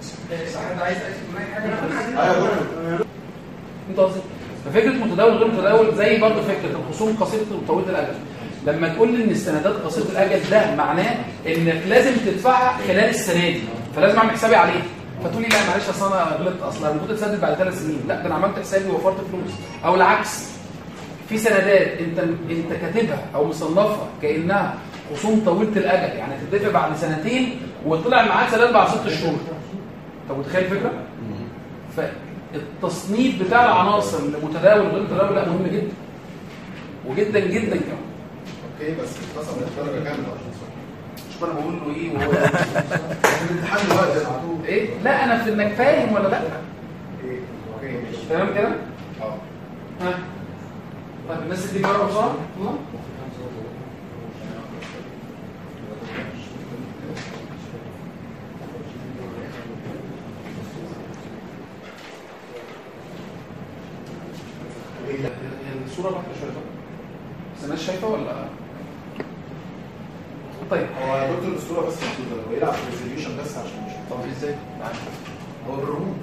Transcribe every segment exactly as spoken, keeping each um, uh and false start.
حد عايز اي حاجه؟ ايوه انت قصدك ففكره متداول غير متداول زي برضه فكره الخصوم قصيره وطويله الاجل. لما تقول لي ان السندات قصيره الاجل ده معناه انك لازم تدفعها خلال السنه دي، فلازم اعمل حسابي عليه. فتقول لي لا معلش اصل انا غلطت، اصلا المفروض تسدد بعد ثلاث سنين. لا ده انا عملت حسابي ووفرت فلوس. او العكس، في سندات انت انت كاتبها او مصنفها كانها خصوم طويله الاجل، يعني تدفع بعد سنتين وطلع معاك سداد بعد ست شهور. طب متخيل الفكره؟ فالتصنيف بتاع العناصر المتداول غير متداول لا مهم جدا وجدا جدا كمان. اوكي بس اتصل بالدرجه كامله شوف انا بقول له ايه وهو الامتحان دلوقتي على طول ايه؟ لا انا في انك فاهم ولا لا. ايه اوكي ماشي تمام كده؟ اه ها طيب الناس دي بره بسرعه يلا. الصوره واحده شويه بس الناس شايفه ولا؟ طيب هو يا دكتور الصوره بس محدوده، هو يلعب ريزوليوشن بس عشان مش طب ازاي؟ هو بالريموت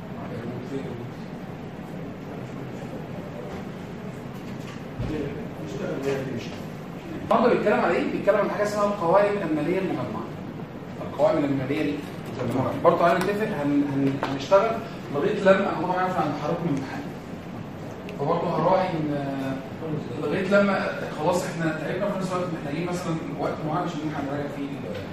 النهارده بيتكلم على ايه؟ بيتكلم عن حاجه اسمها القوائم الماليه المجمعه. القوائم الماليه دي برضه تعالى نتفق هن... هن... هنشتغل لغايه لما انا طبعا عارف ان هحركم الامتحان. فبرضه هراعي ان لغايه لما خلاص احنا تعبنا في نفس الوقت محتاجين مثلا وقت معين عشان هنراجع فيه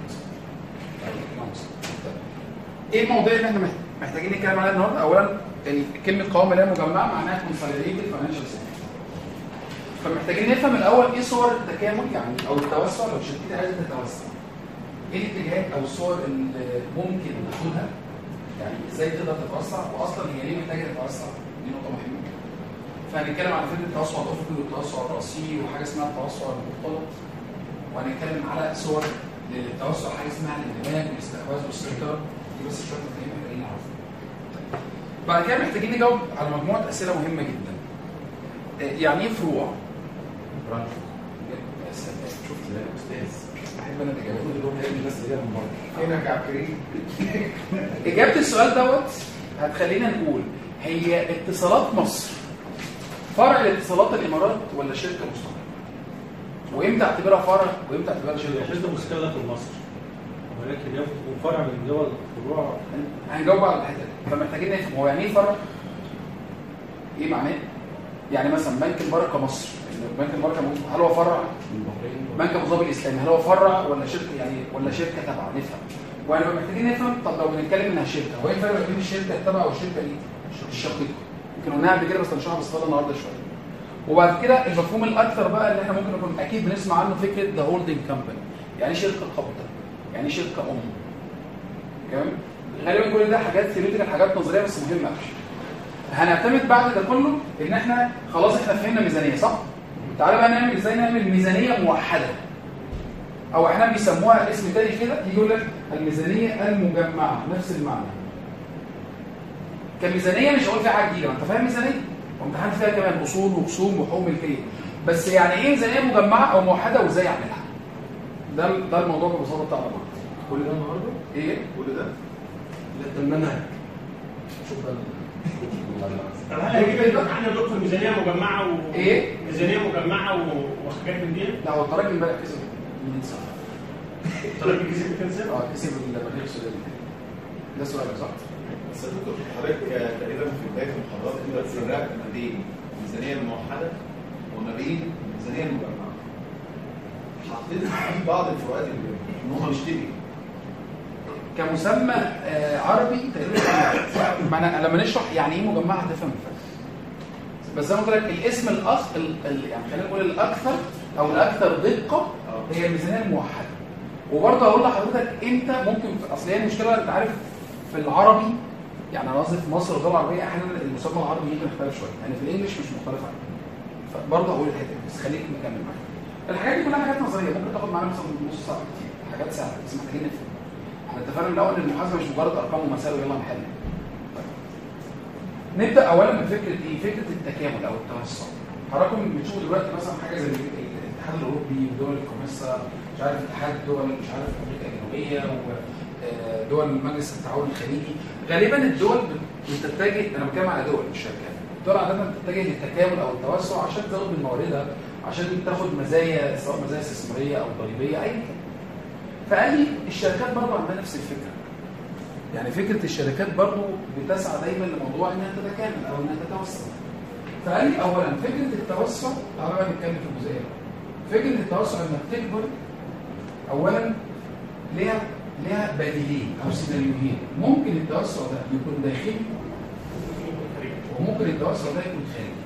ايه المواضيع اللي احنا محتاجين نتكلم عليها النهارده؟ اولا كلمه قوائم ماليه مجمعه معناها كونسوليديتد فاينانشال ستيتمنت. فمحتاجين نفهم الاول ايه صور التكامل يعني او التوسع لو شركتي عايزه تتوسع. ايه الاتجاهات او الصور اللي ممكن ناخدها؟ يعني ازاي تقدر تتوسع واصلا هي ليه محتاجه تتوسع؟ دي نقطه مهمه. فهنتكلم عن فكره التوسع الافقي والتوسع الراسي وحاجه اسمها التوسع المختلط. وهنتكلم على صور للتوسع حاجه اسمها الاندماج والاستحواذ والسيطره. دي بس شويه مفاهيم محتاجين نعرفها. بعد كده محتاجين نجاوب على مجموعه اسئله مهمه جدا. يعني ايه فروع؟ يا سلام شفت ده يا استاذ بحب انا الاجابات اللي هو هيجي بس هي من بره. هنا يا كريم اجابه السؤال دوت هتخلينا نقول هي اتصالات مصر فرع لاتصالات الامارات ولا شركه مستقله؟ وامتى اعتبرها فرع وامتى اعتبرها شركه؟ شركه مستقله في مصر ولكن يكون فرع من دول فروع. هنجاوب على الحته دي. فمحتاجين نفهم هو يعني ايه فرع؟ ايه معناه؟ يعني مثلا بنك البركه مصر، بنك البركه هل هو فرع؟ بنك ابو ظبي الاسلامي هل هو فرع ولا شركه يعني ولا شركه تبع؟ نفهم. وانا محتاجين نفهم طب لو بنتكلم انها شركه هو ايه الفرق بين الشركه التابعه والشركه ايه؟ الشقيقه. يمكن قلناها قبل كده بس هنشرحها باستفاضه النهارده شويه. وبعد كده المفهوم الاكثر بقى اللي احنا ممكن نكون اكيد بنسمع عنه فكره ذا هولدنج كمباني. يعني شركه قابضه، يعني شركه ام. تمام؟ غالبا كل ده حاجات ثيوريتيكال حاجات نظريه بس مهمه قوي. هنعتمد بعد ده كله ان احنا خلاص احنا فهمنا ميزانيه صح؟ تعالى بقى نعمل ازاي نعمل ميزانيه موحده. او احنا بيسموها اسم تاني كده يقول لك الميزانيه المجمعه نفس المعنى. كميزانيه مش هقول فيها حاجه جديده، انت فاهم ميزانيه؟ وامتحان فيها كمان اصول ورسوم وحقوق ملكيه. بس يعني ايه ميزانيه مجمعه او موحده وازاي اعملها؟ ده ده الموضوع ببساطه بتاع النهارده. كل ده النهارده؟ ايه؟ كل ده؟ لا ده المنهج. شوف ده طب هل هيجيب الامتحان يا دكتور ميزانيه مجمعه و ايه؟ ميزانيه مجمعه وحاجات من دي؟ لا هو التراجل امبارح كسب مية صفر. التراجل كسب كام صفر؟ اه كسب البرنامج السوداني. ده سؤال صح؟ بس يا دكتور حضرتك تقريبا في بدايه المحاضرات انت فرقت ما بين الميزانيه الموحده وما بين الميزانيه المجمعه. حطيت في بعض الفروقات اللي ان هم مش تبقى كمسمى آه عربي تقريبا ما انا لما نشرح يعني ايه مجمعه هتفهم الفرق. بس زي ما قلت لك الاسم الاص ال... ال... يعني خلينا نقول الاكثر او الاكثر دقه هي الميزانيه الموحده. وبرضه هقول لحضرتك انت ممكن في اصل هي المشكله انت عارف في العربي يعني انا قصدي في مصر والدول العربيه احيانا المسمى العربي ممكن يختلف شويه يعني في الانجليش مش مختلف عنه. فبرضه هقول الحته دي بس خليك مكمل معايا. الحاجات دي كلها حاجات نظريه ممكن تاخد معانا مثلا نص ساعه كتير حاجات سهله بس محتاجين نفهم. احنا اتفقنا من الاول ان المحاسبه مش مجرد ارقام ومسائل ويلا نحل. طيب. نبدا اولا بفكره ايه؟ فكره التكامل او التوسع. حضراتكم بتشوفوا دلوقتي مثلا حاجه زي الاتحاد الاوروبي ودول الكوميسا مش عارف اتحاد دول مش عارف امريكا الجنوبيه دول مجلس التعاون الخليجي. غالبا الدول بتتجه، انا بتكلم على دول مش شركات، الدول عاده بتتجه للتكامل او التوسع عشان تزود من مواردها، عشان تاخد مزايا سواء مزايا استثماريه او ضريبيه اي كده. فقال لي الشركات برضه عندها نفس الفكره. يعني فكره الشركات برضه بتسعى دايما لموضوع انها تتكامل او انها تتوسع. فقال لي اولا فكره التوسع، تعالى بقى نتكلم في الجزئيه. فكره التوسع انك تكبر اولا ليها ليها بديلين او سيناريوهين. ممكن التوسع ده يكون داخلي وممكن التوسع ده يكون خارجي.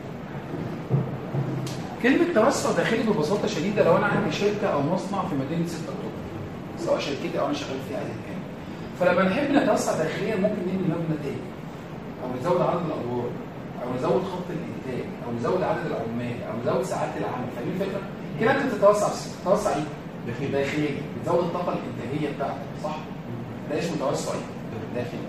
كلمه توسع داخلي ببساطه شديده لو انا عندي شركه او مصنع في مدينه ستة اكتوبر، سواء شركتي او انا شغال فيها ايا كان، فلما نحب نتوسع داخليا ممكن نبني مبنى تاني او نزود عدد الادوار او نزود خط الانتاج او نزود عدد العمال او نزود ساعات العمل. فاهمين الفكره؟ كده انت بتتوسع تتوسع ايه؟ داخلي داخلي بتزود الطاقه الانتاجيه بتاعتك، صح؟ ده اسمه توسع داخلي.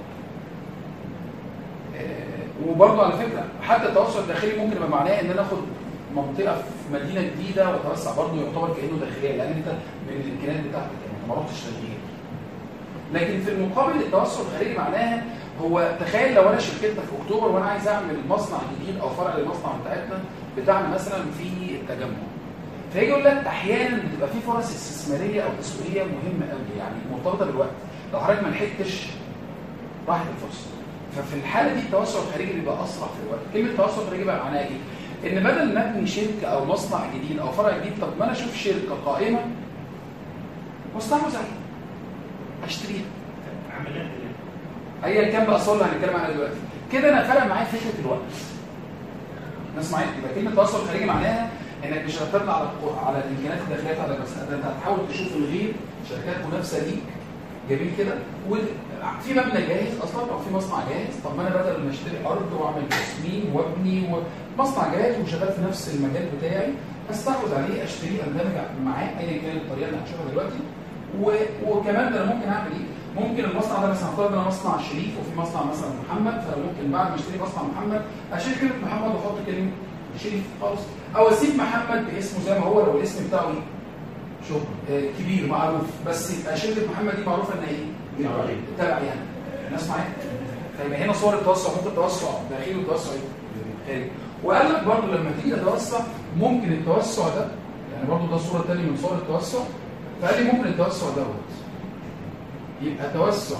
آه وبرضه على فكره حتى التوسع الداخلي ممكن يبقى معناه ان انا اخد منطقه في مدينه جديده واتوسع، برضه يعتبر كانه داخليه لان انت من الامكانيات بتاعتك انت ما رحتش تغيير. لكن في المقابل التوسع الخارجي معناها هو تخيل لو انا شركتك في اكتوبر وانا عايز اعمل مصنع جديد او فرع للمصنع بتاعتنا بتاعنا مثلا في التجمع، فيجي يقول لك احيانا بتبقى في فرص استثماريه او تسويقيه مهمه قوي يعني مرتبطه بالوقت، لو حضرتك ما لحقتش راحت الفرصه. ففي الحاله دي التوسع الخارجي بيبقى اسرع في الوقت. كلمه التوسع الخارجي بقى معناها ايه؟ ان بدل ما ابني شركه او مصنع جديد او فرع جديد، طب ما انا اشوف شركه قائمه واستحوذ عليها اشتريها عمليات ايا كان بقى صور اللي هنتكلم عنها دلوقتي. كده انا فرق معايا فكره الوقت. ناس معايا يبقى كلمه التوسع الخارجي معناها انك مش هتطلع على على الامكانيات الداخليه بتاعتك بس، انت هتحاول تشوف الغير شركات منافسه ليك جميل كده، وفي مبنى جاهز اصلا او في مصنع جاهز، طب ما انا بدل ما اشتري ارض واعمل تصميم وابني ومصنع جاهز وشغال في نفس المجال بتاعي استحوذ عليه اشتريه اندمج معاه ايا كانت الطريقه اللي هنشوفها دلوقتي. وكمان ده انا ممكن اعمل ايه؟ ممكن المصنع ده مثلا افترض انا مصنع شريف وفي مصنع مثلا محمد، فممكن بعد ما اشتري مصنع محمد اشيل كلمه محمد واحط كلمه شريف خالص، او اسيب محمد باسمه زي ما هو لو الاسم بتاعه ايه؟ شغل آه كبير معروف، بس يبقى شركه محمد دي معروفه انها ايه؟ تبع يعني الناس معايا. فيبقى هنا صور التوسع، ممكن توسع داخلي وتوسع خارجي. وقال لك برضه لما تيجي تتوسع ممكن التوسع ده يعني برضه ده صوره ثانيه من صور التوسع، فقال لي ممكن التوسع دوت يبقى توسع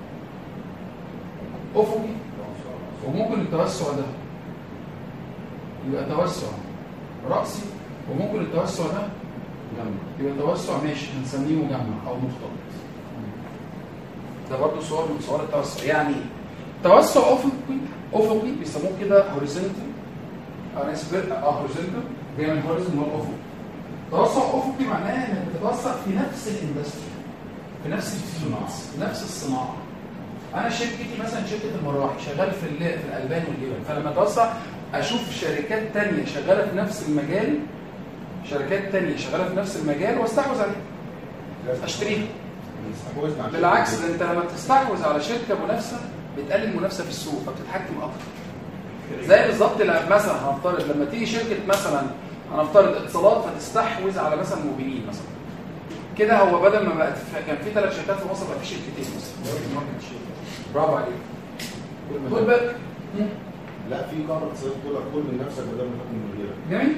افقي، وممكن التوسع ده يبقى توسع رأسي، وممكن التوسع ده يبقى توسع ماشي هنسميه مجمع او مختلط. ده برضه صور من صور التوسع. يعني توسع افقي افقي بيسموه كده هوريزونتال او اسف اه هوريزونتال جاي من هوريزون هو الافق. توسع افقي معناه انك بتتوسع في نفس الاندستري، في نفس الفيلد، نفس الصناعه. انا شركتي مثلا شركه المراوح شغال في في الالبان والجبن، فلما اتوسع اشوف شركات ثانيه شغاله في نفس المجال، شركات ثانيه شغاله في نفس المجال واستحوذ عليها اشتريها. بالعكس ده انت لما تستحوذ على شركه منافسه بتقلل المنافسه في السوق فبتتحكم اكتر. زي بالظبط مثلا هنفترض لما تيجي شركه مثلا هنفترض اتصالات فتستحوذ على مثلا موبينيل مثلا، كده هو بدل ما بقى كان في ثلاث شركات في مصر بقى في شركتين مثلا. برافو عليك. خد بالك لا في قاعده اقتصاديه بتقول كل من نفسك بدل ما تكون من غيرك. جميل.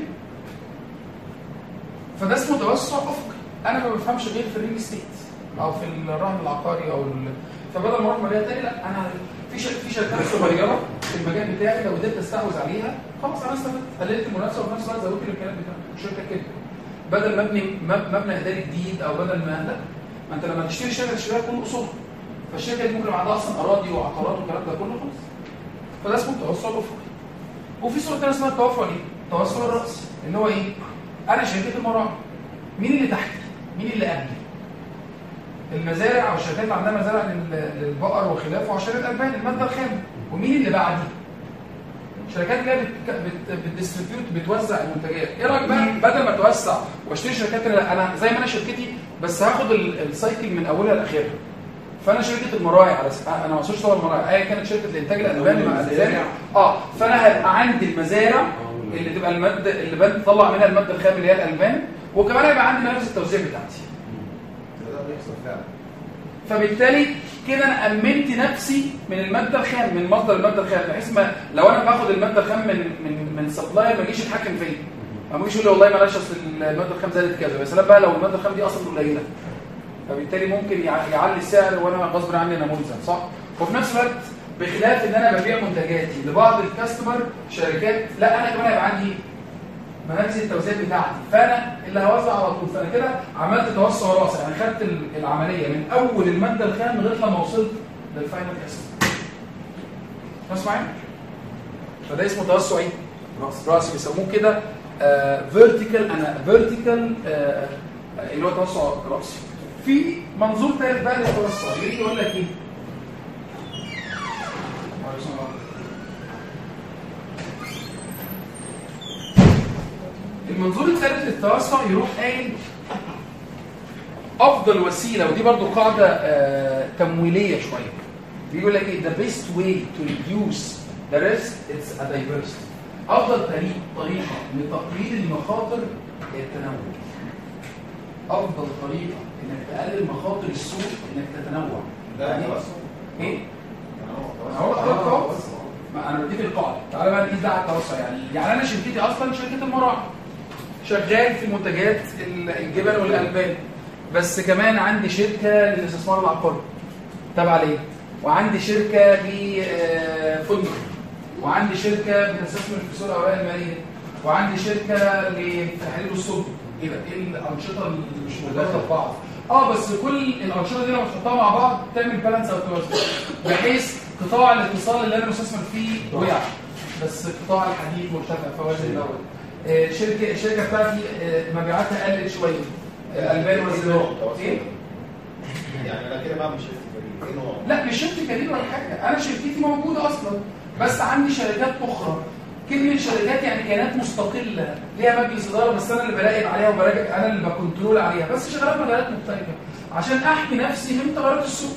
فده اسمه توسع افقي. انا ما بفهمش غير في الريل استيت او في الرهن العقاري او ال... فبدل ما اروح مجال تاني لا انا في ش... في شركات صغيره في المجال بتاعي لو قدرت استحوذ عليها خلاص انا استفدت، قللت المنافسه وفي نفس الوقت زودت الامكانيات بتاعتي. الشركه كده بدل ما ابني مبنى اداري جديد او بدل ما لا، ما انت لما تشتري شركه تشتريها كل اصولها، فالشركه دي ممكن يبقى عندها اصلا اراضي وعقارات والكلام ده كله خلاص. فده اسمه التوسع الافقي. وفي صوره ثانيه اسمها التوسع ايه؟ التوسع الراسي اللي هو ايه؟ انا شركه المراعي، مين اللي تحتي؟ مين اللي قبلي؟ المزارع او الشركات اللي عندها مزارع للبقر وخلافه وعشان الالبان الماده الخام. ومين اللي بعدي؟ شركات اللي هي بتديستريبيوت بتوزع المنتجات. ايه رايك بقى بدل ما توسع واشتري شركات انا زي ما انا شركتي بس هاخد السايكل من اولها لاخرها. فانا شركه المراعي على س... انا ما اقصدش طبعا المراعي، ايا كانت شركه الانتاج الالبان مع المزارع اه فانا هيبقى عندي المزارع اللي تبقى الماده اللي بنطلع منها الماده الخام اللي هي الالبان، وكمان هيبقى عندي نفس التوزيع بتاعتي. ده بيحصل فعلا. فبالتالي كده انا امنت نفسي من الماده الخام، من مصدر الماده الخام، بحيث ما لو انا باخد الماده الخام من من من سبلاير ما يجيش يتحكم فيا، ما يجيش يقول لي والله معلش اصل الماده الخام زادت كذا، يا سلام بقى لو الماده الخام دي اصلا قليله، فبالتالي ممكن يعلي السعر وانا غصب عني انا ملزم، صح؟ وفي نفس الوقت بخلاف ان انا ببيع منتجاتي لبعض الكاستمر شركات، لا انا كمان هيبقى عندي منافذ التوزيع بتاعتي، فانا اللي هوزع على طول، فانا كده عملت توسع راسي، يعني خدت العمليه من اول الماده الخام لغايه لما وصلت للفاينل كاستمر. ناس معايا؟ فده اسمه توسع ايه؟ راسي. راسي بيسموه كده فيرتيكال، انا فيرتيكال اللي هو توسع راسي. في منظور ثالث بقى للتوسع، يجي يقول لك ايه؟ المنظور الثالث للتوسع يروح قايل افضل وسيله، ودي برضو قاعده آه تمويليه شويه، بيقول لك ايه؟ the best way to reduce the risk is a diversity. افضل طريق طريقه لتقليل المخاطر التنوع. افضل طريقه انك تقلل مخاطر السوق انك تتنوع. يعني ايه؟ هو اهو ما انا بديك القاعده، تعالى بقى نقيس ده على التوسع. يعني يعني انا شركتي اصلا شركه المراعي، شغال في منتجات الجبن والالبان، بس كمان عندي شركه للاستثمار العقاري تابعه ليا، وعندي شركه لفندق، وعندي شركه بتستثمر في سوق الاوراق الماليه، وعندي شركه لتحليل الصلب. ايه ده؟ ايه الانشطه اللي مش مرتبطه ببعض؟ اه بس كل الانشطه دي لما تحطها مع بعض تعمل بالانس او توازن، بحيث قطاع الاتصال اللي انا مستثمر فيه وقع، بس قطاع الحديد مرتفع فوازن الاول. آه شركه الشركه بتاعتي آه مبيعاتها قلت شويه، آه البان والزراعه. ايه؟ يعني انا كده بعمل شركه كبيره، ايه نوع؟ لا مش شركه كبيره ولا حاجه، انا شركتي موجوده اصلا، بس عندي شركات اخرى. كلمه شركات يعني كيانات مستقله ليها مجلس اداره، بس انا اللي براقب عليها وبراجع، انا اللي بكنترول عليها، بس شغاله في مجالات مختلفه عشان احمي نفسي من تغيرات السوق.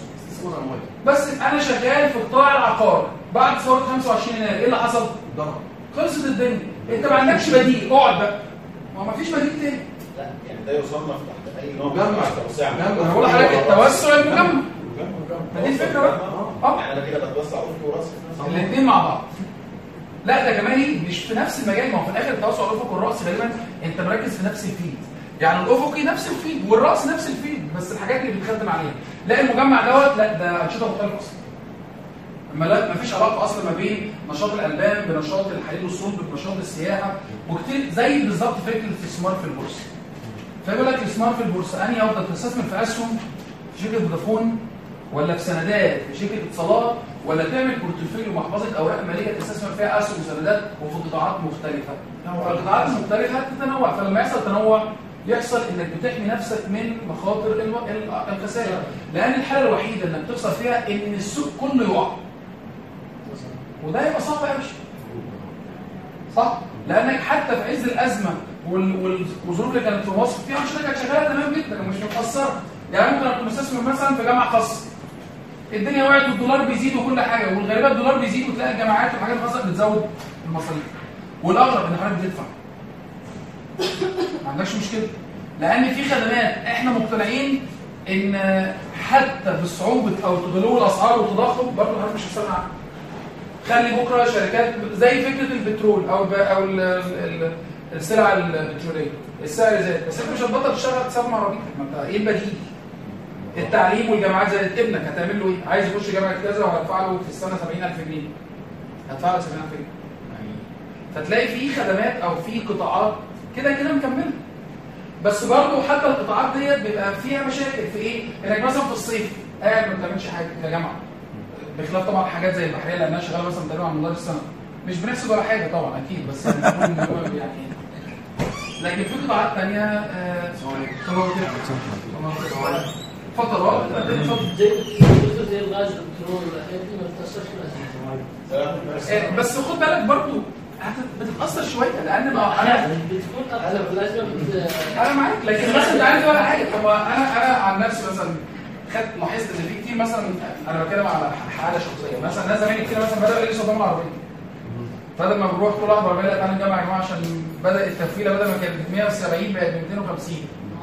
بس انا شغال في قطاع العقار، بعد ثوره خمسة وعشرين يناير ايه اللي حصل؟ ضرب، خلصت الدنيا، انت ما عندكش بديل، اقعد بقى، ما فيش بديل تاني. لا يعني ده يصنف تحت اي نوع من التوسع. انا بقول لحضرتك التوسع المجمع، ما دي الفكره بقى. اه يعني انا كده بتوسع افقي وراسي في نفس الاثنين مع بعض. لا ده كمان ايه؟ مش في نفس المجال، ما هو في الاخر التوسع الافقي والراسي غالبا انت مركز في نفس الفيد، يعني الافقي نفس الفيد والراس نفس الفيد، بس الحاجات اللي بتخدم عليها. لا المجمع دوت لا ده انشطه مختلفه اصلا. اما لا مفيش علاقه اصلا ما بين نشاط الالبان بنشاط الحديد والصلب بنشاط السياحه، وكتير زي بالظبط فكره الاستثمار في البورصه. فيقول لك الاستثمار في البورصه انهي افضل؟ تستثمر في اسهم في شركه فودافون، ولا في سندات في شركه اتصالات، ولا تعمل بورتفوليو محفظه اوراق ماليه تستثمر فيها اسهم وسندات وفي قطاعات مختلفه. فالقطاعات المختلفه هتتنوع، فلما يحصل تنوع يحصل انك بتحمي نفسك من مخاطر الخسائر، لان الحاله الوحيده انك تخسر فيها ان السوق كله يقع، وده هيبقى صعب قوي، صح؟ لانك حتى في عز الازمه والظروف اللي كانت في مصر في انشطه كانت شغاله تمام جدا ومش متاثره. يعني ممكن اكون مستثمر مثلا في جامعه خاصه، الدنيا وقعت والدولار بيزيد وكل حاجه، والغالبيه الدولار بيزيد وتلاقي الجامعات والحاجات الخاصه بتزود المصاريف، والاغرب ان حضرتك بتدفع، ما عندكش مشكله، لان في خدمات احنا مقتنعين ان حتى بصعوبه او تغلو الاسعار والتضخم برضه حضرتك مش هتستغنى عنها. خلي بكره شركات زي فكره البترول او او السلع البتروليه السعر زاد، بس انت مش هتبطل تشتغل تسمع عربيتك، ما انت ايه البديل؟ التعليم والجامعات زادت، ابنك هتعمل له ايه؟ عايز يخش جامعه كذا وهتدفع له في السنه سبعين ألف جنيه، هتدفع له سبعين ألف جنيه يعني. فتلاقي في خدمات او في قطاعات كده كده مكمله، بس برضه حتى القطاعات ديت بيبقى فيها مشاكل في ايه؟ انك مثلا في الصيف قاعد ما بتعملش حاجه كجامعه، بخلاف طبعا حاجات زي البحريه لانها شغاله مثلا تقريبا على مدار السنه، مش بنحسب ولا حاجه طبعا اكيد، بس يعني لكن في قطاعات ثانيه آه فترات زي الغاز والبترول والحاجات دي ما بتاثرش آه بس خد بالك برضه بتتاثر شويه، لان ما انا بتكون اكثر لازم انا معاك، لكن مثلا انت عارف ولا حاجه. طب انا انا عن نفسي مثلا خدت لاحظت ان في كتير مثلا، انا بتكلم على حاله شخصيه، مثلا ناس زمان كتير مثلا بداوا يقلصوا ضمان العربيه، بدل ما بنروح كل واحد عربيه لا تعالى نجمع يا جماعه عشان بدا التفويله بدل ما كانت ب مية وسبعين بقت ب مئتين وخمسين،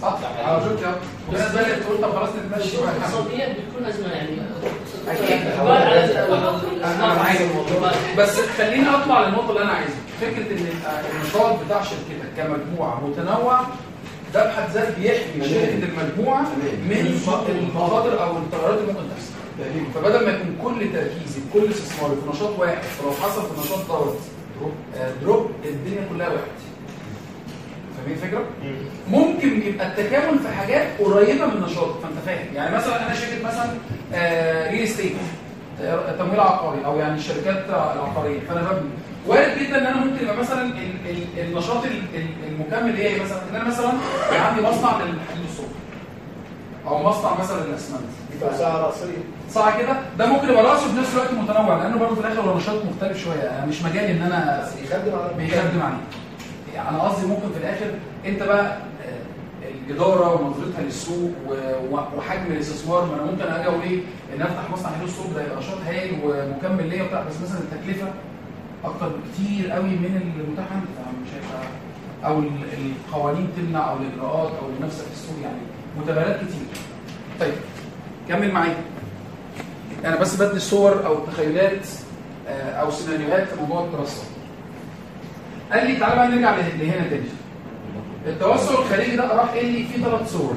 صح على وجود كده بالنسبه لي تقول طب خلاص نتمشي الشروط بقى الاقتصاديه بتكون ازمه يعني أكيد. إقبال على انا معاك الموضوع بس خليني اطلع للنقطه اللي انا عايزها فكره ان النشاط بتاع شركتك كمجموعه متنوع ده بحد ذاته بيحمي شركه المجموعه من المخاطر او التغيرات اللي ممكن تحصل فبدل ما يكون كل تركيزي كل استثماري في نشاط واحد فلو حصل في النشاط دوت دروب الدنيا كلها وقعت فاهمين الفكره؟ ممكن يبقى التكامل في حاجات قريبه من النشاط فانت فاهم يعني مثلا انا شركه مثلا ريل استيت تمويل عقاري او يعني الشركات العقاريه فانا ببني وارد جدا ان انا ممكن يبقى مثلا ال ال النشاط المكمل ايه مثلا ان انا مثلا عندي مصنع للحديد الصلب او مصنع مثلا للاسمنت يبقى ساعه راسيه صح كده ده ممكن يبقى راسه في نفس الوقت متنوع لانه برضه في الاخر هو نشاط مختلف شويه يعني مش مجالي ان انا يخدم على بيخدم عليه يعني انا قصدي ممكن في الاخر انت بقى الاداره ونظرتها للسوق وحجم الاستثمار ما انا ممكن اجي اقول ايه ان افتح مصنع حديد الصلب ده يبقى نشاط هايل ومكمل ليا وبتاع بس مثلا التكلفه اكتر بكتير قوي من المتاح عندي فمش هيبقى او القوانين تمنع او الاجراءات او المنافسه في السوق يعني متبادلات كتير. طيب كمل معايا انا بس بدي صور او تخيلات او سيناريوهات في موضوع الدراسه. قال لي تعالى بقى نرجع لهنا تاني. التوسع الخارجي ده راح قال لي فيه ثلاث صور.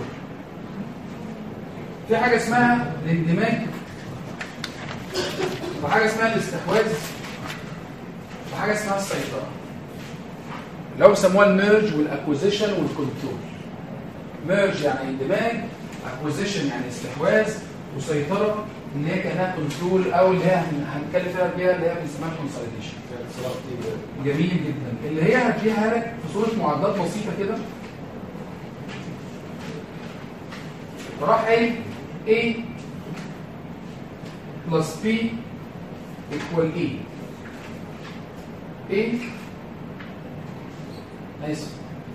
في حاجه اسمها الاندماج وحاجه اسمها الاستحواذ وحاجه اسمها السيطره. لو بيسموها الميرج والاكوزيشن والكنترول. ميرج يعني اندماج، اكوزيشن يعني استحواذ، وسيطره اللي هي كانها كنترول او اللي هي هنتكلم فيها بيها اللي هي بنسميها كونسوليديشن. جميل جدا اللي هي هتجيها لك في صوره معادلات بسيطه كده. راح قايل A plus B equal A. A اسف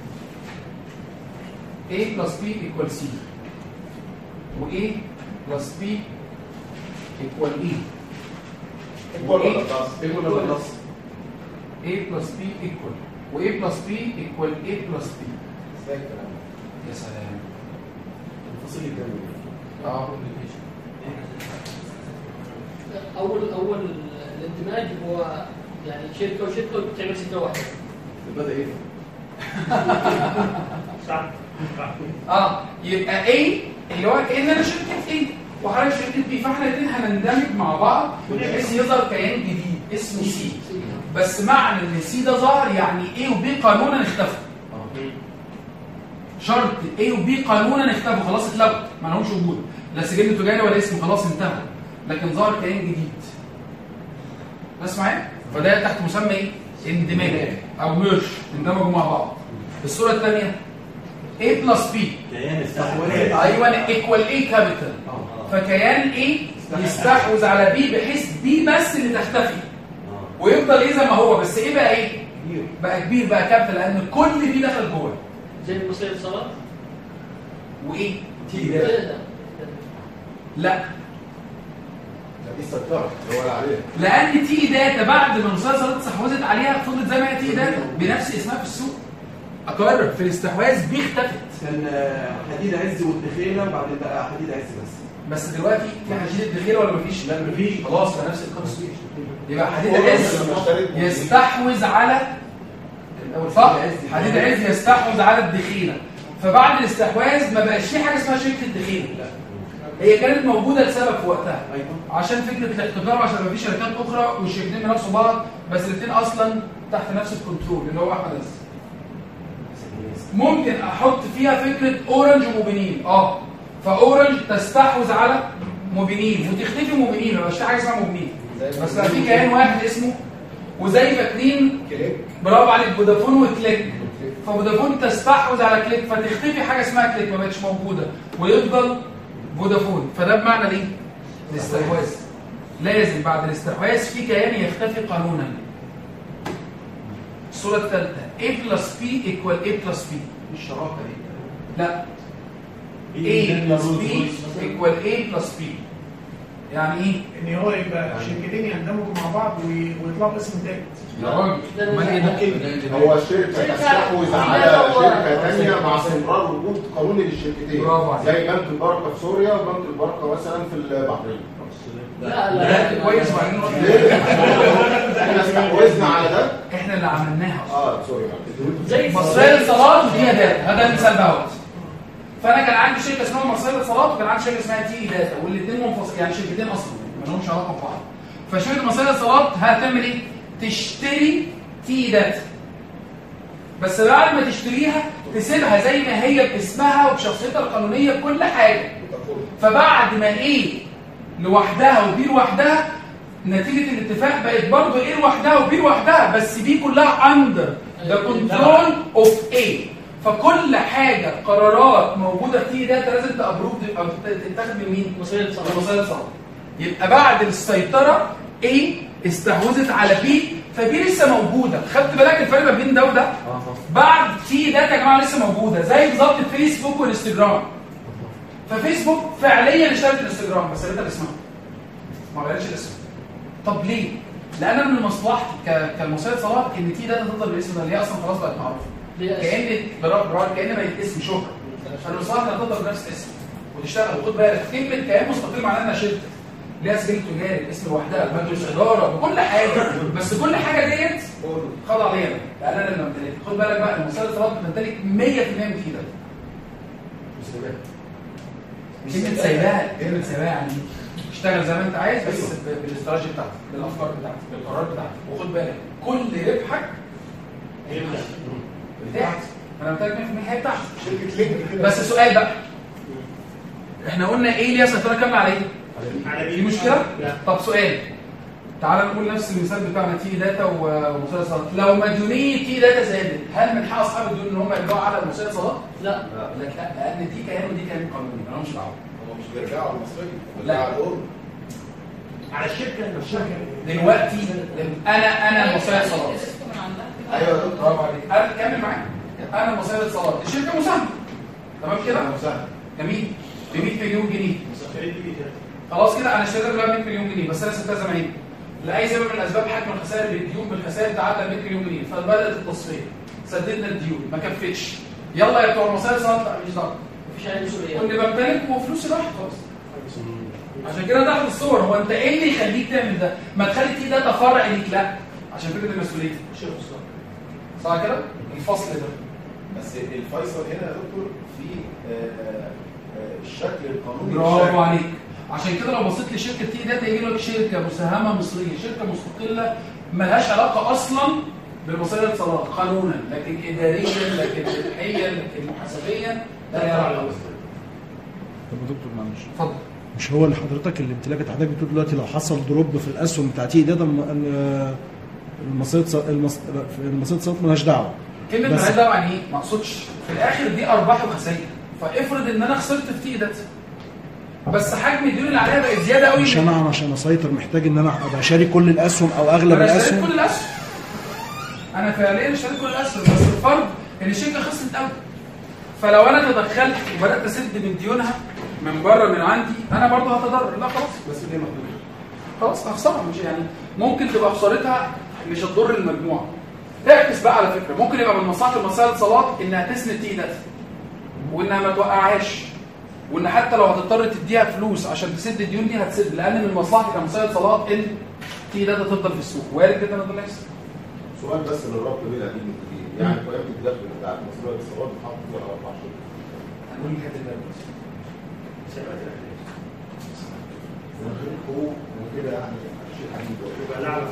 A plus B equal C و A plus B equal E equal ولا بلس؟ equal ولا بلس؟ A plus B equal و A plus B equal A plus B. ازاي الكلام ده؟ يا سلام. التفاصيل الجميله. اه اول اول الاندماج هو يعني شركه وشركه بتعمل شركه واحده. بدا ايه؟ صح اه يبقى A اللي هو كأن انا شركه A وحضرتك شركه B فاحنا الاثنين هنندمج مع بعض بحيث يظهر كيان جديد اسمه C. بس معنى ان C ده ظهر يعني A و B قانونا اختفوا. شرط A و B قانونا اختفوا خلاص اتلغوا ما لهمش وجود لا سجل تجاري ولا اسم خلاص انتهى لكن ظهر كيان جديد. بس معايا؟ فده تحت مسمى ايه؟ اندماج او ميرج اندمجوا مع بعض. الصوره الثانيه A plus B كيان استحواذ ايوه ايكوال A كابيتال فكيان A يستحوذ على B بحيث B بس اللي تختفي ويفضل ايه زي ما هو بس ايه بقى ايه؟ بقى كبير بقى كابيتال لان كل دي دخل جوه زي المصرية الصلاة وايه؟ تي ده لا دي السيطره اللي هو اللي عليها لان تي داتا بعد ما المصرية الصلاة استحوذت عليها فضلت زي ما هي تي داتا بنفس اسمها في السوق. اقرر في الاستحواذ بي اختفت كان حديد عز والدخيله وبعدين بقى حديد عز بس بس دلوقتي في حديد الدخيله ولا مفيش؟ لا مفيش خلاص ده نفس القصه يبقى حديد عز يستحوذ على صح حديد عز يستحوذ على الدخيله فبعد الاستحواذ ما بقاش في حاجه اسمها شركه الدخيله هي كانت موجوده لسبب في وقتها عشان فكره الاحتكار عشان ما فيش شركات اخرى والشركتين بينافسوا بعض بس الاثنين اصلا تحت نفس الكنترول اللي هو احمد عز. ممكن احط فيها فكره اورنج وموبينيل اه فاورنج تستحوذ على موبينيل وتختفي موبينيل ما بقاش في حاجه اسمها موبينيل بس بقى في كيان واحد اسمه وزي فاكرين كليك برافو عليك فودافون وكليك ففودافون تستحوذ على كليك فتختفي حاجه اسمها كليك ما بقتش موجوده ويفضل فودافون فده بمعنى ايه؟ الاستحواذ لازم بعد الاستحواذ في كيان يختفي قانونا. الصوره الثالثه A plus B equal A plus B الشراكه دي لا A plus B equal A plus B يعني ايه؟ ان هو يبقى شركتين يندمجوا مع بعض وي- ويطلعوا باسم تالت. يا راجل امال ايه ده؟ هو الشركه تستحوذ على شركه ثانيه مع استمرار وجود قانوني للشركتين، برافو عليك. زي بنك البركه في سوريا وبنك البركه مثلا في البحرين. لا لا كويس. وبعدين ليه؟ احنا استحوذنا على ده. احنا اللي عملناها اه سوري زي مصرية اتصالات دي داتا، هذا المثال دوت. فانا كان عندي شركه اسمها مصرية اتصالات وكان عندي شركه اسمها تي داتا، والاثنين منفصلين يعني شركتين اصلا ما لهمش علاقه ببعض. فشركه مصرية اتصالات هتعمل ايه؟ تشتري تي داتا، بس بعد ما تشتريها تسيبها زي ما هي باسمها وبشخصيتها القانونيه بكل حاجه. فبعد ما ايه لوحدها وبي لوحدها، نتيجه الاتفاق بقت برضه ايه لوحدها وبي لوحدها، بس بي كلها اندر ذا كنترول اوف ايه. فكل حاجه قرارات موجوده في تي داتا لازم تابروف او تتاخد من مين؟ مصرية اتصالات. مصرية اتصالات. يبقى بعد السيطره ايه استحوذت على بي، فبي لسه موجوده. خدت بالك الفرق ما بين ده وده؟ بعد تي داتا يا جماعه لسه موجوده، زي بالظبط فيسبوك والانستجرام. ففيسبوك فعليا اشترت الانستجرام بس قالتها باسمها، ما غيرتش الاسم. طب ليه؟ لان انا من مصلحتي كمصرية اتصالات ان تي داتا تفضل بالاسم ده، اللي هي اصلا خلاص بقت معروفه. كان برا كان بقت اسم شهره، فالمصلحه انها تفضل بنفس الاسم وتشتغل. وخد بالك كلمه كيان مستقل معناها انها شركه ليها سجل تجاري اسم لوحدها مجلس اداره بكل حاجه، بس كل حاجه ديت خاضعه ليا لان انا اللي بمتلكها. خد بالك بقى ان مصرية اتصالات بتمتلك مية في المية من تي داتا. كلمه سايباها كلمه سايباها يعني اشتغل زي ما انت عايز بس بالاستراتيجي بتاعتك بالافكار بتاعتك بالقرارات بتاعتك. وخد بالك كل ربحك بتاعتك، انا متاكد مية في المية هي بتاعتك. شركه لينك كده. بس سؤال بقى، احنا قلنا ايه ليها سيطره كامله على ايه؟ دي مشكله؟ طب سؤال، تعال نقول نفس المثال بتاعنا تي داتا ومصرية اتصالات. لو مديونيه تي داتا زادت، هل من حق اصحاب الديون ان هم يرجعوا على مصرية اتصالات؟ لا لك لا، لان دي كيان ودي كيان قانوني مالهمش دعوه. هو مش بيرجعوا على المصرية، لا. بيرجعوا على الأورو. على الشركه الشركه دلوقتي انا انا مصرية اتصالات. ايوه يا دكتور. برافو عليك. انا كمل معايا. انا مصرية اتصالات، الشركه مساهمه تمام كده؟ مساهمة. جميل ب مية مليون جنيه. مسافرين دي كده. خلاص كده انا اشتريت بقى مية مليون جنيه بس انا سبتها زي ما هي. لاي سبب من الاسباب حجم الخسائر للديون بالخسائر تعدى مية مليون جنيه، فبدات التصفيه سددنا الديون ما كفتش. يلا يا بتوع مصاري صلاه لا مش ضغط، مفيش اي مسؤوليه. كنت بمتلك وفلوسي راحت خلاص. عشان كده دخل الصور. هو انت ايه اللي يخليك تعمل ده؟ ما تخلي تي ده فرع ليك، لا عشان فكره المسؤوليه. صح كده؟ الفصل ده بس الفيصل هنا يا دكتور في آه، آه، الشكل القانوني. برافو عليك. عشان كده لو بصيت لشركه تي داتا يجي لك شركه مساهمه مصريه، شركه مستقله ملهاش علاقه اصلا بالمصرية الاتصالات قانونا، لكن اداريا لكن ربحيا لكن محاسبيا لا لها علاقه. طب يا دكتور معلش اتفضل. مش هو اللي حضرتك الامتلاك اللي حضرتك بتقول دلوقتي لو حصل دروب في الاسهم بتاعتي ده المصرية المصرية الاتصالات مالهاش دعوه. كلمه مالهاش دعوه يعني ايه؟ ما اقصدش في الاخر دي ارباح وخسائر. فافرض ان انا خسرت في تي داتا بس حجم الديون اللي عليها بقت زياده قوي. مش انا عشان اسيطر محتاج ان انا ابقى شاري كل الاسهم او اغلب أنا الاسهم. اشتريت كل الاسهم. انا فعليا اشتريت كل الاسهم بس الفرض ان الشركه خسرت قوي. فلو انا تدخلت وبدات اسد من ديونها من بره من عندي انا برضه هتضرر. لا خلاص بس ليه مخدومه خلاص هخسرها. مش يعني ممكن تبقى خسارتها مش هتضر المجموعه. اعكس بقى على فكره ممكن يبقى من مصلحه المصرية الاتصالات انها تسند تي داتا وانها ما توقعهاش، وان حتى لو هتضطر تديها فلوس عشان تسد الديون دي هتسد، لان من مصلحتك كمصرية اتصالات ان تي داتا تفضل في السوق. وارد جدا ان ده يحصل. سؤال بس للربط بين القديم والجديد، يعني قيمه الدخل بتاعت مصرية الاتصالات بتحط فيها اربع شهور. هنقول الحته دي بس. وكده يعني شيء عجيب وكده نعرف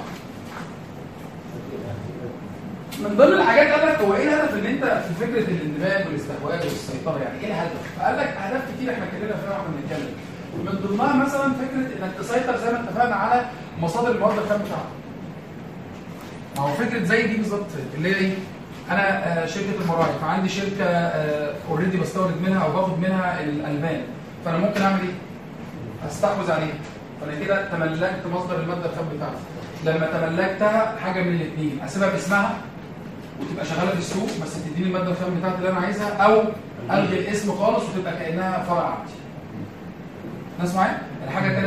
من ضمن الحاجات قال لك هو ايه الهدف ان انت في فكره الاندماج والاستحواذ والسيطره، يعني ايه الهدف؟ فقال لك اهداف كتير احنا اتكلمنا فيها واحنا بنتكلم. من ضمنها مثلا فكره انك تسيطر زي ما اتفقنا على مصادر المواد الخام بتاعتك. ما هو فكره زي دي بالظبط اللي هي ايه؟ انا شركه المراعي فعندي شركه اوريدي بستورد منها او باخد منها الالبان، فانا ممكن اعمل ايه؟ استحوذ عليها. فانا كده تملكت مصدر الماده الخام بتاعتي. لما تملكتها حاجه من الاثنين، اسيبها باسمها وتبقى شغاله في السوق بس تديني الماده الخام بتاعتي اللي انا عايزها، او الغي الاسم خالص وتبقى كانها فرع عندي. ناس معايا؟ الحاجه الثانيه زي ما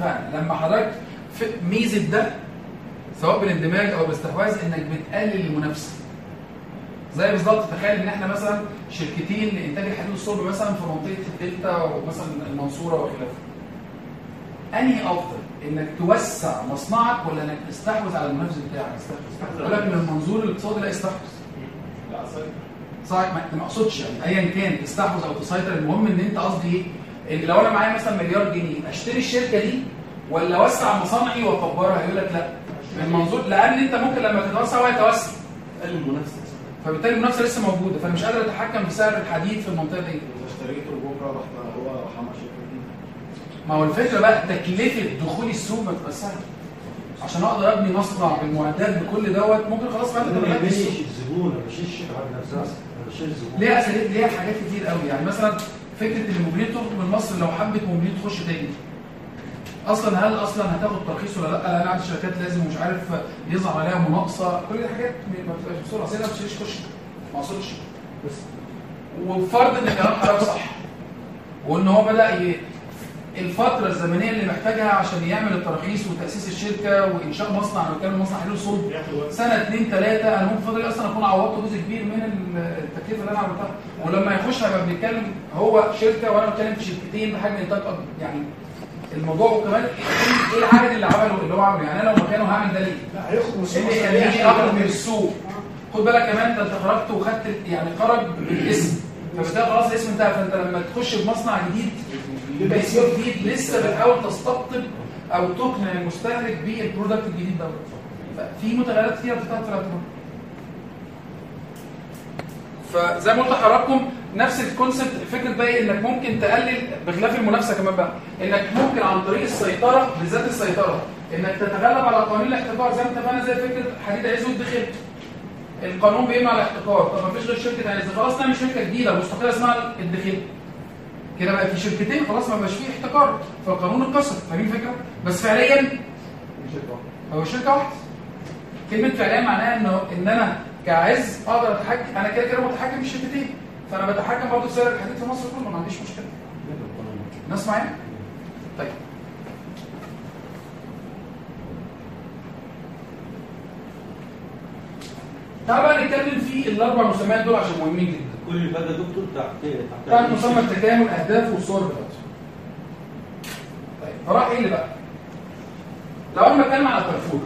اتفقنا لما حضرتك في ميزه ده سواء بالاندماج او بالاستحواذ انك بتقلل المنافسه. زي بالظبط تخيل ان احنا مثلا شركتين لانتاج الحديد والصلب مثلا في منطقه الدلتا ومثلا المنصوره وخلافه. انهي افضل؟ انك توسع مصنعك ولا انك تستحوذ على المنافس بتاعك؟ استحوذ. ولكن من المنظور الاقتصادي لا استحوذ. لا سيطر. صحيح ما اقصدش يعني ايا كان تستحوذ او تسيطر، المهم ان انت قصدي ايه؟ ان لو انا معايا مثلا مليار جنيه اشتري الشركه دي ولا اوسع مصانعي واكبرها؟ هيقول لك لا. من منظور لان انت ممكن لما تتوسع هو يتوسع. قلل المنافسه. فبالتالي المنافسه لسه موجوده، فانا مش قادر اتحكم في سعر الحديد في المنطقه دي. اذا اشتريته بكره رحت هو راح عمل شركه جديده. ما هو الفكره بقى تكلفه دخول السوق ما تبقاش سهله. عشان اقدر ابني مصنع بالمعدات بكل دوت ممكن خلاص بقى ما يهمنيش الزبون، ما يمشيش الشركه على نفسها، ما يمشيش الزبون. ليه اساليب ليه حاجات كتير قوي. يعني مثلا فكره ان الموبيليه تخرج من مصر، لو حبت موبيليه تخش تاني اصلا هل اصلا هتاخد ترخيص ولا لا؟ انا عندي شركات لازم مش عارف يظهر عليها مناقصه، كل دي حاجات ما بتبقاش بسرعه. اصل ما تشتريش خش ما اقصدش بس. وبفرض ان كلام حضرتك صح وان هو بدا ي... الفتره الزمنيه اللي محتاجها عشان يعمل التراخيص وتاسيس الشركه وانشاء مصنع، لو كان مصنع حلو صلب سنه اثنين ثلاثه، انا ممكن فاضل اصلا اكون عوضت جزء كبير من التكلفه اللي انا عملتها. ولما يخش هيبقى بنتكلم هو شركه وانا بتكلم في شركتين بحجم انتاج اكبر. يعني الموضوع وكمان ايه العدد اللي عمله اللي هو عمله. يعني انا لو مكانه هعمل ده ليه؟ لا هيخرج من السوق. اللي يخليني اخرج من السوق. خد بالك كمان ده انت خرجت وخدت يعني خرج بالاسم، فبالتالي خلاص الاسم انتهى. فانت لما تخش بمصنع جديد باسم جديد لسه بتحاول تستقطب او تقنع المستهلك بالبرودكت الجديد ده. ففي متغيرات كتير بتتحط في الاعتبار. فزي ما قلت لحضراتكم نفس الكونسبت. فكره بقى انك ممكن تقلل بخلاف المنافسه كمان بقى، انك ممكن عن طريق السيطره بالذات السيطره انك تتغلب على قوانين الاحتكار. زي ما اتفقنا زي فكره حديد عز والدخيل، القانون بيمنع الاحتكار. طب ما فيش غير شركه عز، خلاص نعمل شركه جديده مستقله اسمها الدخيل. كده بقى في شركتين خلاص ما بقاش فيه احتكار، فالقانون اتكسر. فاهمين الفكره؟ بس فعليا هو شركه واحده. كلمه فعليا معناها انه ان انا كعز اقدر اتحكم، انا كده كده متحكم في الشركتين، فانا بتحكم برضه في سعر الحديد في مصر كله، ما عنديش مشكله. الناس معايا؟ طيب تعال بقى نتكلم في الاربع مسميات دول عشان مهمين جدا. كل اللي فات ده دكتور تحت تحت مسمى التكامل الاهداف والصور بتاعته. طيب فراح ايه اللي بقى؟ لو انا بتكلم على كارفور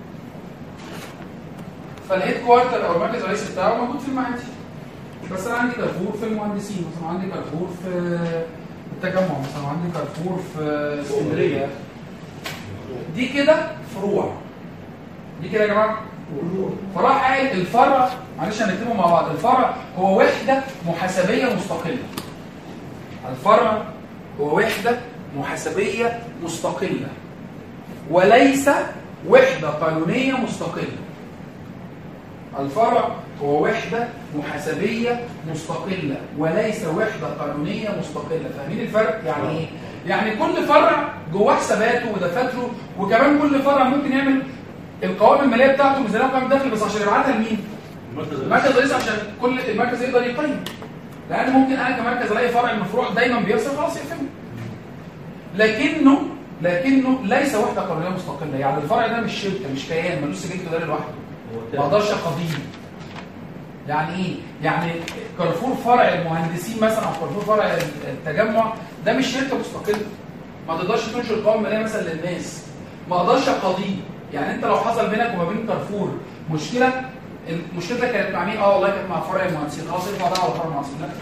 فالهيد كوارتر او المركز الرئيسي بتاعه موجود في المعادي. بس انا عندي كارفور في المهندسين مثلا، عندي كارفور في التجمع مثلا، عندي كارفور في اسكندريه. دي كده فروع. دي كده يا جماعه فراح قال الفرع، معلش هنكتبهم مع بعض. الفرع هو وحده محاسبيه مستقله. الفرع هو وحده محاسبيه مستقله وليس وحده قانونيه مستقله. الفرع هو وحده محاسبيه مستقله وليس وحده قانونيه مستقله. فاهمين الفرق؟ يعني ايه؟ يعني كل فرع جواه حساباته ودفاتره، وكمان كل فرع ممكن يعمل القوائم الماليه بتاعته ميزانيه وقائمه دخل، بس عشان يبعتها لمين؟ المركز الرئيسي، عشان كل المركز يقدر يقيم. لان ممكن انا كمركز الاقي فرع من الفروع دايما بيصرف خلاص يقفله. لكنه لكنه ليس وحده قانونيه مستقله. يعني الفرع ده مش شركه، مش كيان، ملوش سجل تجاري لوحده، ما اقدرش اقضيه. يعني ايه؟ يعني كارفور فرع المهندسين مثلا او كارفور فرع التجمع ده مش شركه مستقله، ما تقدرش تنشر قوائم ماليه مثلا للناس، ما اقدرش اقضيه. يعني انت لو حصل بينك وما بين كارفور مشكله، المشكله كانت مع مين؟ اه والله كانت مع فرع المهندسين، خلاص ارفع ده على فرع المهندسين. لا،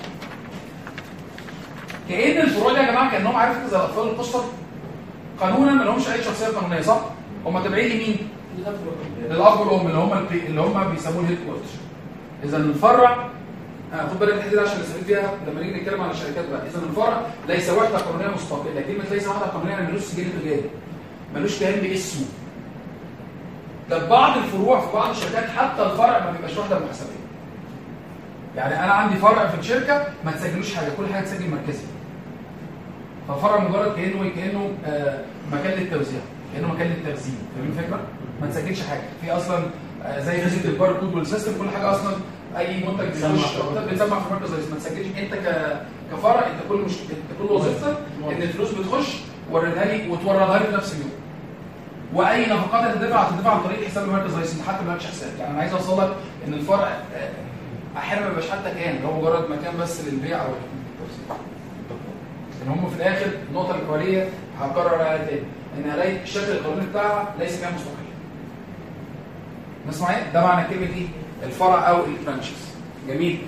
كأن الفروع دي يا جماعه كانهم عارف زي الاطفال القصر قانونا ما لهمش اي شخصيه قانونيه، صح؟ هم تابعين لمين؟ للاب والام اللي هم اللي هم بيسموه الهيد كوارتر. اذا الفرع خد بالك الحته دي عشان نستفيد فيها لما نيجي نتكلم عن الشركات بقى. اذا الفرع ليس وحده قانونيه مستقله. كلمه ليس وحده قانونيه يعني ملوش سجل تجاري، ملوش كيان باسمه. ده بعض الفروع في بعض الشركات حتى الفرع ما بيبقاش وحده محاسبيه. يعني انا عندي فرع في الشركه ما تسجلوش حاجه، كل حاجه تسجل مركزي. فالفرع مجرد كانه كانه آه مكان للتوزيع، كانه مكان للتخزين. فاهمين الفكره؟ ما تسجلش حاجه في اصلا آه زي فيزيت الباركود والسيستم، كل حاجه اصلا اي منتج بيخش بيتسمع في مركز رئيسي. ما تسجلش انت ك... كفرع. انت كل مش انت كل وظيفتك ان الفلوس بتخش وردها لي وتوردها لي في نفس اليوم. واي نفقات هتدفع هتدفع عن طريق حساب المركز الرئيسي حتى ما لكش حساب. يعني انا عايز اوصل لك ان الفرع احيانا ما يبقاش حتى كيان، هو مجرد مكان بس للبيع او ان هم في الاخر النقطه الكواليه هكرر عليها تاني ان هلاقي الشكل القانوني بتاعها ليس بيها مستقل. نسمع ايه؟ ده معنى كلمه ايه؟ الفرع او البرانشز. جميل.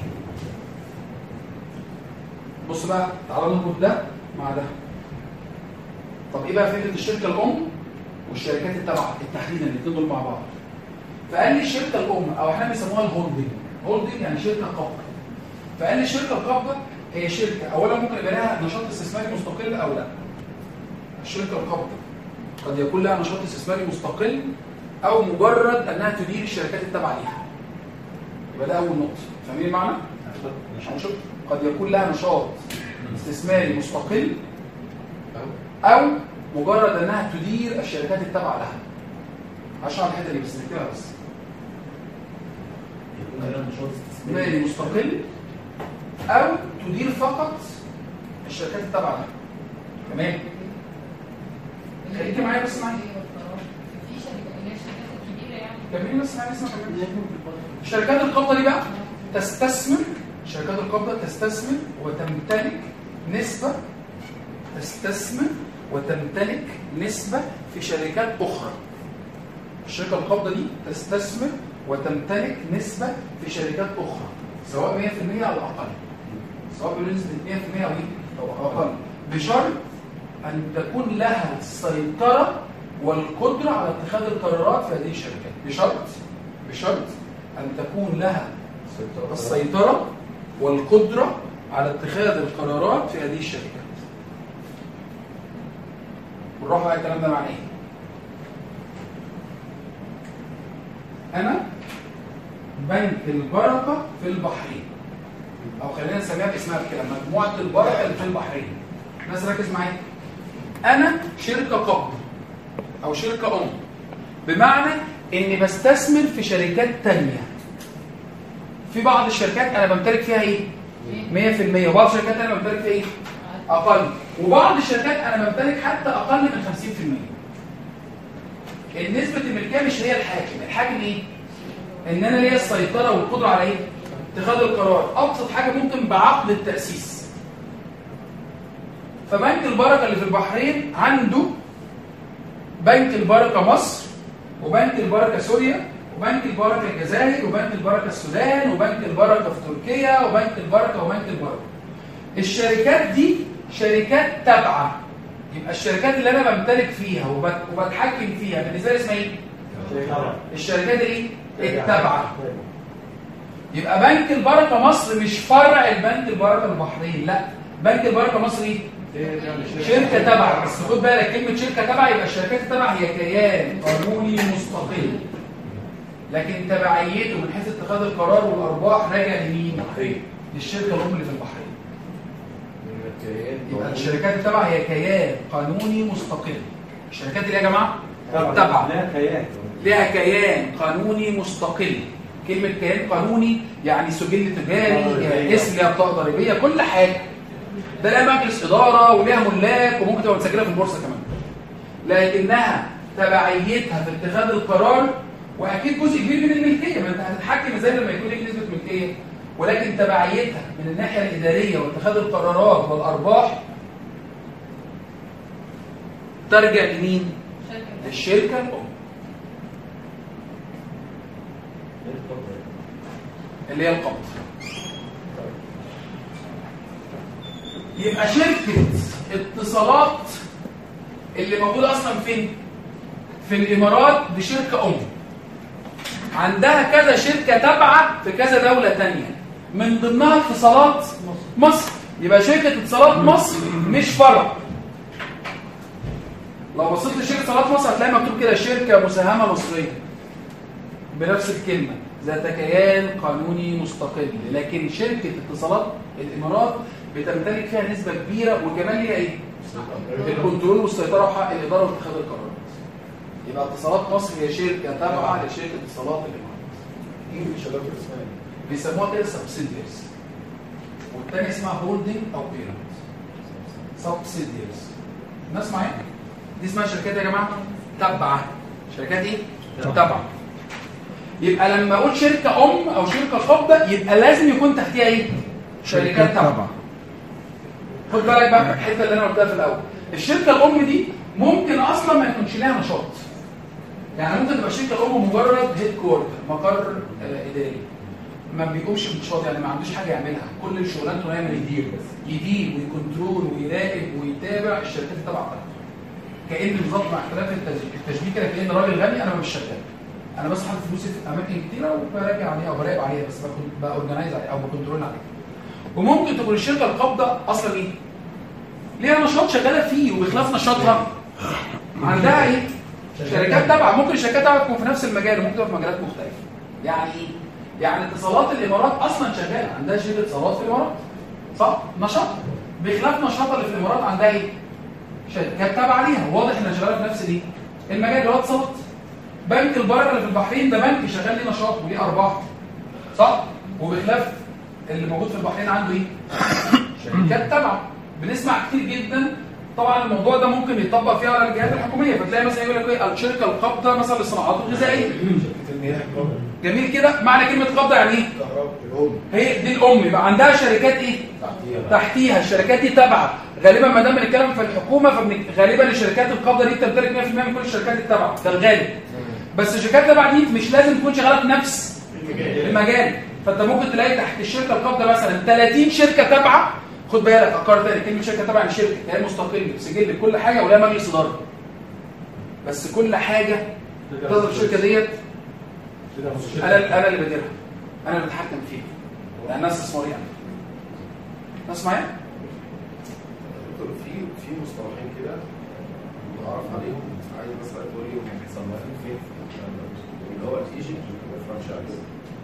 بص بقى تعالوا نربط ده مع ده. طب ايه بقى فكره الشركه الام والشركات التابعه التحديدا الاثنين دول مع بعض؟ فقال لي الشركه الام او احنا بنسموها الهولدنج. هولدنج يعني شركه قابضه. فقال لي الشركه القابضه هي شركه اولا ممكن يبقى لها نشاط استثماري مستقل او لا. الشركه القابضه قد يكون لها نشاط استثماري مستقل او مجرد انها تدير الشركات التابعه ليها. يبقى ده اول نقطه. فاهمين المعنى؟ هنشوف. قد يكون لها نشاط استثماري مستقل او مجرد انها تدير الشركات التابعه لها. هشرح الحته دي بس نكتبها بس. يكون لها نشاط استثماري مستقل او تدير فقط الشركات التابعه لها. تمام؟ خليكي معايا بس معايا. في شركات اللي هي الشركات الكبيره يعني. كملي بس معايا اسمع كملي. الشركات القابضه دي بقى تستثمر، شركات القابضه تستثمر وتمتلك نسبه تستثمر وتمتلك نسبه في شركات اخرى. الشركه القابضه دي تستثمر وتمتلك نسبه في شركات اخرى سواء مية في المية او اقل. سواء بنسبه مية في المية او اقل بشرط ان تكون لها السيطره والقدره على اتخاذ القرارات في هذه الشركات. بشرط بشرط ان تكون لها السيطره والقدره على اتخاذ القرارات في هذه الشركات. بالراحه بقى الكلام ده معناه ايه؟ انا بنك البركه في البحرين او خلينا نسميها باسمها كده مجموعه البركه اللي في البحرين. الناس ركز معايا. انا شركه قابضه او شركه ام بمعنى اني بستثمر في شركات تانية. في بعض الشركات انا بمتلك فيها ايه؟ مية في المية وبعض الشركات انا بمتلك فيها ايه؟ اقل. وبعض الشركات انا بمتلك حتى اقل من خمسين في المية. النسبة الملكية مش هي الحاكم. الحاكم ايه؟ ان انا ليا السيطرة والقدرة على ايه؟ اتخاذ القرار. ابسط حاجة ممكن بعقد التأسيس. فبنك البركة اللي في البحرين عنده بنك البركة مصر وبنك البركة سوريا وبنك البركة الجزائر وبنك البركة السودان وبنك البركة في تركيا وبنك البركة وبنك البركة. الشركات دي شركات تابعة. يبقى الشركات اللي انا بمتلك فيها وبتحكم فيها بالنسبه لي اسمها ايه؟ الشركات ايه؟ التابعه. يبقى بنك البركه مصر مش فرع البنك البركه البحرين، لا، بنك البركه مصر ايه؟ شركه تابعه. بس خد بالك كلمه شركه تابعه يبقى الشركات التابعه هي كيان قانوني مستقل، لكن تبعيته من حيث اتخاذ القرار والارباح راجع لمين؟ للشركه الام اللي في البحرين. يبقى الشركات التابعه هي كيان قانوني مستقل. الشركات اللي يا جماعه التابعه لها كيان لها كيان قانوني مستقل. كلمه كيان قانوني يعني سجل تجاري، يعني اسم، ليها بطاقه ضريبيه، كل حاجه. ده لها مجلس اداره وليها ملاك وممكن تبقى مسجله في البورصه كمان. لكنها تبعيتها في اتخاذ القرار واكيد جزء كبير من الملكيه، ما انت هتتحكم ازاي لما يكون لك نسبه ملكيه، ولكن تبعيتها من الناحيه الاداريه واتخاذ القرارات والارباح ترجع لمين؟ للشركه الام اللي هي القبض. يبقى شركه اتصالات اللي موجوده اصلا فين؟ في الامارات بشركه ام عندها كذا شركه تابعه في كذا دوله ثانيه من ضمنها اتصالات مصر. يبقى شركه اتصالات مصر مش فرع. لو بصيت لشركه اتصالات مصر هتلاقي مكتوب كده شركه مساهمه مصريه بنفس الكلمه ذات كيان قانوني مستقل، لكن شركه اتصالات الامارات بتمتلك فيها نسبه كبيره وكمان ليها ايه؟ الكنترول والسيطره وحق الاداره واتخاذ القرارات. يبقى اتصالات مصر هي شركه تابعه لشركه اتصالات الامارات. انجلش شباب اسمها بيسموها كده سبسيديرز، والثانيه اسمها هولدنج او بيرنت. سبسيديرز الناس معايا؟ دي اسمها شركات يا جماعه تابعه. شركات ايه؟ تابعه. يبقى لما اقول شركه ام او شركه قابضه يبقى لازم يكون تحتيها ايه؟ شركات تابعه. خد بالك بقى الحته اللي انا قلتها في الاول، الشركه الام دي ممكن اصلا ما يكونش لها نشاط. يعني ممكن تبقى الشركه الام مجرد هيد كوارتر، مقر اداري، ما بيقومش بنشاط، يعني ما عندوش حاجه يعملها، كل الشغلانه انه يعمل يدير بس، يدير ويكنترول ويراقب ويتابع الشركات التابعه بتاعته. كأن بالظبط مع اختلاف التشبيه كده، كأن راجل غني انا مش شغال، انا بس حاطط فلوسي في اماكن كتيره وبراجع عليها او براقب عليها بس، باورجنايز عليها او بكنترول عليها. وممكن تكون الشركه القابضه اصلا ايه؟ ليها نشاط شغاله فيه وبخلاف نشاطها عندها ايه؟ شركات تابعه. ممكن الشركات تابعه تكون في نفس المجال وممكن تبقى في مجالات مختلفه. يعني ايه؟ يعني اتصالات الامارات اصلا شغاله، عندها شركه اتصالات في الامارات، صح؟ نشاط بخلاف نشاطها اللي في الامارات عندها ايه؟ شركات تابعه ليها، واضح انها شغاله في نفس دي المجال اللي هو اتصالات. بنك البركه اللي في البحرين ده بنك شغال ليه نشاط وليه ارباح، صح؟ وبخلاف اللي موجود في البحرين عنده ايه؟ شركات تابعه. بنسمع كتير جدا طبعا الموضوع ده ممكن يتطبق فيه على الجهات الحكوميه، فتلاقي مثلا يقول لك ايه الشركه القابضه مثلا للصناعات الغذائيه. جميل كده. معنى كلمه قابضه يعني ايه؟ هي دي الام، يبقى عندها شركات ايه؟ تحتيها. الشركات دي تابعه غالبا، ما دام بنتكلم في الحكومه فغالبا الشركات القابضه دي بتمتلك مية في المية من كل الشركات التابعه، ده الغالب. بس الشركات التابعه دي مش لازم تكون شغاله في نفس المجال، فانت ممكن تلاقي تحت الشركه القابضه مثلا ثلاثين شركه تابعه. خد بالك افكار تاني، كلمه شركه تابعه يعني شركه هي مستقله بسجل بكل حاجه ولا مجلس اداره، بس كل حاجه تقدر الشركه ديت انا انا اللي بديرها، انا اللي بتحكم فيها لانها استثمار. يعني ناس معايا؟ في في مصطلحين كده متعرف عليهم، عايز بس تقول لي هم بيسموهم فين، اللي هو الايجنت والفرانشايز.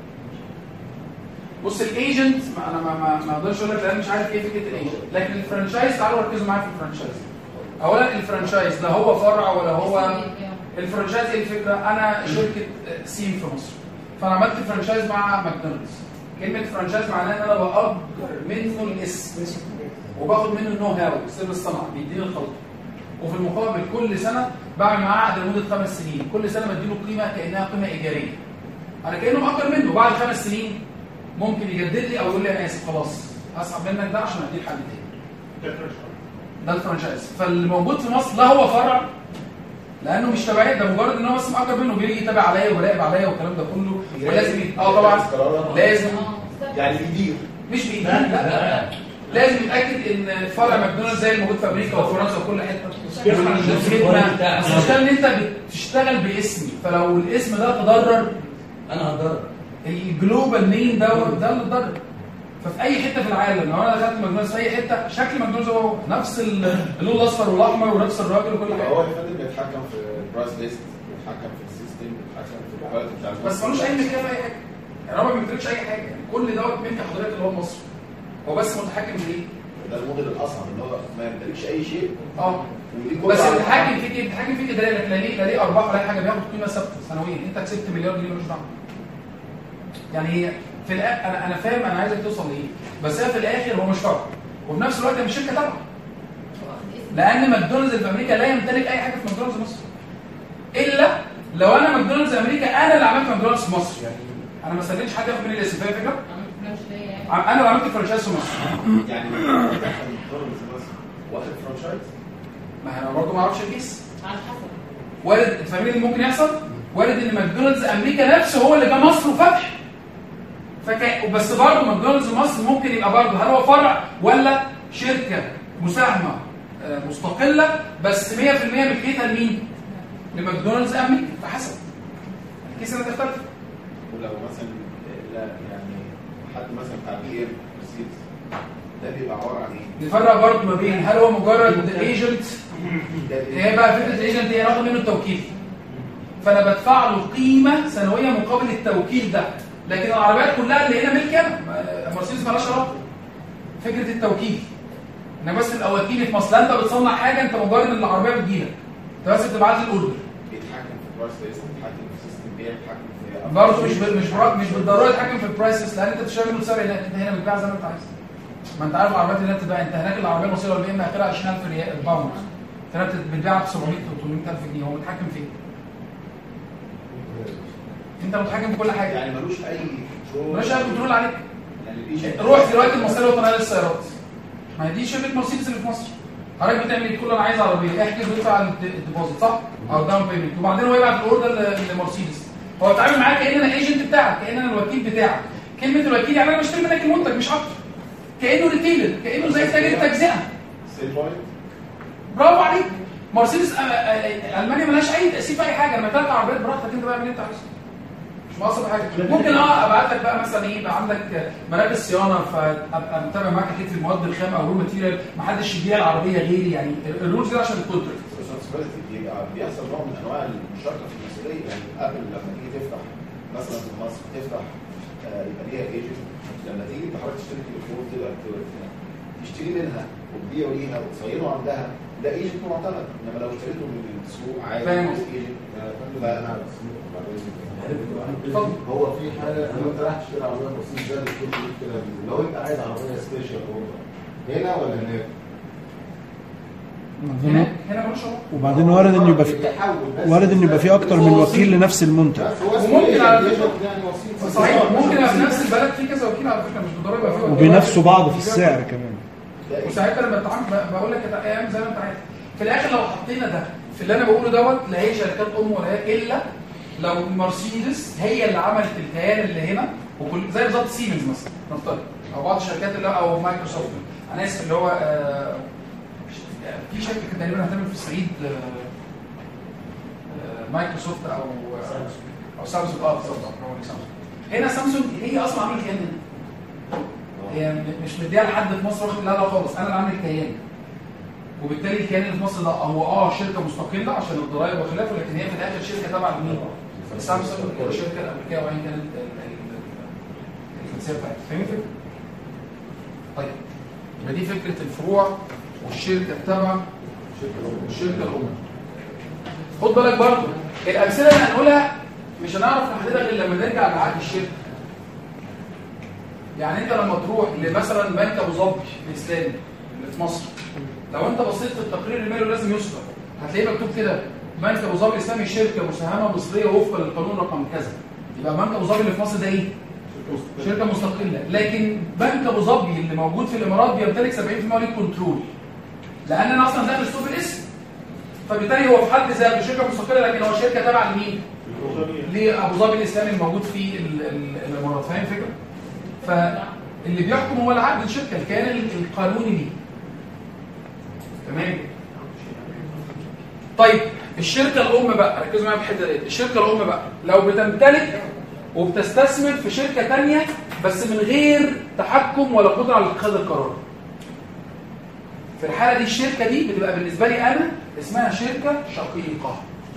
بص الايجنت انا ما ما ما اقدرش اقول لك لان مش عارف ايه فكره الايجنت، لكن الفرانشايز تعالوا ركزوا معايا في الفرانشايز. اولا الفرانشايز لا هو فرع ولا هو الفرانشايز. ايه الفكره؟ انا شركه سيم في مصر، فانا عملت فرانشايز مع ماكدونالدز. كلمه فرانشايز معناها ان انا بأجر منه الاسم وباخد منه النو هاو، سر الصنعه، بيديني الخلطه، وفي المقابل كل سنه بعمل معاه عقد لمده خمس سنين، كل سنه بديله قيمه كانها قيمه ايجاريه. انا كانه مأجر منه، بعد خمس سنين ممكن يجدد لي او يقول لي انا اسف خلاص اسحب منك ده عشان اديه لحد تاني. ده الفرانشايز. فاللي موجود في مصر لا هو فرع لانه مش تبعي، ده مجرد ان هو بس مأجر منه بيجي يتابع عليا ويراقب عليا والكلام ده كله، ولازم اه طبعا لازم يعني بيدير مش بيدير، لا لا لازم يتاكد ان فرع ماكدونالدز زي الموجود في امريكا وفرنسا وكل حته. المشكله ان انت بتشتغل باسمي، فلو الاسم ده تضرر انا هتضرر. الجلوبال نيم ده ده اللي اتضرر. ففي اي حته في العالم لو انا دخلت ماكدونالدز في اي حته شكل ماكدونالدز هو نفس اللون الاصفر والاحمر ونفس الراجل وكل حاجه. هو الفندم بيتحكم في البرايس ليست، بيتحكم في السيستم، بيتحكم في الكواليتي بتاع المنتج، بس ملوش اي ملكيه في اي حاجه. يعني هو ما بيمتلكش اي حاجه، يعني كل دوت ملك حضرتك اللي هو مصر. هو بس متحكم في ايه؟ ده الموديل الاصعب اللي هو ما يمتلكش اي شيء. اه بس بيتحكم فيك ايه؟ بيتحكم فيك اداريا، لا ليه لا ليه ارباح ولا اي حاجه، بياخد قيمه ثابته سنويا. انت كسبت مليار جنيه ملوش دعوه. يعني هي في الآخر انا انا فاهم انا عايزك توصل لايه، بس هي في الاخر هو مش فرع، وفي نفس الوقت مش شركه تابعه. لان ماكدونالدز في امريكا لا يمتلك اي حاجه في ماكدونالدز مصر، الا لو انا ماكدونالدز امريكا انا اللي عملت ماكدونالدز في مصر. يعني انا ما استنيتش حد ياخد مني الاسم، فاهم الفكره؟ انا اللي عملت فرانشايز في مصر. يعني ماكدونالدز مصر واخد فرانشايز؟ ما انا برضه ما اعرفش الكيس، على حسب. وارد فاهمين اللي ممكن يحصل؟ وارد ان ماكدونالدز امريكا نفسه هو اللي جه مصر وفتح. فك... بس برضه ماكدونالدز مصر ممكن يبقى برضه هل هو فرع ولا شركه مساهمه مستقله بس مية في المية ملكيتها لمين؟ لماكدونالدز امريكا، فحسب الكيس اللي تختلف. ولو مثلا لا يعني حد مثلا بتاع بي ام مرسيدس ده بيبقى عباره عن ايه؟ نفرق برضه ما بين هل هو مجرد ايجنت، هي بقى فكره الايجنت هي ناخد منه التوكيل، فانا بدفع له قيمه سنويه مقابل التوكيل ده، لكن العربيات كلها اللي هنا ملكي انا، مرسيدس مالهاش علاقه. فكره التوكيل انا بس تبقى وكيلي في مصر، انت بتصنع حاجه انت مجرد ان العربيه بتجيلك انت بس بتبعت لي الاوردر. بيتحكم في البرايس ليست، بيتحكم في السيستم، بيتحكم في برضه مش مش مش بالضروره يتحكم في البرايسز، لان انت بتشتغل منه سعر هناك، انت هنا بتبيع زي ما انت عايز. ما انت عارف العربيات اللي بتبقى انت هناك العربيه المصريه والبي ام اخرها عشرين ألف ريال باوند، فرقه بتبيع ب سبعمية ثلاثمية ألف جنيه، هو متحكم فين؟ انت متحكم في كل حاجه، يعني ملوش اي شغل، ملوش اي كنترول عليك. يعني الايجنت روح دلوقتي المصريه الوطنيه للسيارات، ما هي دي شركه مرسيدس اللي في مصر، حضرتك بتعمل ايه؟ تقول له انا عايز عربيه، احجز وادفع الديبوزيت صح؟ او داون بيمنت، وبعدين هو يبعت الاوردر لمرسيدس، هو اتعامل معاك كان انا الايجنت بتاعك، كان انا الوكيل بتاعك. كلمه الوكيل يعني انا بشتري منك المنتج مش اكتر، كانه ريتيلر، كانه زي تاجر التجزئه. سيل بوينت. برافو عليك. مرسيدس المانيا مالهاش اي تاثير في اي حاجه، لما تلقى عربيات براحتك انت بقى اعمل اللي انت عايزه، مش مقصر حاجه. ممكن اه ابعت لك بقى مثلا ايه، يبقى عندك مراكز صيانه فابقى متابع معاك اكيد في المواد الخام او رو ماتيريال، ما حدش يبيع العربيه غيري، يعني الرولز دي عشان الكونتراكت. بيحصل نوع من انواع المشاركه في المسؤوليه، يعني قبل لما تيجي تفتح مثلا في مصر تفتح آه يبقى ليها ايجنت، لما تيجي انت حضرتك تشتري تليفون تقدر تشتري منها وتبيعه ليها وتصينه عندها، ده ايجنت معتمد. انما لو اشتريته من السوق عادي فاهم. هو في حاجه لو انت رايح تشتري عربيه بسيطه زي الدكتور بيقول كده، لو انت عايز عربيه سبيشال اوردر هنا ولا هناك؟ هنا هنا ملوش علاقه. وبعدين وارد ان يبقى في وارد ان يبقى في اكتر من وكيل لنفس المنتج. وممكن على فكره صحيح ممكن يبقى في نفس البلد في كذا وكيل على فكره، مش بالضروره يبقى في وكيل وبينافسوا بعض في السعر كمان. وساعتها لما بتعامل بقول لك ايام زي ما انت عايز. في الاخر لو حطينا ده في اللي انا بقوله دوت، لا هي شركات ام ولا هي، الا لو مرسيدس هي اللي عملت الكيان اللي هنا، وكل زي بالظبط سيمنز مثلا نفترض، او بعض الشركات اللي او مايكروسوفت، انا اسف اللي هو آه في شركه كانت تقريبا هتعمل في الصعيد آه آه مايكروسوفت او آه او سامسونج. اه بالظبط سامسونج. هنا سامسونج هي اصلا عامله الكيان هنا، هي مش مديها لحد في مصر واخد، لا لا خالص، انا اللي عامل الكيان. وبالتالي الكيان اللي في مصر ده هو اه شركه مستقله عشان الضرائب وخلافه، لكن هي في الاخر شركه تبع لمين؟ سامسونج الشركه الامريكيه وان كانت الجنسيه بتاعتها. فاهمين الفكره؟ طيب يبقى دي فكره الفروع والشركه التابعه والشركه الام. خد بالك برضه الامثله اللي هنقولها مش هنعرف نحددها غير لما نرجع لعقد الشركه. يعني انت لما تروح لمثلا بنك ابو ظبي الاسلامي اللي في مصر، لو انت بصيت في التقرير المالي لازم يذكر، هتلاقيه مكتوب كده بنك ابو ظبي الاسلامي شركه مساهمه مصريه وفقا للقانون رقم كذا. يبقى بنك ابو ظبي اللي في مصر ده ايه؟ شركه مستقله. لكن بنك ابو ظبي اللي موجود في الامارات بيمتلك سبعين بالمية ليه كنترول، لان انا اصلا داخل السوق بالاسم، فبالتالي هو في حد ذاته شركه مستقله، لكن هو شركه تابعه لمين؟ لابو ظبي الاسلامي الموجود في الامارات. فاهم الفكره؟ فاللي بيحكم هو العقد الشركه الكيان القانوني ليه. تمام. طيب الشركه الام بقى، ركزوا معايا في الحته دي. الشركه الام بقى لو بتمتلك وبتستثمر في شركه ثانيه بس من غير تحكم ولا قدره على اتخاذ القرار، في الحاله دي الشركه دي بتبقى بالنسبه لي انا اسمها شركه شقيقه.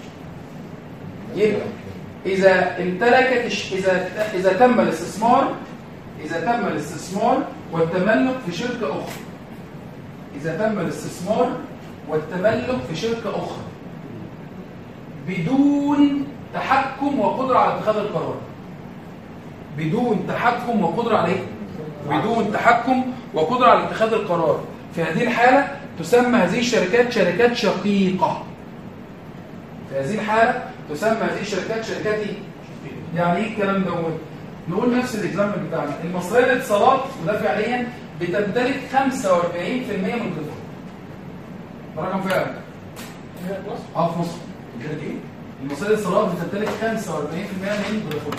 يبقى اذا امتلكت اذا اذا تم الاستثمار اذا تم الاستثمار والتملك في شركه اخرى إذا تم الاستثمار والتملك في شركة أخرى بدون تحكم وقدرة على اتخاذ القرار، بدون تحكم وقدرة على إيه؟ بدون تحكم وقدرة على اتخاذ القرار، في هذه الحالة تسمى هذه الشركات شركات شقيقة. في هذه الحالة تسمى هذه الشركات شركات إيه؟ يعني إيه الكلام ده؟ نقول نفس الإكزامبل بتاعنا. المصرية للاتصالات وده فعليا بتمتلك خمسة وأربعين بالمية من الدفع. ده رقم فعلا. اه في مصر. بتمتلك ايه؟ المصرية للاتصالات بتمتلك خمسة وأربعين بالمية من الدفع.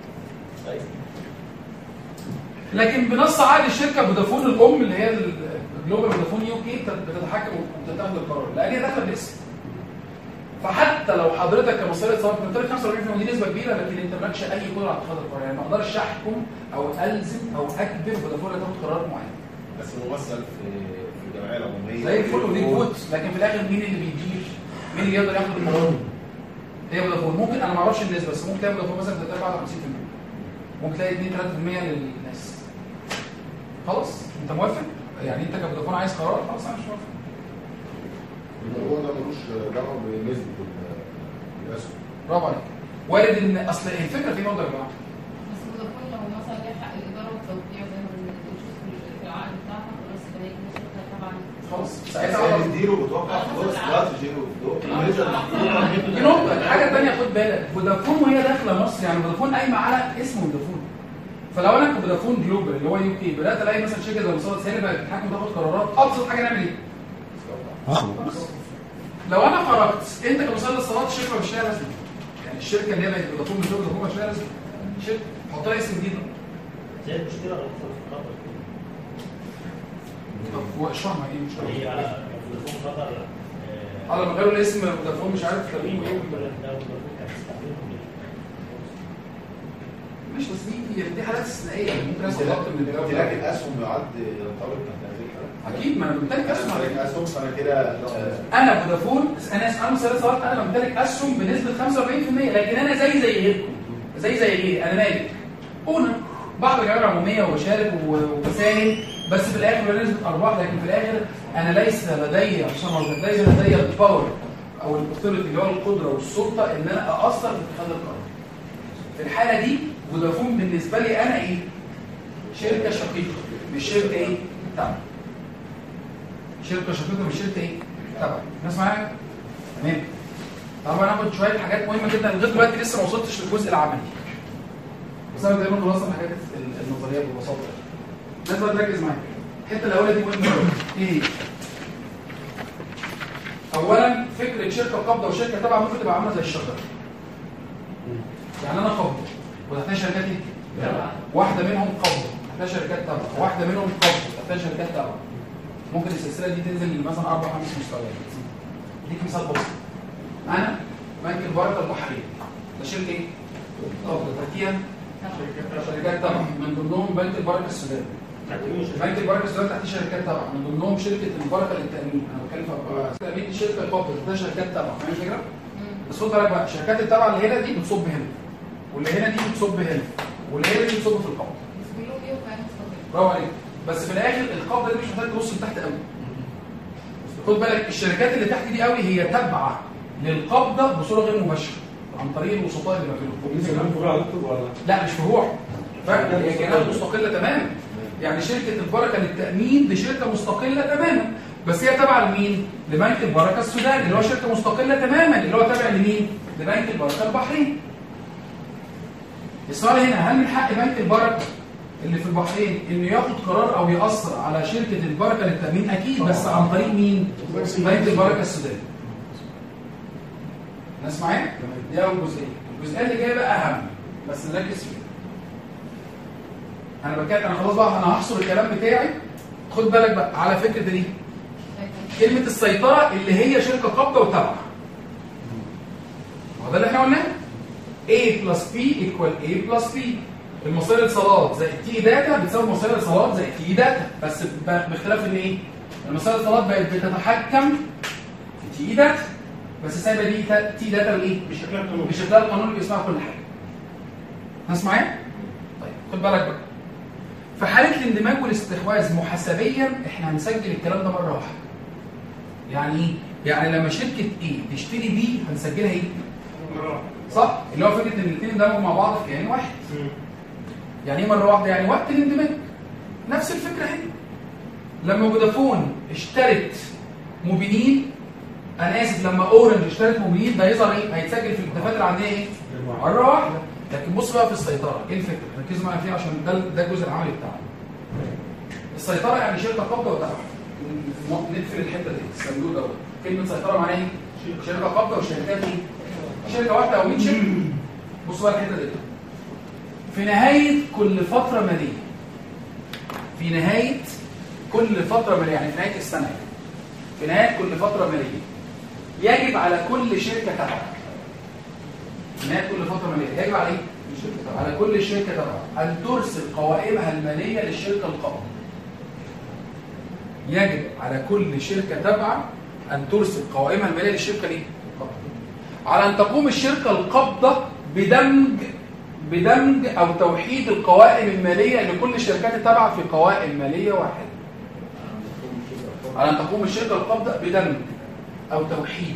لكن بنص عقد الشركه فودافون الام اللي هي الجلوبال فودافون يو كي بتتحكم وبتتخذ القرار لان هي داخله باسم. فحتى لو حضرتك كمصرية اتصالات بتمتلك خمسة وأربعين بالمية دي نسبه كبيره، لكن انت مالكش اي قدره على اتخاذ القرار، يعني ما اقدرش احكم او الزم او اجبر فودافون انها تاخد قرار معين. بس ممثل في في الجمعيه العموميه زي الفل ودي فوت، لكن في الاخر مين اللي بيدير؟ مين اللي يقدر ياخد القرار؟ هي فودافون. ممكن انا ما اعرفش النسبه بس ممكن تلاقي فودافون مثلا بتتابع على خمسين بالمية، ممكن تلاقي اتنين تلاتة بالمية للناس. خلاص انت موافق؟ يعني انت كفودافون عايز قرار، خلاص انا مش موافق. الموضوع ده ملوش دعوه بنسبه الاسهم. برافو عليك. وارد ان اصل الفكره في موضوع يا جماعه. بس فودافون لو مثلا ليها حق الاداره والتوقيع زي ما بنشوف في العقد بتاعها خلاص يبقى هي كده شركه طبعا. خلاص مصر ساعتها ساعتها أقدر- بتديله بتوقع فلوس لا تجيله فلوس. دي نقطة. الحاجة الثانية خد بالك فودافون وهي داخلة مصر يعني فودافون قايمة على اسم فودافون. فلو انا كفودافون جلوبال اللي هو يو كي بدات الاقي مثلا شركه زي مصالح هي اللي بقت تتحكم تاخد قرارات، ابسط حاجه نعمل ايه؟ اخلص. لو انا خرجت انت كمصلح اتصالات الشركه مش لها لازمه. يعني الشركه اللي هي بقت فودافون بتقول فودافون مش لها لازمه. شركه حط لها اسم جديد. زي المشكله اللي في قطر طب هو اشرح معايا ايه المشكله؟ هي فودافون قطر اه لما غيروا الاسم فودافون مش عارف تقريبا ايه مش بس دي دي حالات استثنائيه ممكن اسال اكتر من الجواب. امتلاك الاسهم يعد ينطبق تحت هذه الحالة. اكيد ما انا بمتلك اسهم على امتلاك اسهم فانا كده انا فودافون انا انا مصرف صارت انا بمتلك اسهم بنسبه خمسة وأربعين بالمية لكن انا زي زي غيركم زي زي غيري انا مالك اونر بعض الجمعيات العموميه وبشارك وبساهم بس في الاخر ولا نسبه ارباح لكن في الاخر انا ليس لدي عشان ليس لدي الباور او الاوثوريتي اللي هو القدره والسلطه ان انا ااثر في اتخاذ القرار. في الحاله دي فودافون بالنسبه لي انا ايه؟ شركه شقيقه مش شركه ايه؟ تبع. شركه شقيقه مش شركه ايه؟ تبع. الناس معايا؟ تمام. طبعا انا هاخد شويه حاجات مهمه جدا لغايه دلوقتي لسه ما وصلتش للجزء العملي. بس انا دايما خلصت الحاجات النظريه ببساطه. الناس بقى تركز معايا. الحته الاولى دي مهمه قوي. ايه؟ اولا فكره شركه قابضه وشركه تبع ممكن تبقى عامله زي الشجره. يعني انا قابضه وتحتها شركات ايه؟ تبع. واحده منهم قابضه تحتها شركات تبع، واحده منهم قابضه تحتها شركات تبع. ممكن السلسله دي تنزل مثلا اربع خمس مستويات. اديك مثال بسيط. انا بنك البركه البحريه ده شركه ايه؟ قابضه تحتيها شركات تبع من ضمنهم بنك البركه السوداني. بنك البركه السوداني تحتيه شركات تبع من ضمنهم شركه البركه للتامين. انا بتكلم في التامين دي شركه قابضه تحتها شركات تبع فاهم الفكره؟ بس خد بالك بقى الشركات التابعه اللي هنا دي بتصب هنا واللي هنا دي بتصب هنا واللي هنا دي بتصب في القبضه. برافو عليك. بس في الاخر القبضه دي مش محتاج تبص لتحت قوي. خد بالك الشركات اللي تحت دي قوي هي تابعه للقبضه بصوره غير مباشره عن طريق الوسطاء اللي ما بينهم. فروع يا دكتور ولا لا مش فروع. فعلا هي كيانات مستقله تماما. يعني شركه البركه للتامين دي شركه مستقله تماما بس هي تابعه لمين؟ لبنك البركه السوداني اللي هو شركه مستقله تماما اللي هو تابع لمين؟ لبنك البركه البحرين. السؤال هنا هل من حق بنك البركه اللي في البحرين انه ياخد قرار او ياثر على شركه البركه للتامين؟ اكيد بس عن طريق مين؟ بنك البركه السوداني. الناس معايا؟ دي اول جزئيه. الجزئيه اللي جايه بقى اهم بس نركز فيها. انا بكات انا خلاص بقى انا هحصر الكلام بتاعي. خد بالك بقى على فكره دي كلمه السيطره اللي هي شركه قابضه وتابعه. هو ده اللي احنا قلناه. A plus B equal A plus B. المصادر الاتصالات زي تي داتا بتساوي مصادر الاتصالات زي تي داتا بس باختلاف ان ايه؟ المصادر الاتصالات بقت بتتحكم في تي داتا بس سايبه دي تي داتا بالايه؟ بشكلها القانوني اللي بيسمعها كل حاجه. ناس معايا؟ طيب خد بالك بقى. في حاله الاندماج والاستحواذ محاسبيا احنا هنسجل الكلام ده مره واحده. يعني ايه؟ يعني لما شركه A تشتري بي هنسجلها ايه؟ صح؟ اللي هو فكره ان الاثنين اندمجوا مع بعض في كيان واحد. يعني ايه مره واحده؟ يعني وقت الاندماج. نفس الفكره هنا. لما فودافون اشترت موبينيل انا اسف لما اورنج اشترت موبينيل ده يظهر ايه؟ هيتسجل في الدفاتر العاديه ايه؟ مره واحده. لكن بص بقى في السيطره، ايه الفكره؟ ركزوا معايا فيها عشان ده ده الجزء العملي بتاعنا. السيطره يعني شركه قابضه وتابعه. نقفل الحته دي الصندوق دوت. كلمه سيطره معناها ايه؟ شركه قابضه وشركات ايه؟ شركه واحده او مية شركه. بصوا بقى الحته دي. في نهايه كل فتره ماليه في نهايه كل فتره ماليه يعني في نهايه السنه في نهايه كل فتره ماليه يجب على كل شركه تابعه في نهايه كل فتره ماليه يجب على ايه؟ على كل شركه تابعه ان ترسل قوائمها الماليه للشركه القابضه. يجب على كل شركه تابعه ان ترسل قوائمها الماليه للشركه الايه؟ على ان تقوم الشركه القابضه بدمج بدمج او توحيد القوائم الماليه لكل الشركات التابعه في قوائم ماليه واحده. على ان تقوم الشركه القابضه بدمج او توحيد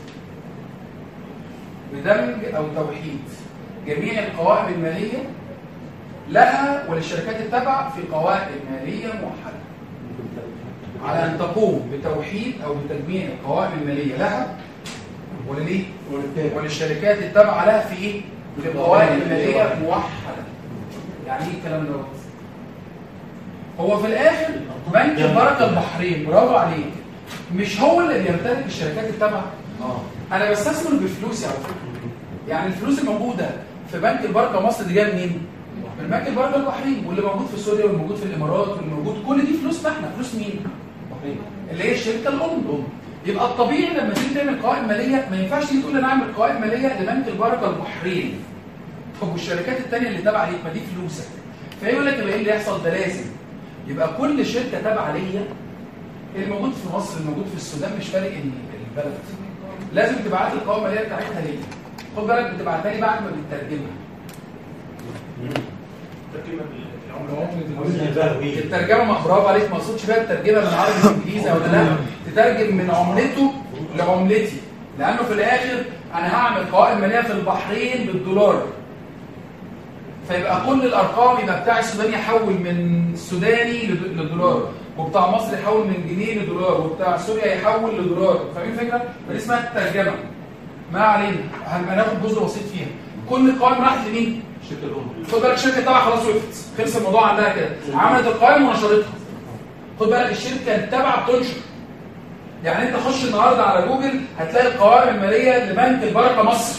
بدمج او توحيد جميع القوائم الماليه لها وللشركات التابعه في قوائم ماليه موحده. على ان تقوم بتوحيد او بتجميع القوائم الماليه لها ولليه؟ وللشركات التابعه لها في ايه؟ في قوائم ماليه موحده. يعني ايه الكلام دوت؟ هو في الاخر بنك البركه البحرين، برافو عليك، مش هو اللي بيمتلك الشركات التابعه؟ اه انا بستثمر بفلوسي على فكره. يعني الفلوس الموجوده في بنك البركه مصر دي جايه منين؟ من بنك البركه البحرين، واللي موجود في سوريا واللي موجود في الامارات واللي موجود، كل دي فلوسنا احنا. فلوس مين؟ اللي هي الشركه الام. يبقى الطبيعي لما تيجي تعمل قوائم ماليه ما ينفعش تيجي تقول انا اعمل قوائم ماليه لبنك البركه البحرين. طب والشركات الثانيه اللي تابعه ليك ما دي فلوسك. فيقول لك يبقى ايه اللي يحصل؟ ده لازم يبقى كل شركه تابعه ليا، الموجود في مصر الموجود في السودان مش فارق ان البلد، لازم تبعت لي القوائم الماليه بتاعتها ليا. خد بالك بتبعتها لي بعد ما بتترجمها. الترجمه برافو عليك، ما اقصدش بقى الترجمه من عربي لانجليزي ولا لا، تترجم من عملته لعملتي، لانه في الاخر انا هعمل قوائم ماليه في البحرين بالدولار، فيبقى كل الارقام يبقى بتاع السودان يحول من سوداني لدولار، وبتاع مصر يحول من جنيه لدولار، وبتاع سوريا يحول لدولار. فاهمين الفكره؟ فدي اسمها الترجمه. ما علينا، هناخد جزء بسيط فيها. كل القوائم راحت لمين؟ الشركه الام. خد بالك الشركه التابعه خلاص وقفت، خلص الموضوع عندها كده، عملت القوائم ونشرتها. خد بالك الشركه التابعه بتنشر. يعني انت خش النهارده على جوجل هتلاقي القوائم الماليه لبنك البركه مصر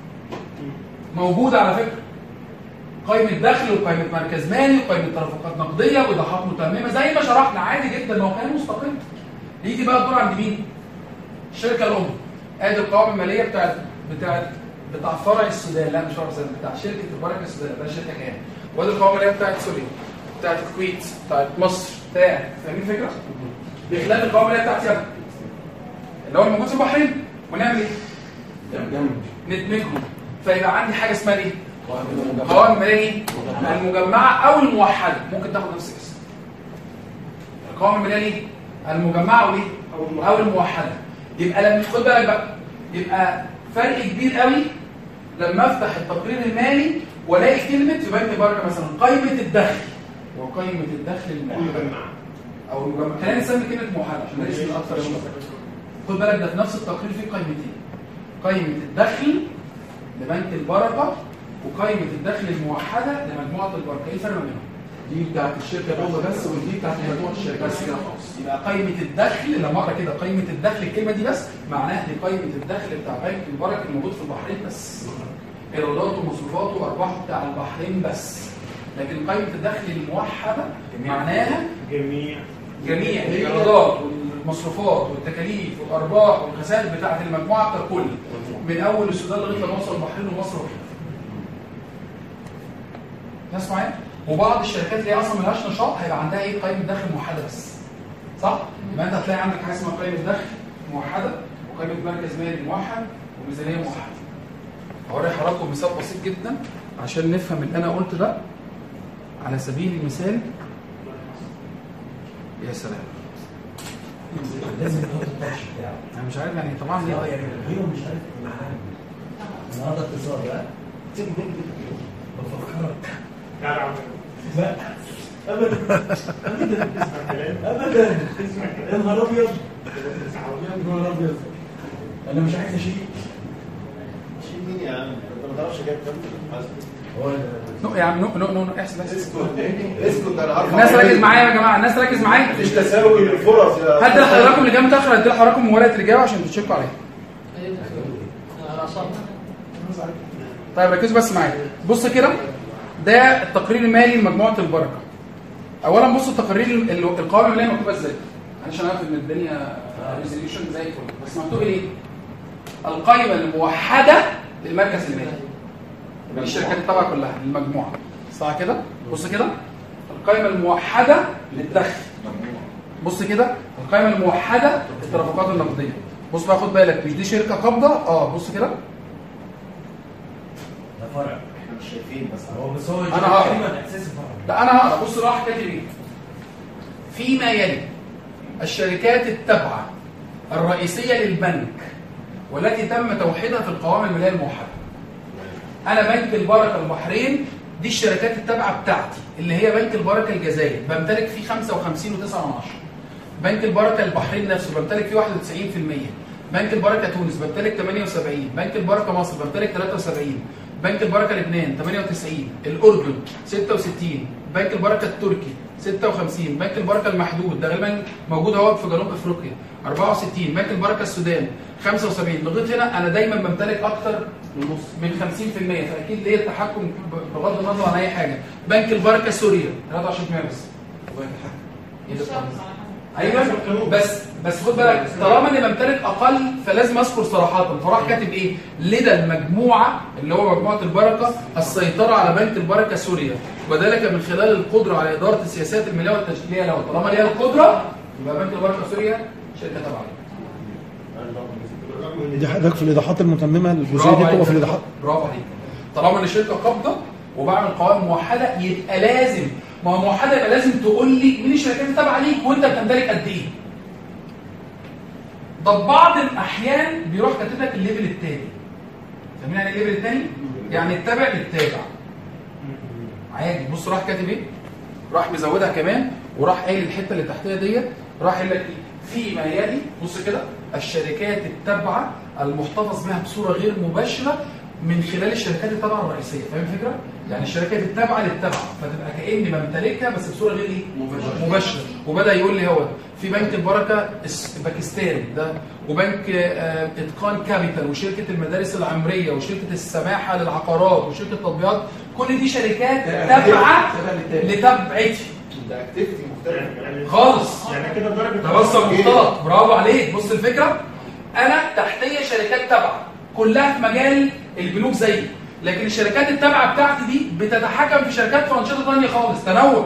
موجوده على فكره. قائمه دخل وقائمه مركز مالي وقائمه ترافقات نقديه وايضاحات متممه زي ما شرحنا عادي جدا، ما هو كان مستقل. يجي بقى الدور عند مين؟ الشركه الام. ادي القوائم الماليه بتاعت بتاعت بتاع فرع السودان، لا مش فرع السودان، بتاع شركه البركه السودان، ده شركه كام؟ وادي القوائم الماليه بتاعت سوريا، بتاعت الكويت، بتاعت مصر، بتاع فاهمين الفكره؟ بخلاف القوائم الماليه بتاعت يمن اللي هو الموجود في البحرين. ونعمل ايه؟ ندمجهم. فيبقى عندي حاجه اسمها ايه؟ قوائم ماليه المجمعه او الموحده، ممكن تاخد نفس الاسم. القوائم الماليه المجمعه او ايه؟ او الموحده. يبقى لما خد بالك بقى، يبقى فرق كبير قوي لما افتح التقرير المالي والاقي كلمه في بنك البركه مثلا قائمه الدخل وقائمه الدخل المجمع او المجمع. خلينا نسمي كلمه موحده عشان ده اسم اكثر. خد بالك ده في نفس التقرير فيه قائمتين، قائمه الدخل لبنك البركه وقائمه الدخل الموحده لمجموعه البركه. ايه الفرق بينهم؟ دي بتاعت الشركه الام بس، ودي بتاعت مجموعه الشركات بس كده خالص. يبقى قائمه الدخل لما اقرا كده قائمه الدخل الكلمه دي بس معناها دي قائمه الدخل بتاع بنك البركه الموجود في البحرين بس، ايراداته ومصروفاته وارباحه بتاع البحرين بس. لكن قائمه الدخل الموحده معناها جميع جميع الايرادات والمصروفات والتكاليف والارباح والخسائر بتاعه المجموعه ككل، من اول السودان لغايه ما اوصل البحرين ومصر وكده. ناس معايا؟ وبعض الشركات اللي هي اصلا ملهاش نشاط هيبقى عندها ايه؟ قائمه دخل موحده بس. صح؟ يبقى انت هتلاقي عندك حاجه اسمها قائمه دخل موحده وقائمه مركز مالي موحد وميزانيه موحده. هوري حضراتكم مثال بسيط جدا عشان نفهم اللي انا قلت ده. على سبيل المثال، يا سلام، لازم يحط التاتش بتاعه. انا مش عارف يعني طبعا ليه يعني الغيره مش عارف معانا النهارده اتصال بقى بفكرك تعالى لا ابدا ابدا تسمع كلام ابدا تسمع كلام. يا نهار ابيض يا نهار ابيض، انا مش عايز اشيل. شيل مين يا عم؟ انت ما تعرفش جايب كام هو نو يا عم نو نو نو احسب احسب. اسكت اسكت، انا عارف. الناس ركز معايا يا جماعه، الناس ركز معايا. مش تساوي الفرص يا هدي لحضراتكم اللي جاي متاخر، هدي لحضراتكم ورقه الاجابه عشان تشيكوا عليها. طيب ركزوا بس معايا. بص كده، ده التقرير المالي لمجموعه البركه. اولا بص التقارير القوائم الماليه مكتوبه ازاي عشان اعرف ان الدنيا ريزوليوشن زي الفل. بس مكتوب ايه؟ القائمه الموحده للمركز المالي. دي الشركات التابعه كلها للمجموعه، صح كده؟ بص كده، القائمه الموحده للدخل. بص كده، القائمه الموحده للترافقات النقديه. بص بقى خد بالك، مش دي شركه قابضه؟ اه بص كده، ده فرع احنا مش شايفين بس هو بس هو انا هقرا. احساس فرع. لا انا هقرا. بص راح كاتب ايه؟ فيما يلي الشركات التابعه الرئيسيه للبنك والتي تم توحيدها في القوائم الماليه الموحده. انا بنك البركه البحرين، دي الشركات التابعه بتاعتي اللي هي بنك البركه الجزائر، بمتلك فيه خمسة وخمسين وتسعة من عشرة. بنك البركه البحرين نفسه بمتلك فيه واحد وتسعين في المية، بنك البركه تونس بمتلك ثمانية وسبعين، بنك البركه مصر بمتلك ثلاثة وسبعين، بنك البركه لبنان ثمانية وتسعين، الاردن ستة وستين، بنك البركه التركي ستة وخمسين، بنك البركه المحدود ده غالبا موجود اهو في جنوب افريقيا أربعة وستين، بنك البركه السودان خمسة وسبعين. لغايه هنا انا دايما بمتلك اكتر من خمسين في المية، فاكيد ليا التحكم بغض النظر عن اي حاجه. بنك البركه سوريا ثلاثة وعشرين في المية بس. ايوه بس بس خد بالك طالما اني بمتلك اقل فلازم اذكر صراحه، فراح كاتب ايه؟ لدى المجموعه اللي هو مجموعه البركه السيطره على بنك البركه سوريا وذلك من خلال القدره على اداره السياسات الماليه والتشغيليه له. طالما ليها القدره يبقى بنك البركه سوريا شركه تبعيه. دي حضرتك في الايضاحات المتممه الجزئيه دي بتبقى في الايضاحات. برافو عليك. طالما ان الشركه قابضه وبعمل قوائم موحده يبقى لازم، ما هو موحده يبقى لازم تقول لي مين الشركات اللي تابعه ليك وانت بتمتلك قد ايه. طب بعض الاحيان بيروح كاتب لك الليفل الثاني. فاهمين يعني ايه الليفل الثاني؟ يعني التابع للتابع. عادي. بص راح كاتب ايه؟ راح مزودها كمان وراح قايل الحته اللي تحتها ديت، راح قايل لك ايه؟ فيما يلي بص كده الشركات التابعه المحتفظ بها بصوره غير مباشره من خلال الشركات التابعه الرئيسيه. فاهم الفكره؟ يعني الشركات التابعه للتابعه فتبقى كاني بمتلكها بس بصوره غير ايه؟ مباشره. مباشره. وبدا يقول لي هو في بنك البركه الباكستاني ده وبنك آه اتقان كابيتال وشركه المدارس العمريه وشركه السماحه للعقارات وشركه التطبيقات، كل دي شركات تابعه لتبعتي. ده اكتيفيتي مختلف خالص. يعني كده درجه ده بص مختلط. برافو عليك. بص الفكره، انا تحتيه شركات تابعه كلها في مجال البنوك زيي، لكن الشركات التابعه بتاعتي دي بتتحكم في شركات في انشطه ثانيه خالص. تنوع.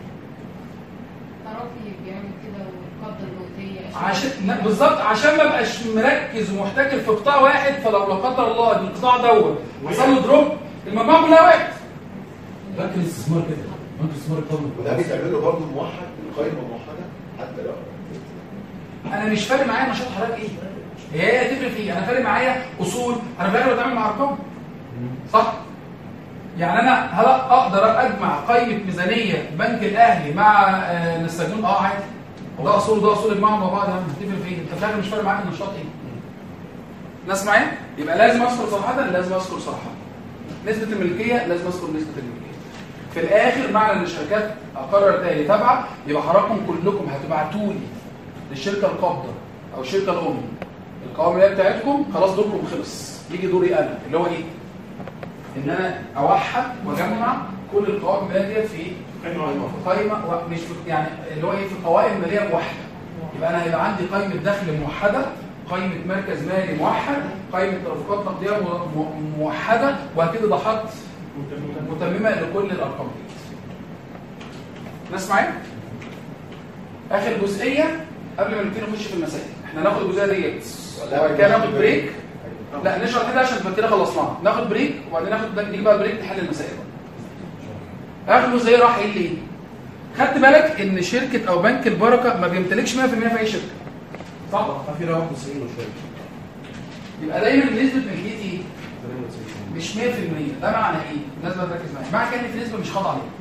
طرفي بيعمل كده والقبضه الجهديه عشان لا بالظبط عشان ما ابقاش مركز ومحتكر في قطاع واحد، فلو لا قدر الله القطاع دوت حصل له دروب المجموعه كلها وقعت. بنك الاستثمار كده، بنك الاستثمار طبعا وده بيتعمله برضه موحد، قائمه موحده حتى لو انا مش فارق معايا نشاط حضرتك ايه؟ هي هتفرق في ايه؟ انا فارق معايا اصول، انا في الاخر بتعامل مع ارقام. صح؟ يعني انا هل اقدر اجمع قائمه ميزانيه بنك الاهلي مع آه نستجون؟ اه عادي. ده اصول وده اصول اجمعهم مع بعض. يعني هتفرق في ايه؟ انت في الاخر مش فارق معاك النشاط ايه؟ ناس معايا؟ يبقى لازم اذكر صراحه، لازم اذكر صراحه. نسبه الملكيه لازم اذكر نسبه الملكيه. في الاخر معنى ان الشركات اقرر تاني تابعه، يبقى حضراتكم كلكم هتبعتوا لي للشركه القابضه او الشركه الام القوائم الماليه بتاعتكم. خلاص دوركم خلص. يجي دوري انا اللي هو ايه؟ ان انا اوحد واجمع كل القوائم الماليه ديت في ايه؟ في قائمه مش في يعني اللي هو ايه؟ في قوائم ماليه موحده. يبقى انا هيبقى عندي قائمه دخل موحده، قائمه مركز مالي موحد، قائمه تدفقات نقديه موحده، وهكذا ضحات متممه لكل الارقام دي. ناس معايا؟ اخر جزئيه قبل ما نبتدي نخش في المسائل، احنا ناخد الجزئيه ديت وبعد كده ناخد بريك. لا نشرح كده عشان كده خلصناها. ناخد بريك وبعدين ناخد نيجي بقى بريك نحل المسائل. اخر جزئيه راح قايل لي خدت بالك ان شركه او بنك البركه ما بيمتلكش مية في المية في اي شركه. صح؟ في رقم تسعين وشويه. يبقى دايما نسبه ملكيتي مش مية في المية. ده معنى ايه؟ الناس بتركز معايا. معنى كده ان في نسبه مش خاضعه عليها.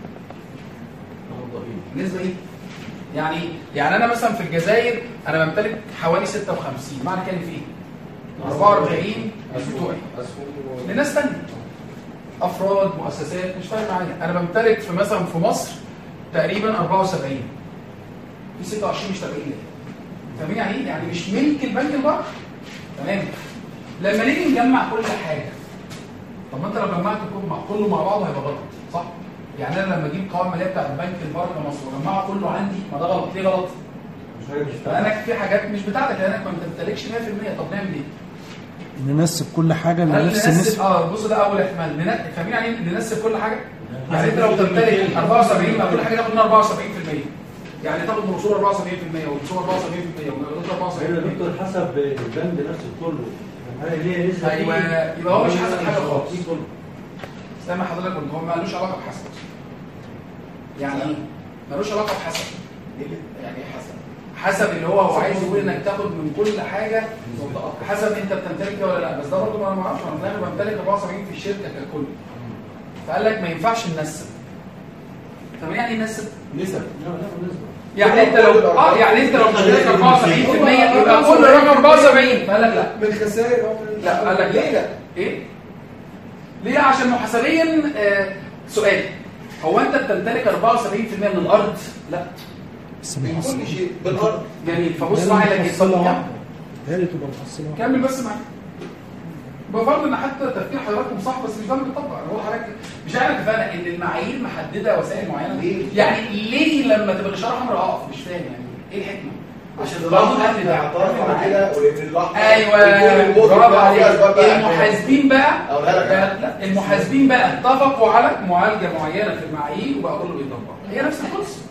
نسبه ايه؟ يعني يعني انا مثلا في الجزائر انا بمتلك حوالي ستة وخمسين، معنى كده في ايه؟ أربعة وأربعين بتوعي لناس ثانيه، افراد مؤسسات مش فارق معايا. انا بمتلك في مثلا في مصر تقريبا أربعة وسبعين، في ستة وعشرين مش تابعين ليا. فاهمين يعني ايه؟ يعني مش ملك البنك البركه. تمام. لما نيجي نجمع كل حاجه، طب ما انت لو جمعت كله مع بعضه هيبقى غلط. صح؟ يعني انا لما اجيب قوائم ماليه بتاعت البنك البركه مصر واجمعها كله عندي، ما ده غلط. ليه غلط؟ فانا في حاجات مش بتاعتك لانك ما بتمتلكش مية في المية. طب نعمل ايه؟ ننسب كل حاجه لنفس النسبه. اه بص ده اول احتمال. فاهمين يعني ايه ننسب كل حاجه؟ يعني انت لو تمتلك أربعة وسبعين ما كل حاجه تاخد منها أربعة وسبعين في المية. يعني تاخد من اصول أربعة وسبعين في المية ومن أربعة وسبعين في المية ومن أربعة وسبعين في المية. دكتور حسب البند نفسه كله. ليه لسه ايوه يبقى هو مش حسب حاجه خالص. زي ما حضرتك قلت هو مالوش علاقه بحسب. يعني ايه؟ مالوش علاقه بحسب. يعني ايه حسب؟ حسب اللي هو هو عايز يقول انك تاخد من كل حاجه حسب انت بتمتلك ولا لا. بس ده برضه انا ما اعرفش. انا انا بمتلك أربعة وسبعين في الشركه ككل. فقال لك ما ينفعش ننسب. طب يعني ايه نسب؟ نسب. لا لا نسبه. يعني انت لو اه يعني انت لو مشترك أربعة وسبعين بالمية يبقى كل رقم أربعة وسبعين. فقال لك لا من خسائر او من لا قال لك ليه لا ايه ليه عشان محاسبيا آه سؤال هو انت بتمتلك أربعة وسبعين بالمية من الارض؟ لا من كل شيء بالارض. جميل. فبص معايا لك ايه هي اللي تبقى محصله. كمل بس معايا. بفرض ان حتى تفكير حضراتكم صح بس مش ده اللي بيطبق. انا بقول لحضرتك مش احنا اتفقنا ان المعايير محدده وسائل معينه ليه؟ يعني ليه لما تبقى الاشاره حمراء اقف؟ مش فاهم يعني ايه الحكمه؟ عشان القانون قال ده اعترف على كده وان الاحمر ايوه برافو عليك. المحاسبين بقى لا المحاسبين بقى اتفقوا على معالجه معينه في المعايير وبقى كله بيطبق. هي نفس القصه.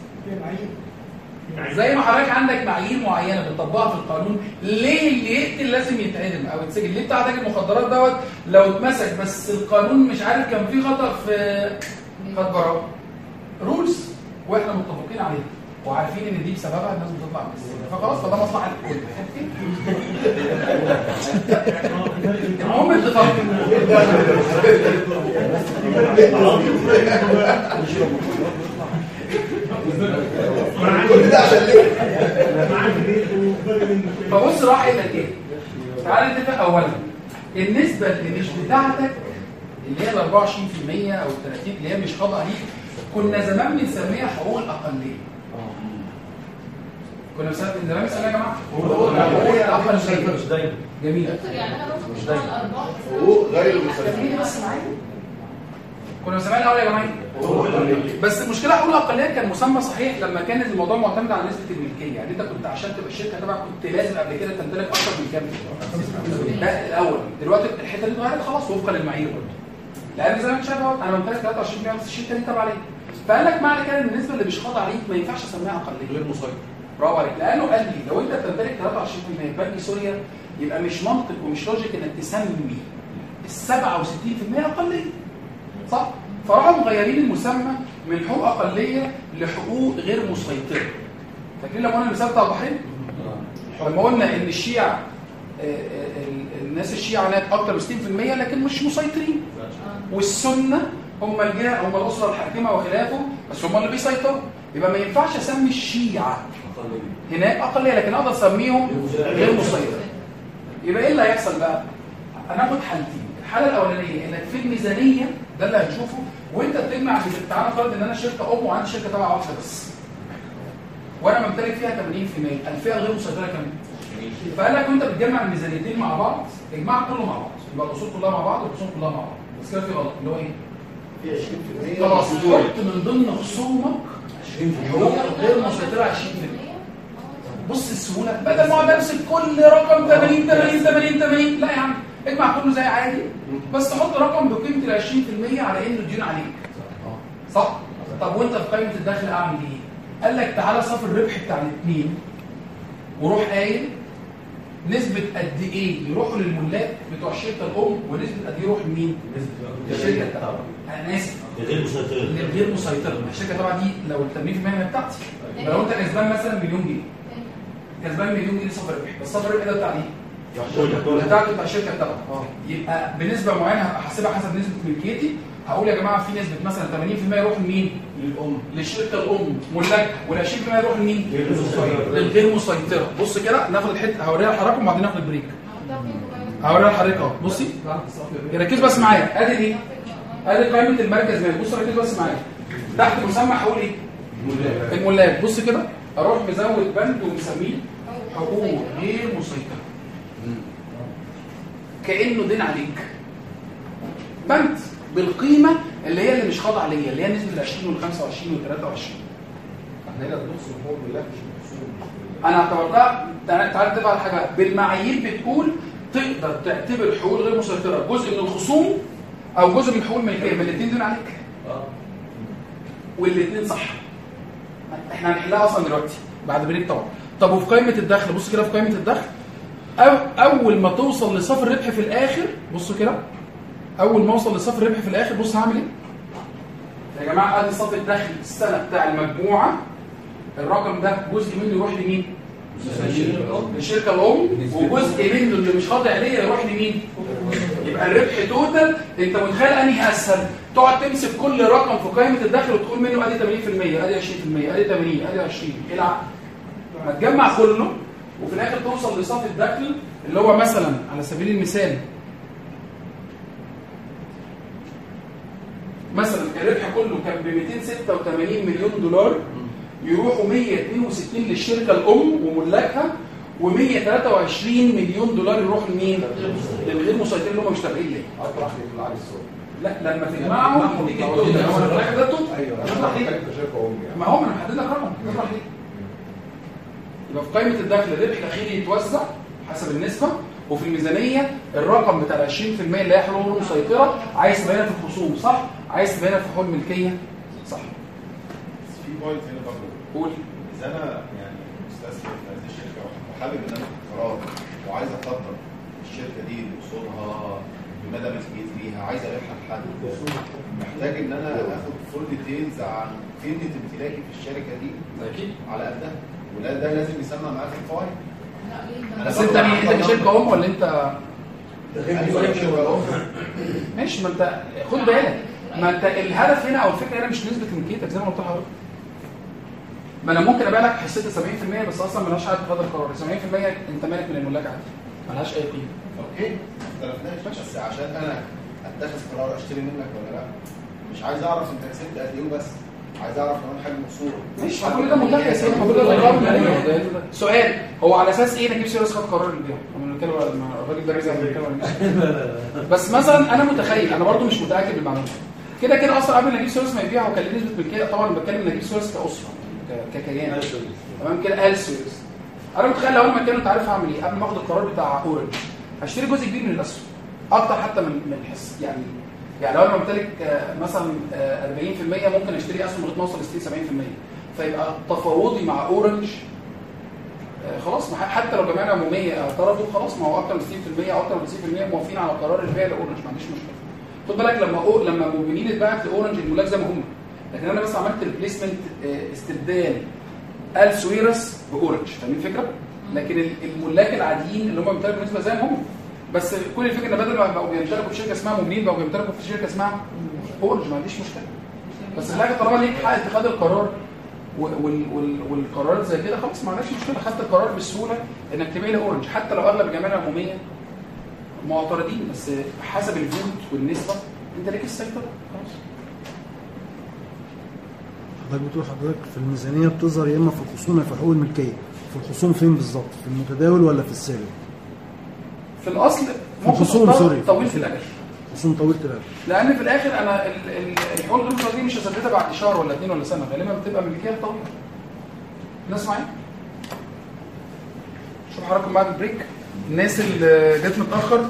زي ما حضرتك عندك معايير معينه بتطبقها في القانون، ليه اللي يقتل لازم يتعدم او يتسجن؟ ليه بتاع تاجر المخدرات دوت لو اتمسك بس القانون مش عارف كان فيه خطا في خد براءه؟ رولز واحنا متفقين عليها وعارفين ان دي بسببها الناس بتطلع من السجن، فخلاص فده مصلحه الكل. المهم اتفاق. فبص راح قايل لك ايه؟ تعال نتفق اولا النسبه اللي مش بتاعتك اللي هي ال أربعة وعشرين بالمية او ثلاثين اللي هي مش خاضعه ليك كنا زمان بنسميها حقوق الاقليه. كنا زمان بنسميها يا جماعه حقوق الاقليه. مش دايما. جميل. يعني انا باخد مش الارباح حقوق غير المسلمين. بس معايا كنا بنسميها الاول يا جماعه بس المشكله حقوق الاقليه كان مسمى صحيح لما كان الموضوع معتمد على نسبه الملكيه. يعني انت كنت عشان تبقى الشركه تبعك كنت لازم قبل كده تمتلك اكثر من كام؟ ده الاول. دلوقتي الحته دي اتغيرت خلاص وفقا للمعايير برضه. لان زي ما انت شايف اهو انا بمتلك ثلاثة وعشرين بالمية بس الشركه دي تبع عليا. فقال لك معنى كده ان النسبه اللي مش خاضعه عليك ما ينفعش اسميها اقليه غير مسيطر. برافو عليك. لانه قال لي لو انت بتمتلك ثلاثة وعشرين بالمية بنك سوريا يبقى مش منطق ومش لوجيك انك تسمي ال سبعة وستين بالمية اقليه. صح؟ فراحوا مغيرين المسمى من حقوق اقليه لحقوق غير مسيطره. فاكرين لما قلنا المثال بتاع البحرين؟ لما قلنا ان الشيعة الناس الشيعة هناك اكتر من ستين بالمية لكن مش مسيطرين. والسنه هم الجهه هم الاسره الحاكمه وخلافه بس هم اللي بيسيطروا. يبقى ما ينفعش اسمي الشيعة هناك اقليه لكن اقدر اسميهم غير مسيطر. يبقى ايه اللي هيحصل بقى؟ هناخد حالتين. الحاله الاولانيه انك في الميزانيه ده اللي هنشوفه وانت بتجمع تعالى فرض ان انا شركه ام وعندي شركه تبع واحده بس وانا ممتلك فيها ثمانين بالمية الفئه الغير مسيطره كمان. فقال لك وانت بتجمع الميزانيتين مع بعض اجمع كله مع بعض يبقى الاصول كلها مع بعض والاصول كلها مع بعض. بس كده في غلط اللي هو ايه؟ في عشرين بالمية خلاص حط من ضمن خصومك عشرين بالمية غير مسيطره عشرين بالمية. بص السهوله بدل ما اقعد امسك كل رقم ثمانين ثمانين ثمانين ثمانين لا يا عم اجمع كله زي عادي بس تحط رقم بقيمه ال عشرين بالمية على انه ديون عليك. صح؟ طب وانت في قائمه الدخل اعمل ايه؟ قال لك تعالى صافي الربح بتاع الاثنين وروح قايل نسبه قد ايه يروحوا للملاك بتوع الشركه الام ونسبه قد ايه يروح لمين؟ للشركه التابعه. انا اسف غير مسيطره غير مسيطره. الشركه التابعه دي لو ثمانين بالمية بتاعتي لو انت كسبان مثلا مليون جنيه كسبان مليون جنيه صافي الربح بس صافي الربح ده بتاع مين؟ بتاعته بتاع الشركه التابعه. يبقى بنسبه معينه هحسبها حسب نسبه ملكيتي. هقول يا جماعه في نسبه مثلا ثمانين بالمية يروح لمين؟ للام للشركه الام ملاك وال عشرين بالمية يروح لمين؟ للغير مسيطره. بص كده ناخد الحته هوريها لحضراتكم وبعدين ناخد بريك. هوريها لحضرتك اهو. بصي ركز بس معايا. ادي ايه؟ ادي قائمه المركز مالي. بص ركز بس معايا. تحت مسمى حقوق ايه؟ الملاك. بص كده اروح مزود بند ومسميه حقوق غير مسيطره كانه دين عليك. بند بالقيمه اللي هي اللي مش خاضعه ليا اللي هي نسبه ال عشرين وال خمسة وعشرين وال ثلاثة وعشرين. احنا هنا بنقسم حقوق الملاك مش بنقسم. انا اعتبرتها تعالى تبقى حاجه بالمعايير بتقول تقدر تعتبر حقوق غير مسيطره جزء من الخصوم او جزء من حقوق الملكيه من الاثنين دول عليك. اه والاثنين صح. احنا هنحلها اصلا دلوقتي بعد بريك طبعا. طب وفي قائمه الدخل بص كده في قائمه الدخل أو اول ما توصل لصافي الربح في الاخر بص كده اول ما اوصل لصافي الربح في الاخر بص هعمل ايه يا جماعه؟ ادي صافي الدخل السنه بتاع المجموعه. الرقم ده جزء منه يروح لمين؟ للشركه الام وجزء منه اللي مش خاضع ليا يروح لمين؟ يبقى يبقى الربح توتال. انت متخيل انهي اسهل؟ تقعد تمسك كل رقم في قائمه الدخل وتقول منه ادي ثمانين في المية، ادي عشرين في المية، ادي ثمانين، ادي عشرين، العب. ما تجمع كله وفي الاخر توصل لصافي الدخل اللي هو مثلا على سبيل المثال مثلا الربح كله كان ب مئتين وستة وثمانين مليون دولار، يروحوا مئة واثنين وستين للشركه الام وملاكها، ومئة وثلاثة وعشرين مليون دولار يروحوا لمين؟ للغير مسيطرين اللي هم مش تابعين ليه. اطرح لي في العالي الصوت. لا لما تجمعهم يديك التوتال. هو انا ده التوتال. ايوه اطرح ليه؟ انت شايفه امي يعني. ما هو انا محدد لك رقم، اطرح ليه؟ يبقى في قائمه الدخل الربح الاخير يتوزع حسب النسبه، وفي الميزانيه الرقم بتاع عشرين في المية اللي هي حقوق مسيطره عايز تبينها في الخصوم صح؟ عايز تبينها في حقوق الملكيه صح؟ في بوينت هنا برضه. قول. اذا انا يعني مستثمر في هذه الشركه وحابب ان انا اخد قرار وعايز اقدر الشركه دي باصولها بمدى ملكيتي ليها، عايز ابيعها لحد، محتاج ان انا اخد فول ديتيلز عن قيمه امتلاكي في الشركه دي اكيد على قدها، وده ده لازم يسمى معاك في الفوائد. بس انت مين؟ انت شركه ام ولا انت أيوة شركه ام؟ ماشي. ما انت خد بالك، ما انت الهدف هنا او الفكره هنا مش نسبه ملكيتك زي ما قلت لحضرتك. ما انا ممكن ابيع لك حصتي سبعين في المية بس اصلا مالهاش علاقه بهذا القرار. سبعين في المية انت مالك من الملاك عادي، مالهاش اي قيمه. اوكي ما اختلفناش، بس عشان انا اتخذ قرار اشتري منك ولا لا، مش عايز اعرف انت كسبت قد ايه بس، عايز اعرف كمان حجم الصوره. مش كل ده متاح يا سيدي، كل ده الارقام. سؤال، هو على اساس ايه نجيب سيريس خد قرار البيع؟ انا بنتكلم الراجل ده رزق بنتكلم بس مثلا انا متخيل، انا برضو مش متاكد بالمعلومه كده كده اصلا قبل نجيب سيريس ما يبيع وكان ليه نسبه ملكيه. طبعا بتكلم نجيب سيريس كاسره ككيان تمام كده. قال سيريس انا متخيل لو انا مكانه انت عارف هعمل ايه؟ قبل ما اخد القرار بتاع اورنج هشتري جزء كبير من الاسهم، اكتر حتى من من الحصه. يعني يعني لو انا بمتلك مثلا أربعين في المية ممكن اشتري اسهم لغايه ما اوصل ل سبعين في المية، فيبقى تفاوضي مع اورنج خلاص. حتى لو جمعيه عموميه اعترضوا خلاص، ما هو اكتر من ستين في المية او اكتر من تسعين في المية موافقين على قرار البيع لاورنج، ما عنديش مشكله. خد بالك لما أو... لما مؤمنين اتباعت لاورنج الملاك زي ما هم، لكن انا بس عملت ريبليسمنت استبدال ال سويرس باورنج، فاهمين الفكره؟ لكن الملاك العاديين اللي هم بيمتلكوا نسبه زي ما هم، بس كل الفكره ان بدل ما بقوا بيمتلكوا في شركه اسمها مؤمنين بقوا بيمتلكوا في شركه اسمها اورنج، ما عنديش مشكله. بس الاخر طالما ليك حق اتخاذ القرار وال وال والقرارات زي كده خلاص ما عندكش مشكله. خدت القرار بالسهوله انك تبيع لاورنج، حتى لو اغلب الجمعيه العموميه معترضين، بس حسب الفوت والنسبه انت ليك السيطره خلاص. حضرتك بتقول حضرتك في الميزانيه بتظهر يا اما في الخصوم يا في حقوق الملكيه. في الخصوم فين بالظبط؟ في المتداول ولا في السابق؟ في الاصل في الخصوم سوري طويل في الاجل. خصوم طويل في الاجل، لان في الاخر انا الحقوق الغير مسيطره دي مش هسددها بعد شهر ولا اثنين ولا سنه، غالبا بتبقى ملكيه طويله. الناس معايا؟ شوف حضراتكم بعد البريك. الناس اللي جت متاخر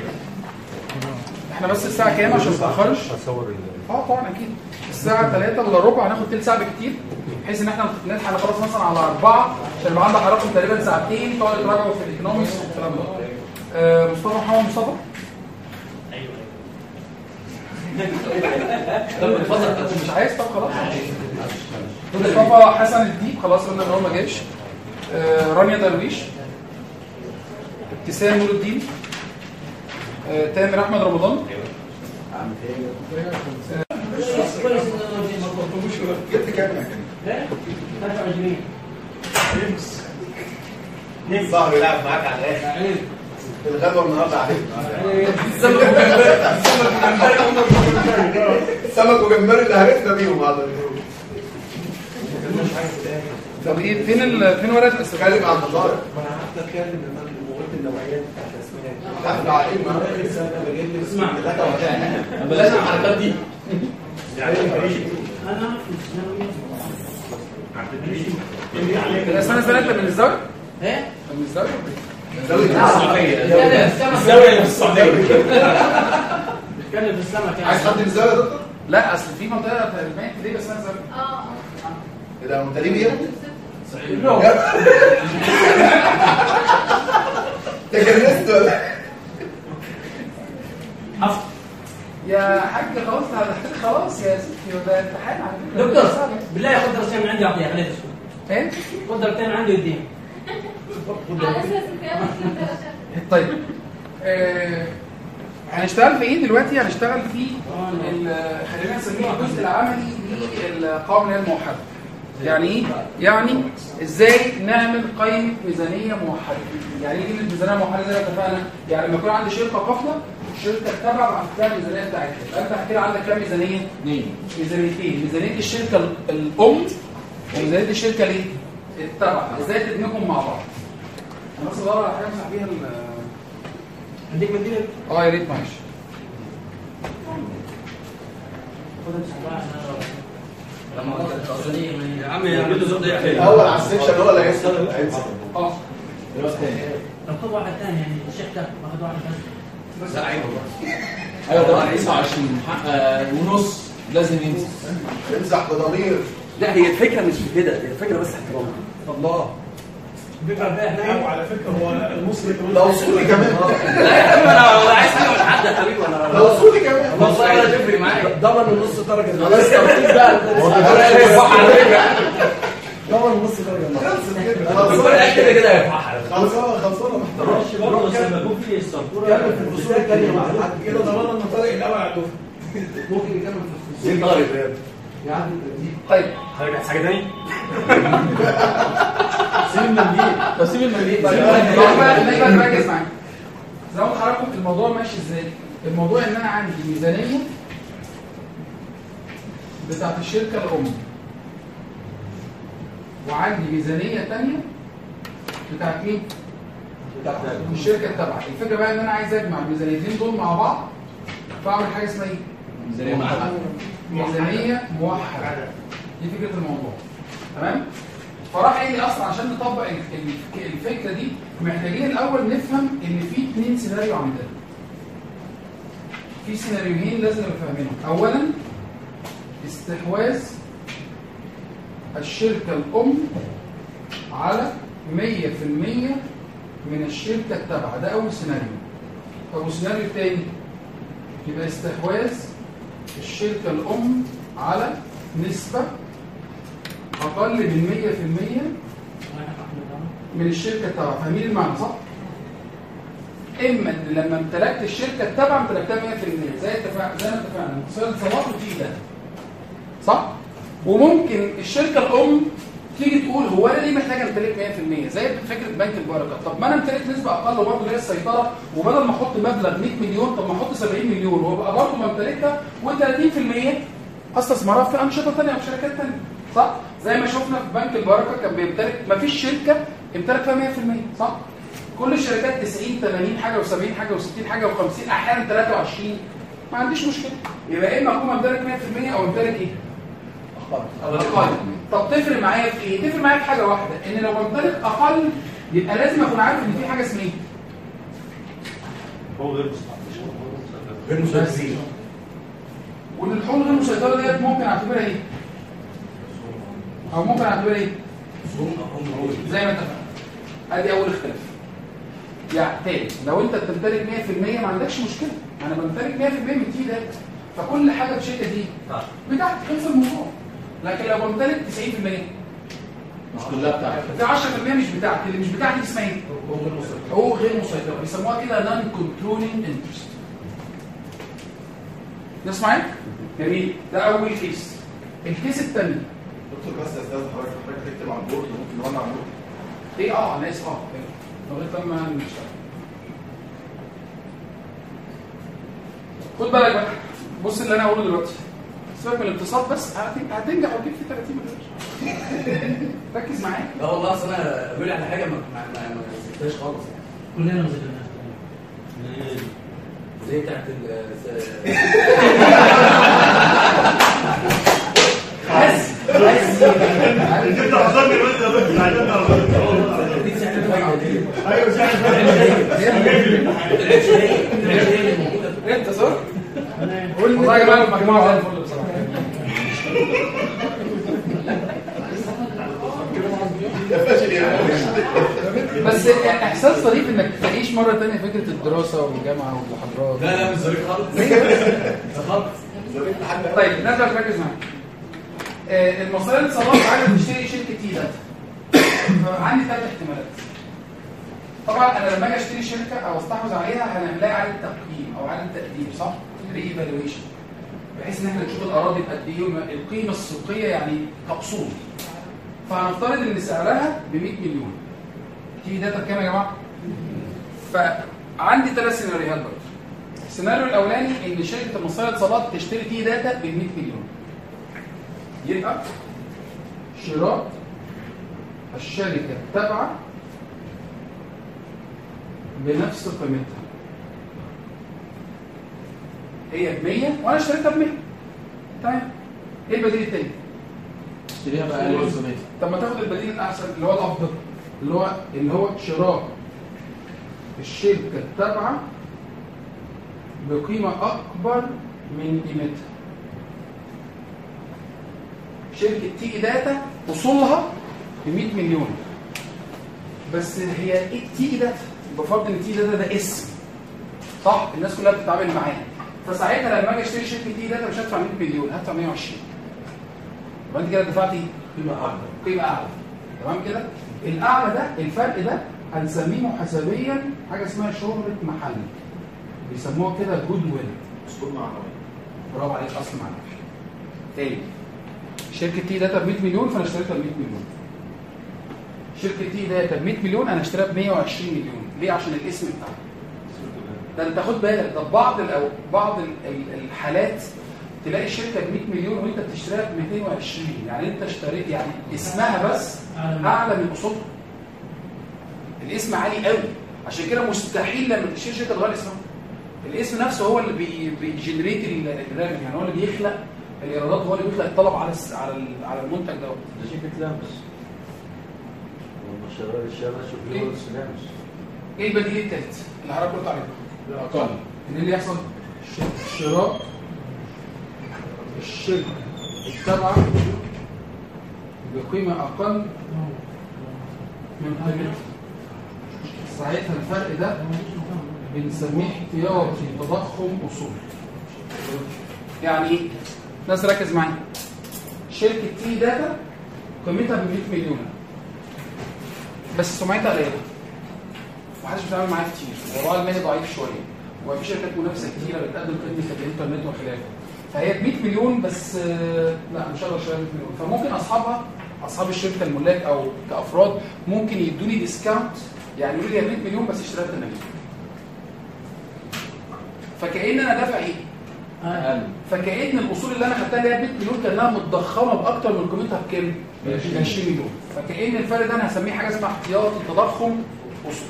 احنا بس الساعه كام عشان ما تاخرش؟ هصور اه طبعا اكيد الساعه ثلاثة الا ربع، هناخد تلت ساعه بكتير بحيث ان احنا نلحق نخلص مثلا على أربعة عشان يبقى عندك حضراتكم تقريبا ساعتين تقعدوا تراجعوا في الايكونومكس والكلام ده. آه مصطفى محمد مصطفى ايوه مش عايز؟ طب خلاص. مصطفى حسن الديب خلاص قلنا ان هو ما جاش. آه رانيا درويش، ابتسام نور الدين، آه تامر احمد رمضان، جبت كام؟ ثلاثة وعشرين صاحبي لعب معاك على الاخر. الغدوه النهارده عليك. السمك وجمبري اللي عرفنا بيهم على الجروب. طب ايه فين ال... فين ورقه الاستقاله اتكلم عن الطارق. ما انا قعدت اتكلم لما وقلت النوعيات بتاعت الاسماء. حفل عليك ما انا لسه انا بجيب لي اسمع ثلاثة وعشرين. بلاش الحركات دي. الاسماء ثلاثه من الزاويه؟ ايه؟ من الزاويه؟ الزاويه اللي في السعوديه بتتكلم في السمك يعني. عايز حد من الزاويه يا دكتور؟ لا اصل في منطقه تقريبا ليه بس انا زاويه. اه ايه ده انت ليه بيها؟ تجنست ولا؟ حفظ يا حاج خلاص خلاص يا ستي وده امتحان على فكره. دكتور بالله خد درسين من عندي اعطيها خليها تسكت. ايه؟ خد درسين من عندي وديهم. على اساس ان فيها طيب آه هنشتغل في ايه دلوقتي؟ هنشتغل في ال- خلينا نسميه الجزء العملي للقوائم اللي هي الموحده. يعني ايه؟ يعني ازاي نعمل قائمه ميزانيه موحده. يعني ايه كلمه ميزانيه موحده زي ما اتفقنا؟ يعني لما يكون عندي شركه قافله، الشركه التابعه بعتها الميزانيه بتاعتها. يبقى انت كده عندك كام ميزانيه؟ اثنين ميزانيتين، ميزانيه الشركه الام وميزانيه الشركه الايه؟ التابعه. ازاي تدمجهم مع بعض؟ انا بس بدور على حاجه امسح بيها ال عندك مدينه؟ اه يا ريت معلش. يا عم يعمل له زود الاول على السكشن هو اللي هيسال هينسى اه دلوقتي تاني طب خد واحد ثاني يعني الشيخ ده واخد واحد بس. لا عيب ايوه طبعا تسعة وعشرين ونص لازم ينزل. امسح بضمير. لا هي الفكره مش في كده، هي الفكره بس احترام. الله الفكره ده احنا وعلى فكره هو المصري ده وصولي كمان. لا يا حبيبي انا ولا عايز حاجه من حد يا حبيبي ولا ده وصولي كمان. والله ولا تفرق معايا. ضمن النص درجه خلاص ترتيب بقى. ضمن النص درجه خلص كده كده هيفرح. خلصانه خلصانه محترم. ماشي برضه بس لما يكون في السبوره كمل في الفصول الثانيه مع حد كده ضمننا ان طارق الاول على الدفعه. ممكن يكمل في الفصول ايه طارق ده؟ يعدي الترتيب. طيب حضرتك عايز حاجه ثانيه؟ سيب المنديل بس سيب المنديل. طيب نبقى نركز معاك. زي ما حضراتكم الموضوع ماشي ازاي؟ الموضوع ان انا عندي ميزانيه بتاعت الشركه الام، وعندي ميزانيه ثانيه بتاعت مين؟ بتاعت الشركه التابعه. الفكره بقى ان انا عايز اجمع الميزانيتين دول مع بعض، فاعمل حاجه اسمها ايه؟ ميزانيه موحده. ميزانيه موحده. دي فكره الموضوع. تمام؟ فراح قال لي اصلا عشان نطبق الفكره دي محتاجين الاول نفهم ان في اثنين سيناريو عندنا. في سيناريوهين لازم نبقى فاهمينهم. اولا استحواذ الشركه الام على مية في المية من الشركه التابعه، ده اول سيناريو. طب والسيناريو الثاني يبقى استحواذ الشركه الام على نسبه اقل من مية في المية من الشركه التابعه. فاهمين المعنى صح؟ اما ان لما امتلكت الشركه التابعه امتلكتها مية في المية زي اتفقنا زي ما اتفقنا اقتصاد الصلاح وفي ده صح؟ وممكن الشركه الام تيجي تقول هو انا ليه محتاج امتلك مية في المية زي فكره بنك البركه. طب ما انا امتلك نسبه اقل برضه اللي هي السيطره، وبدل ما احط مبلغ مية مليون طب ما احط سبعين مليون وابقى برضه بمتلكها، وثلاثين في المية استثمرها في انشطه ثانيه او شركات ثانيه صح؟ زي ما شفنا في بنك البركه كان بيمتلك ما فيش شركه امتلك فيها مية في المية صح؟ كل الشركات تسعين ثمانين حاجه و70 حاجه و60 حاجه و50 احيانا ثلاثة وعشرين. ما عنديش مشكله، يبقى اما اكون امتلك مية في المية او امتلك ايه؟ اقل. طب تفرق معايا في ايه؟ تفرق معايا في حاجه واحده، ان لو بمتلك اقل يبقى لازم اكون عارف ان في حاجه اسمها ايه؟ هو غير غير مسيطرين. وان الحقوق غير مسيطره ديت ممكن اعتبرها ايه؟ او ممكن اعتبرها ايه؟ زي ما اتفقنا. ادي اول اختلاف. يعني تاني لو انت بتمتلك مية في المية ما عندكش مشكله، انا بمتلك مية في المية من تي ده، فكل حاجه في الشركه دي بتاعتي خلص الموضوع. لكن لو بمتلك تسعين في المية مش كلها بتاعتك، في عشرة في المية مش بتاعتي، اللي مش بتاعتي دي اسمها ايه؟ هو غير مسيطره، بيسموها كده نون كنترولينج انترست. نسمع ايه؟ جميل، ده اول كيس. الكيس الثاني دكتور بس يا استاذ حضرتك حضرتك تكتب على البورد ممكن نولع على البورد. ايه اه انا اسف اه لغايه لما نشتغل. خد بالك بقى، بص اللي انا هقوله دلوقتي. سيبك من الاقتصاد بس هتنجح وتجيب في ثلاثين مليون. ركز معايا. لا والله اصل انا بقول على حاجه ما ما ما سبتهاش خالص. كلنا ما ذكرناش زي بتاعت ال بس بس انت حضرني بس يا دكتور عايزين دي ساعه الفايده دي. ايوه ساعه انت صح؟ والله يا جماعه المجموعه زي الفل بصراحه. بس احساس ظريف انك تعيش مره ثانيه فكره الدراسه والجامعه والمحاضرات. لا لا مش ظريف خالص. خالص ظريف لحد طيب الناس بقى تركز معايا. آه المصريه للاتصالات عايزه تشتري شركه تي داتا. عندي ثلاث احتمالات. طبعا انا لما اجي اشتري شركه او استحوذ عليها هنعملها اعاده تقييم او اعاده تقدير، صح؟ ري ايفالويشن، بحيث ان احنا نشوف الاراضي بقد ايه والقيمه السوقيه يعني كاصول. فهنفترض ان سعرها ب مية مليون. تيجي داتا بكام يا جماعه؟ فعندي ثلاث سيناريوهات برضه. السيناريو الاولاني ان شركه المصريه للاتصالات تشتري تي داتا ب مية مليون. يبقى شراء الشركه التابعه بنفس قيمتها. هي ب مية وانا اشتريتها ب مية. طيب ايه البديل الثاني؟ اشتريها باقل من قيمتها. طب ما تاخد البديل الاحسن اللي هو الافضل، اللي هو اللي هو شراء الشركه التابعه بقيمه اكبر من قيمتها. شركه تي داتا اصولها ب مية مليون، بس هي ايه تي داتا؟ بفرض ان تي داتا ده اسم، صح؟ الناس كلها بتتعامل معاه. فساعتها لما اجي اشتري شركه تي داتا مش هدفع مية مليون، هدفع مية وعشرين. يبقى انت كده دفعت ايه؟ قيمه اعلى. قيمه اعلى. تمام كده؟ الاعلى ده الفرق ده هنسميه محاسبيا حاجه اسمها شهره محل. بيسموها كده جود ويل. اصول معنويه. برافو عليك، اصل معنوي. تاني شركه تي داتا ب مية مليون فانا اشتريتها ب مية مليون. شركه تي داتا ب مية مليون انا اشتريها ب مية وعشرين مليون. ليه؟ عشان الاسم بتاعها. ده انت خد بالك، ده بعض الأو... بعض الحالات تلاقي الشركه ب مية مليون وانت بتشتريها ب ميتين وعشرين، يعني انت اشتريت يعني اسمها بس اعلى من اصولها. الاسم عالي قوي، عشان كده مستحيل لما تشتري شركه تغير اسمها. الاسم نفسه هو اللي بي... بيجنريت الريفينيو، يعني هو اللي بيخلق الايرادات، هو اللي بيخلق الطلب على الس... على ال... على المنتج دوت. ده شركه لامس. والشباب الشباب شوف ليه لامس. ايه البديل الثالث اللي حضرتك قلت عليه؟ الاقل ان اللي يحصل شراء الشركه التابعه بقيمه اقل من قيمتها. ساعتها الفرق ده بنسميه احتياطي تضخم اصول. يعني ايه؟ ناس ركز معايا. شركه تي داتا قيمتها ب مية مليون بس سمعتها قليله، محدش بيتعامل معاها كتير، وراها المالي ضعيف شويه، وفي شركات منافسه كتيره بتقدم خدمه الانترنت وخلافه. فهي ب مية مليون بس لا مش هقدر اشتريها ب مية مليون. فممكن اصحابها اصحاب الشركه الملاك او كافراد ممكن يدوني ديسكاونت، يعني يقولوا لي هي مية مليون بس اشتريها ب ثمانين. فكأن انا دافع ايه؟ اقل. فكأن الاصول اللي انا خدتها اللي هي مية مليون كانها متضخمه باكتر من قيمتها بكام؟ ب عشرين مليون. فكأن الفرق ده انا هسميه حاجه اسمها احتياطي تضخم اصول.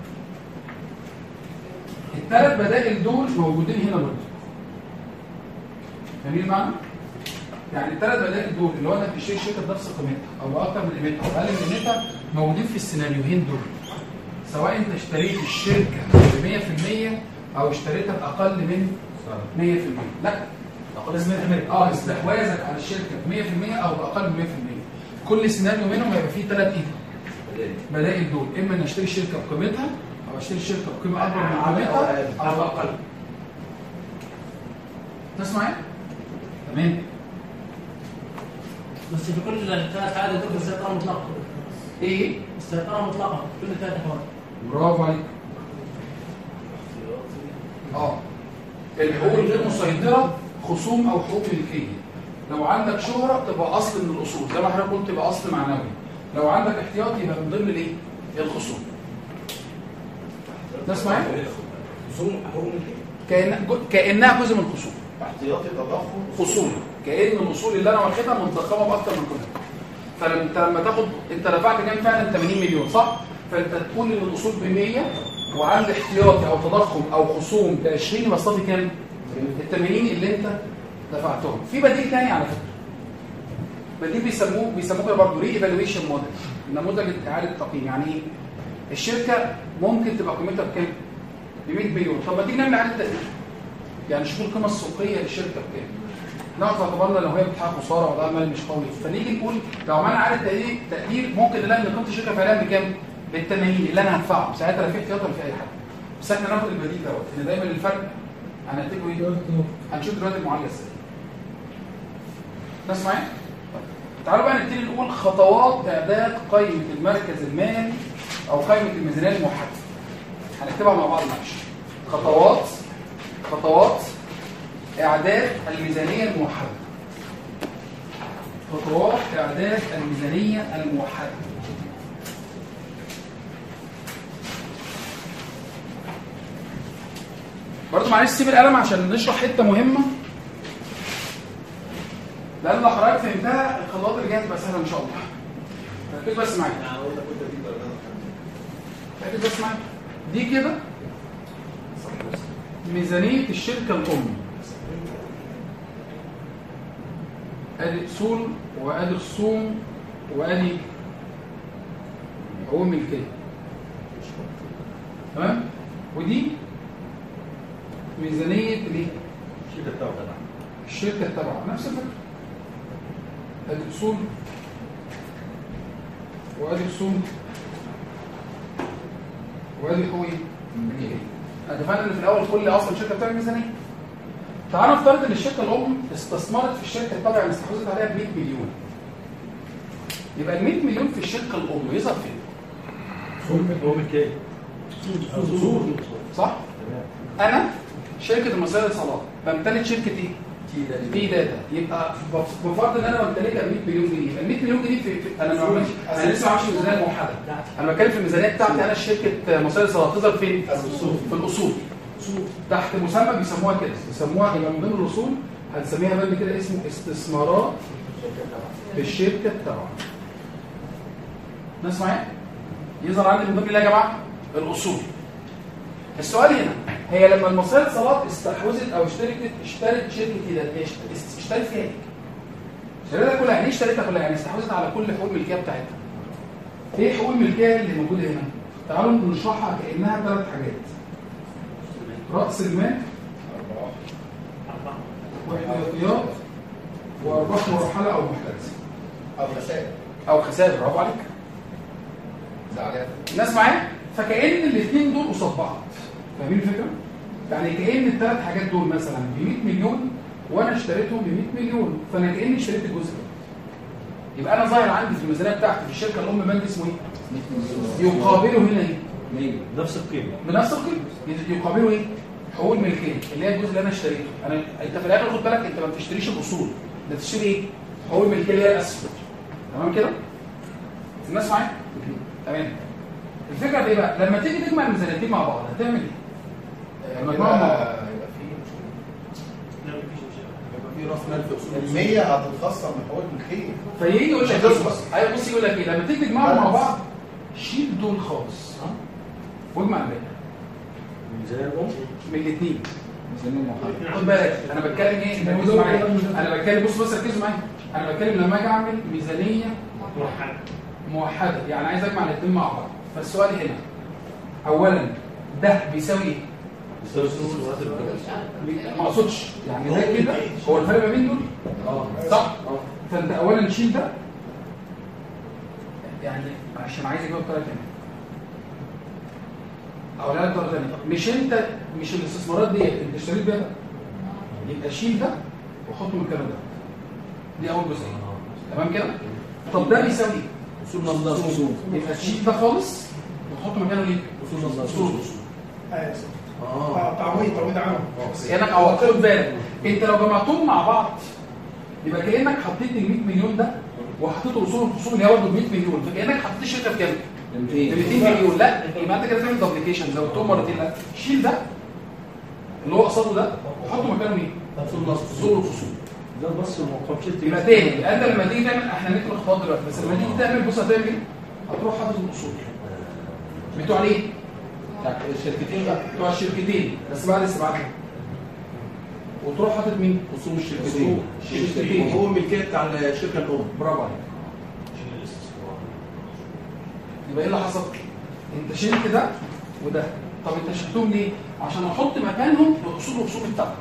الثلاث بدائل دول موجودين هنا برضه. فاهمين المعنى؟ يعني الثلاث بدائل دول اللي هو انك تشتري شركه بنفس قيمتها او باكثر من قيمتها او اقل من قيمتها موجودين في السيناريوهين دول. سواء انت اشتريت الشركه ب مية في المية او اشتريتها باقل من مية في المية. لا اقل من مية في المية. اه استحواذك على الشركه ب مية في المية او باقل من مية في المية. كل سيناريو منهم هيبقى فيه ثلاث ايه؟ بدائل دول، اما ان اشتري شركه بقيمتها او اشتري شركه بقيمه اكبر من قيمتها او اقل. تسمع ايه؟ تمام. بس في كل الثلاث عادة دول السيطرة مطلقة. ايه؟ السيطرة مطلقة في كل ثلاث حوار. برافو عليك. اه الحقوق الغير مسيطرة خصوم او حقوق ملكية. لو عندك شهرة تبقى اصل من الاصول، زي ما حضرتك قلت تبقى اصل معنوي. لو عندك احتياطي يبقى من ضمن الايه؟ الخصوم. تسمع ايه؟ خصوم حقوق ملكية. كأن كأنها جزء من الخصوم. احتياطي تضخم خصوم، كأن الاصول اللي انا واخدها متضخمه باكتر من كده. فانت لما تاخد انت دفعت كام فعلا؟ ثمانين مليون صح؟ فانت تقول ان الاصول ب مية وعندي احتياطي او تضخم او خصوم ب عشرين يبقى صافي كام؟ ال ثمانين اللي انت دفعتهم. في بديل ثاني على فكره. بديل بيسموه بيسموه كده برضه ري ايفالويشن موديل، نموذج اعاده تقييم. يعني ايه؟ الشركه ممكن تبقى قيمتها بكام؟ ب مية مليون. طب ما تيجي نعمل اعاده تقييم. يعني نشوف القيمه السوقيه للشركه بكام. ناخد اعتبارنا لو هي بتحقق خساره وده مال مش قوي، فنيجي نقول لو عملنا اعاده تقدير تقدير ممكن نلاقي ان قيمه الشركه فعليا بكام؟ بال ثمانين اللي انا هدفعه، ساعتها لا في احتياطي ولا في اي حاجه. بس احنا ناخد البديل دوت ان دايما الفرق هنعتبره ايه؟ هنشوف دلوقتي المعادله ازاي. ناس معايا؟ تعالوا بقى نبتدي نقول خطوات اعداد قائمه المركز المالي او قائمه الميزانيه الموحده. هنكتبها مع بعض معلش. خطوات خطوات اعداد الميزانيه الموحده. خطوات اعداد الميزانيه الموحده. برضه معلش سيب القلم عشان نشرح حته مهمه، لان لو حضرتك فهمتها الخطوات اللي جايه هتبقى سهله ان شاء الله. ركز بس معايا. ركز بس معايا. دي كده ميزانيه الشركه الام. ادي اصول وادي رسوم وادي حقوق ملكيه. تمام؟ ودي ميزانيه الايه؟ الشركه التابعه. الشركه التابعه نفس الفكره. ادي اصول وادي رسوم وادي حقوق ملكيه. اتفقنا ان في الاول كل اصلا شركه بتعمل ميزانيه. تعالوا نفترض ان الشركه الام استثمرت في الشركه التابعه اللي استحوذت عليها ب مية مليون. يبقى ال مية مليون في الشركه الام يظهر فين؟ حقوق ملكيه. اصول. صح؟ انا شركه المصريه للاتصالات بمتلك شركه ايه؟ تي داتا. يبقى بفرض ان انا بمتلكها ب مية مليون جنيه. يبقى ال مية مليون جنيه في, في انا ما بعملش انا لسه ما عملتش الميزانيه الموحده. انا بتكلم في الميزانيه بتاعتي انا شركه مصريه للاتصالات تظهر فين؟ في الاصول. تحت مسمى بيسموها كده، بيسموها يبقى من ضمن الاصول هنسميها بند كده اسمه استثمارات في الشركه التابعه. ناس معايا؟ يظهر عندي من ضمن ايه يا جماعه؟ الاصول. السؤال هنا هي لما المصريه للاتصالات استحوذت او اشتركت اشترت شركه ايه؟ اشترت فيها ايه؟ اشتريتها كلها. يعني ايه اشتريتها كلها؟ يعني استحوذت على كل حقوق الملكيه بتاعتها. ايه حقوق الملكيه اللي موجوده هنا؟ تعالوا نشرحها كانها ثلاث حاجات. رأس المال واحتياطيات وارباح مرحله او محتجزه او خسائر او خسائر. برافو عليك. الناس معايا؟ فكأن الاثنين دول قصاد بعض. فاهمين الفكره؟ يعني كأن الثلاث حاجات دول مثلا ب مية مليون وانا اشتريتهم ب مية مليون، فانا كأني اشتريت الجزء ده. يبقى انا ظاهر عندي في الميزانيه بتاعتي في الشركه الام بند اسمه ايه؟ يقابله هنا ايه؟ مية. نفس القيمه. بنفس القيمه. يقابله ايه؟ حقوق الملكيه اللي هي الجزء اللي انا اشتريته. انا انت في الاخر خد بالك انت ما بتشتريش الاصول، ده بتشتري ايه؟ حقوق الملكيه اللي هي الاسهم. تمام كده؟ الناس معايا؟ تمام. الفكره في ايه بقى؟ لما تيجي تجمع الميزانيتين مع بعض هتعمل ايه؟ مجموعه مع بعض. يبقى في راس مال في اصول ال مية هتتخصم من حقوق الملكيه. فيجي يقول لك ايه؟ ايوه بص يقول لك ايه؟ لما تيجي تجمعهم مع بعض شيل دول خالص ها؟ واجمع الباقي. الميزانيه الام من الاثنين. خد بالك انا بتكلم ايه؟ ركزوا معايا. انا بتكلم بص بص ركزوا معايا. انا بتكلم لما اجي اعمل ميزانيه موحده موحده، يعني عايز اجمع الاثنين مع بعض. فالسؤال هنا اولا ده بيساوي ايه؟ بيساوي استثمارات البنك. ما اقصدش يعني ده كده هو الفرق ما بين دول. اه صح؟ فانت اولا شيل ده، يعني عشان عايز اجيب الطريقه ثانيه او لا الطريقه ثانيه. مش انت مش الاستثمارات دي انت اشتريت بيها، يبقى شيل ده وحطه مكانه ده. دي اول جزئيه. تمام كده؟ طب ده بيساوي ايه؟ اصول مصدر اصول. يبقى تشيل ده خالص وتحط مكانه ايه؟ اصول مصدر اصول. ايوه اه تعويض تعويض عنهم. كانك او خد بالك انت لو جمعتهم مع بعض يبقى كانك حطيت ال مية مليون ده وحطيت اصول الخصوم اللي هي برضه ب مية مليون، فكانك حطيت الشركه بكام؟ ب ميتين مليون. لا يبقى انت كده تعمل دبليكيشن زودتهم مرتين. لا شيل ده اللي هو قصاده ده وحطه مكانه مين؟ اصول الخصوم. ده بس الموقف شلت يبقى تاني يبقى انت لما تيجي تعمل احنا هنكتب الخطوات دلوقتي، بس لما تيجي تعمل بص هتعمل ايه؟ هتروح حاطط الاصول بتوع ليه؟ الشركتين بقى بتوع الشركتين بس بعد استبعادهم، وتروح حاطط مين؟ اصول الشركتين الشركتين وهو الملكيه بتاع الشركه الام. برافو عليك. يبقى ايه اللي حصل؟ انت شلت ده وده. طب انت شلتهم ليه؟ عشان احط مكانهم الاصول والرسوم التابعه.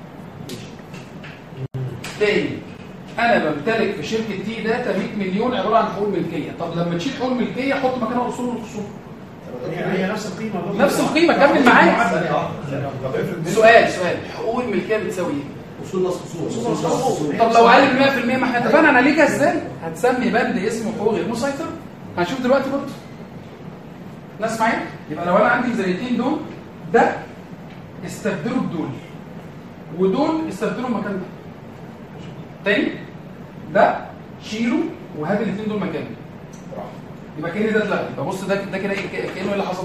تاني انا بمتلك في شركه تي داتا مية مليون عباره عن حقوق ملكيه. طب لما تشيل حقوق ملكيه حط مكانها الاصول والرسوم. يعني هي نفس القيمه نفس القيمه. كمل معايا. سؤال سؤال حقوق الملكيه بتساوي ايه؟ اصول نص اصول. طب لو قال مية في المية ما احنا اتفقنا هنعالجها ازاي؟ هتسمي بند اسمه حقوق غير مسيطر. هنشوف دلوقتي برضه. ناس معايا؟ يبقى لو انا عندي ميزانيتين دول، ده استبدلوا بدول ودول استبدلوا مكان ده. تاني ده شيله وهات الاثنين دول مكانه. يبقى كأن ده اتلغى. يبقى بص ده ده كده ايه كأنه ايه اللي حصل؟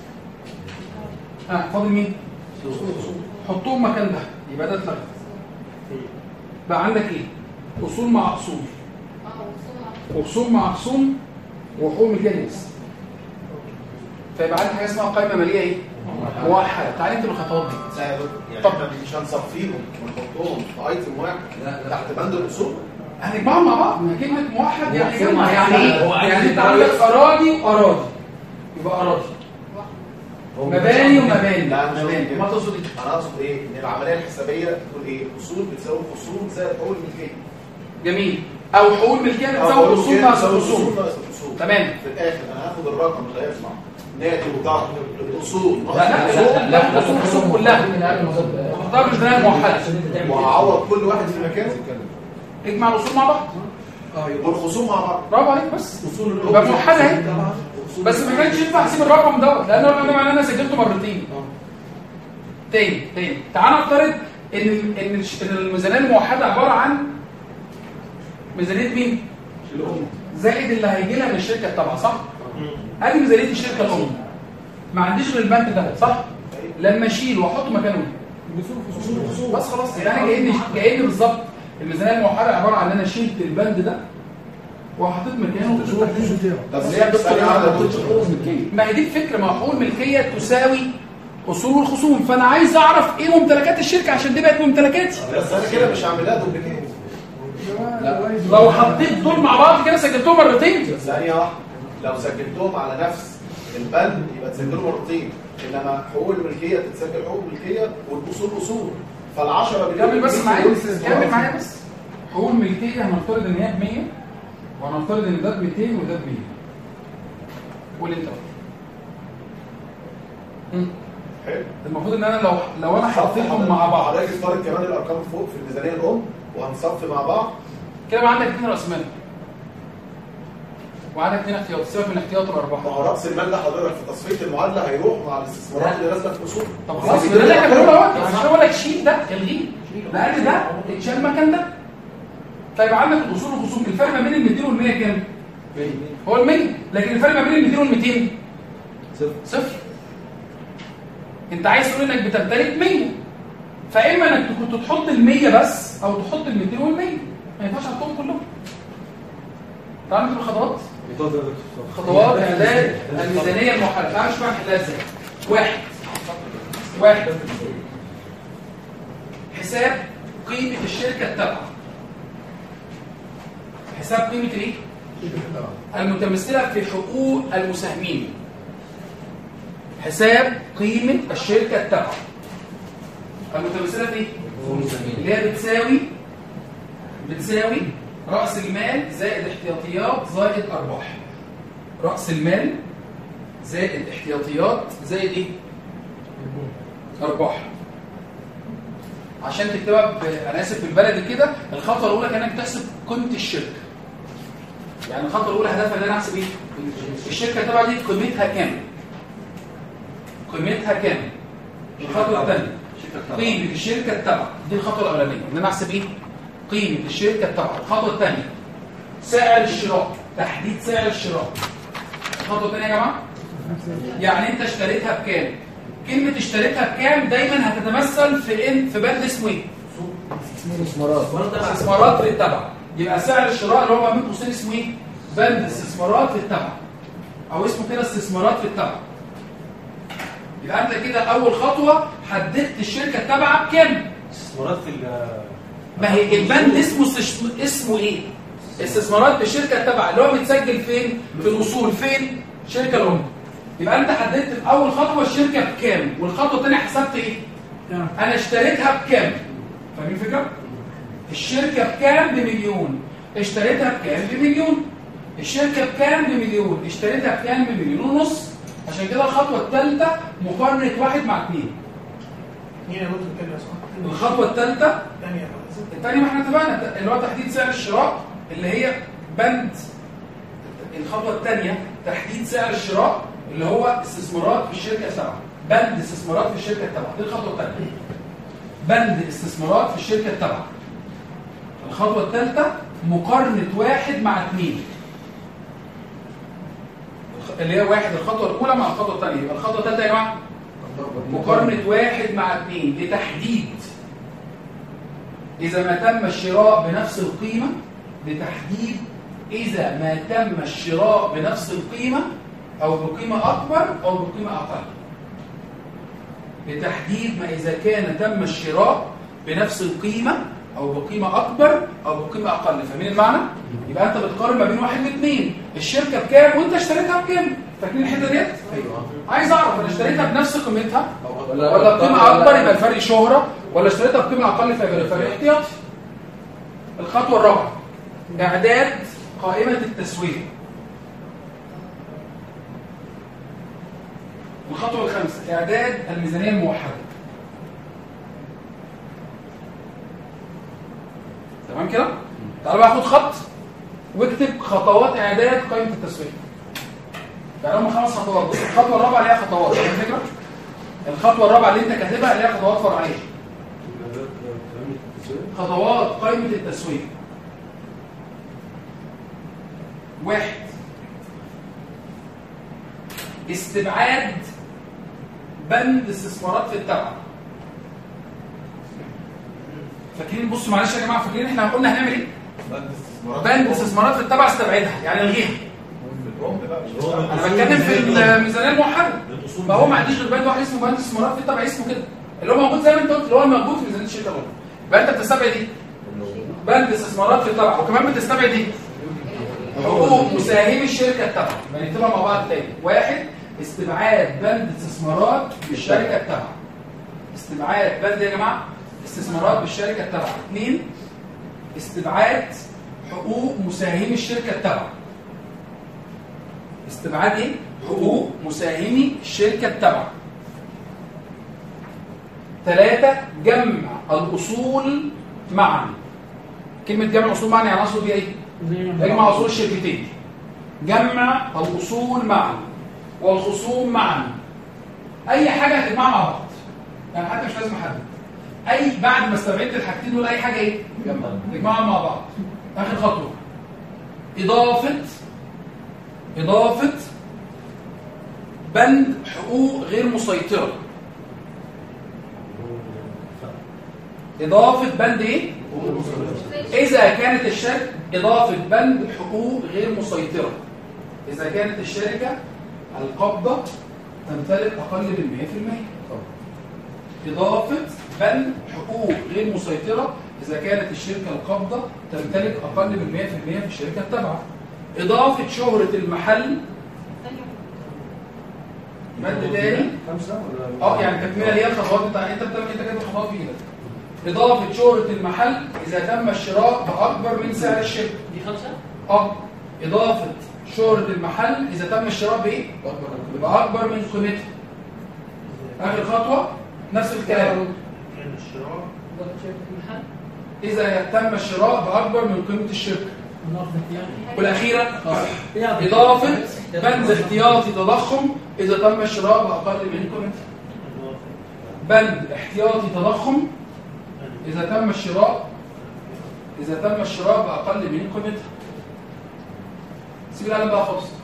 ها فاضل مين؟ حطوهم مكان ده يبقى ده اتلغى. بقى عندك ايه؟ اصول مع اصول. وخصوم مع خصوم وحقوق ملكيه بس. فيبقى عندي حاجه اسمها قائمه ماليه ايه؟ موحده. تعالى انت بالخطوات دي. لا يا دكتور يعني احنا مش هنصفيهم ونحطهم في ايتم واحد تحت بند الاصول. هنجمعهم مع بعض. ما كلمه موحد يعني جمع يعني ايه؟ يعني انت عندك اراضي واراضي يبقى اراضي مباني ومباني. لا مش مباني. ما تقصد ايه؟ انا اقصد ايه؟ ان العمليه الحسابيه تقول ايه؟ اصول بتساوي اصول زائد حقوق الملكيه. جميل. او حقوق الملكيه بتساوي اصول ناقص اصول. تمام. في الاخر انا هاخد الرقم اللي هيطلع ناتج وضعف الاصول لا لا لا الاصول الاصول كلها تختار مش بناء موحده وهعوض كل واحد في مكانه. اجمع الاصول مع بعض. اه يبقى الخصوم مع بعض. برافو عليك. بس اصول يبقى موحده اهي. بس ما كانش ينفع اسيب الرقم دوت لانه الرقم ده معناه ان انا سجلته مرتين. تاني تاني تعال نفترض ان ان ان الميزانيه الموحده عباره عن ميزانيه مين؟ الام زائد اللي هيجي لها من الشركه التابعه صح؟ ادي ميزانيه الشركه الام. ما عنديش غير البنك ده صح؟ لما اشيل واحط مكانه بس خلاص. يعني انا كاني كاني بالظبط الميزانيه الموحده عباره عن ان انا شلت البند ده وحطيت مكانه اصول بتاعه. طب ليه بتسالني على حقوق الملكيه؟ ما هي دي الفكره. ما حقوق الملكيه تساوي اصول الخصوم. فانا عايز اعرف ايه ممتلكات الشركه عشان دي بقت ممتلكاتي. بس انا كده مش هعملها دوبليكيت. لو حطيت دول مع بعض كده سجلتهم مرتين. ثانيه واحده لو سجلتهم على نفس البند يبقى تسجلوا مرتين. انما حقوق الملكيه تتسجل حقوق الملكيه والاصول اصول. فالعشرة كمل بس معايا كمل معايا بس. حقوق الملكيه هنفترض ان هي ب مية وهنفترض ان ده ب ميتين وده ب مية. قول انت حلو. المفروض ان انا لو لو انا حطيتهم مع بعض حضرتك افترض كمان الارقام فوق في الميزانيه الام وهنصفي مع بعض كده بقى عندك اثنين راس مال وعندك اثنين احتياط. سيبك من احتياط الارباح. ما هو راس المال ده حضرتك في تصفيه المعادله هيروح مع الاستثمارات اللي نازله في الاصول. طب خلاص ده اللي احنا بنقوله اهو. مش هقول لك شيل ده الغيه لان ده اتشال مكان ده. فيبقى عندك الاصول والخصوم. الفرق ما بين ال ميتين وال مية كام؟ هو ال مية. لكن الفرق ما بين ال ميتين وال ميتين صفر صفر. انت عايز تقول انك بتمتلك مية فاما انك كنت تحط ال مية بس او تحط ال ميتين وال مية. ما ينفعش تحطهم كلهم. تعالوا نشوف الخطوات. خطوات اعداد الميزانيه الموحده. تعالوا نشوف هنحلها ازاي. واحد واحد حساب قيمه الشركه التابعه. حساب قيمه الايه؟ المتمثله في حقوق المساهمين. حساب قيمه الشركه التابعه المتمثله في ايه؟ اللي هي بتساوي بتساوي رأس المال زائد احتياطيات زائد أرباح. رأس المال زائد احتياطيات زائد ايه؟ أرباح. عشان تكتبها ب... أنا آسف بالبلدي كده. الخطوة الأولى كأنك تحسب قيمة الشركة. يعني الخطوة الأولى هدفها إن أنا أحسب ايه؟ الشركة التابعة دي قيمتها كام؟ قيمتها كام؟ الخطوة الثانية قيمة الشركة التابعة. دي الخطوة الأولانية إن أنا أحسب ايه؟ قيمة الشركة التابعة. الخطوة الثانية سعر الشراء. تحديد سعر الشراء. الخطوة الثانية يا جماعة يعني أنت اشتريتها بكام؟ كلمة اشتريتها بكام دايما هتتمثل في إن في بند اسمه ايه؟ استثمارات. استثمارات في التابعة. يبقى سعر الشراء اللي هو من قوسين اسمه ايه؟ بند استثمارات في التابعة أو اسمه كده استثمارات في التابعة. يبقى أنت كده أول خطوة حددت الشركة التابعة بكام؟ استثمارات في ما هي البند اسمه اسمه ايه؟ استثمارات بالشركه التابعه اللي هو متسجل فين؟ في الاصول فين؟ شركه الام. يبقى انت حددت في اول خطوه الشركه بكام والخطوه الثانيه حسبت ايه؟ انا اشتريتها بكام؟ فاهمين الفكره؟ الشركه بكام؟ بمليون. اشتريتها بكام؟ بمليون. الشركه بكام؟ بمليون. اشتريتها بكام؟ بمليون ونص. عشان كده الخطوه الثالثه مقارنه واحد مع اثنين. مين يا دكتور كده صح؟ الخطوه الثالثه الثانيه الثانيه ما احنا اتفقنا اللي هو تحديد سعر الشراء اللي هي بند. الخطوه الثانيه تحديد سعر الشراء اللي هو استثمارات في الشركه التابعه. بند استثمارات في الشركه التابعه، دي الخطوه الثانيه. بند استثمارات في الشركه التابعه. الخطوه الثالثه مقارنه واحد مع اثنين، اللي هي واحد الخطوه الاولى مع الخطوه الثانيه. يبقى الخطوه الثالثه يا جماعه مقارنه واحد مع اثنين لتحديد اذا ما تم الشراء بنفس القيمه، لتحديد اذا ما تم الشراء بنفس القيمه او بقيمه اكبر او بقيمه اقل. لتحديد ما اذا كان تم الشراء بنفس القيمه او بقيمه اكبر او بقيمه اقل. فاهمين المعنى؟ يبقى انت بتقارن ما بين واحد واثنين، الشركه بكام وانت اشتريتها بكام. فاكرين الحته ديت؟ ايوه. عايز اعرف انا اشتريتها بنفس قيمتها ولا بقيمه اكبر يبقى الفرق شهره، ولا اشتريتها بقيمه اقل فيبقى الفرق احتياطي. الخطوه الرابعه اعداد قائمه التسويه. الخطوه الخامسه اعداد الميزانيه الموحده. تمام كده؟ تعالوا بقى خد خط واكتب خطوات اعداد قائمه التسويه. يعني هم خمس خطوات. الخطوه الرابعه اللي هي خطوات، فاهم الفكره؟ الخطوه الرابعه اللي انت كاتبها اللي هي خطوات فرعيه. خطوات قائمه التسويه. واحد، استبعاد بند استثمارات في التبع. فاكرين؟ بصوا معلش يا جماعه، فاكرين احنا قلنا هنعمل ايه؟ بند استثمارات بند استثمارات في التبع استبعدها، يعني الغيها. انا بتكلم في الميزانيه الموحده، فهو ما عنديش غير بند واحد اسمه بند استثمارات في التبع، اسمه كده اللي هو موجود زي ما انت قلت، اللي هو موجود في ميزانيه الشركه برضه. يبقى انت بتستبعد ايه؟ بند استثمارات في التبع، وكمان بتستبعد ايه؟ حقوق مساهمي الشركه التابعه. يبقى نكتبها مع بعض تاني. واحد، استبعاد بند استثمارات بالشركه التابعه. استبعاد بند يا جماعه استثمارات بالشركه التابعه. اثنين، استبعاد حقوق مساهمي الشركه التابعه. استبعاد ايه؟ حقوق مساهمي الشركه التابعه. ثلاثة، جمع الاصول معا. كلمه جمع الاصول معا يعني اقصد بيها ايه؟ اجمع اصول الشركتين. جمع الاصول معا والخصوم معا. اي حاجه هتجمعها مع بعض، يعني حتى مش لازم احدد. اي بعد ما استبعدت الحاجتين دول اي حاجه ايه؟ تجمعهم مع بعض. اخر خطوه اضافه اضافه بند حقوق غير مسيطره. اضافه بند ايه؟ إذا كانت الشركة إضافة بند حقوق غير مسيطرة. إذا كانت الشركة القبضة تمتلك أقل من مئة بالمئة. إضافة بند حقوق غير مسيطرة إذا كانت الشركة القبضة تمتلك أقل من مئة بالمئة في الشركة التابعة. إضافة شهرة المحل. بند تاني. اه يعني تكملة هي الخطوات بتاع أنت بتعمل أنت كده الخطوات في إيدك. إضافة شهرة المحل إذا تم الشراء بأكبر من سعر الشركة. دي خمسة؟ اه. إضافة شهرة المحل إذا تم الشراء بإيه؟ بأكبر من قيمتها. آخر خطوة نفس الكلام. الشراء إضافة شهرة المحل إذا تم الشراء بأكبر من قيمة الشركة. والأخيرة إضافة بند احتياطي تضخم إذا تم الشراء بأقل من قيمتها. بند احتياطي تضخم إذا تم الشراء إذا تم الشراء بأقل من قيمتها. سيب القلم بقى خالص.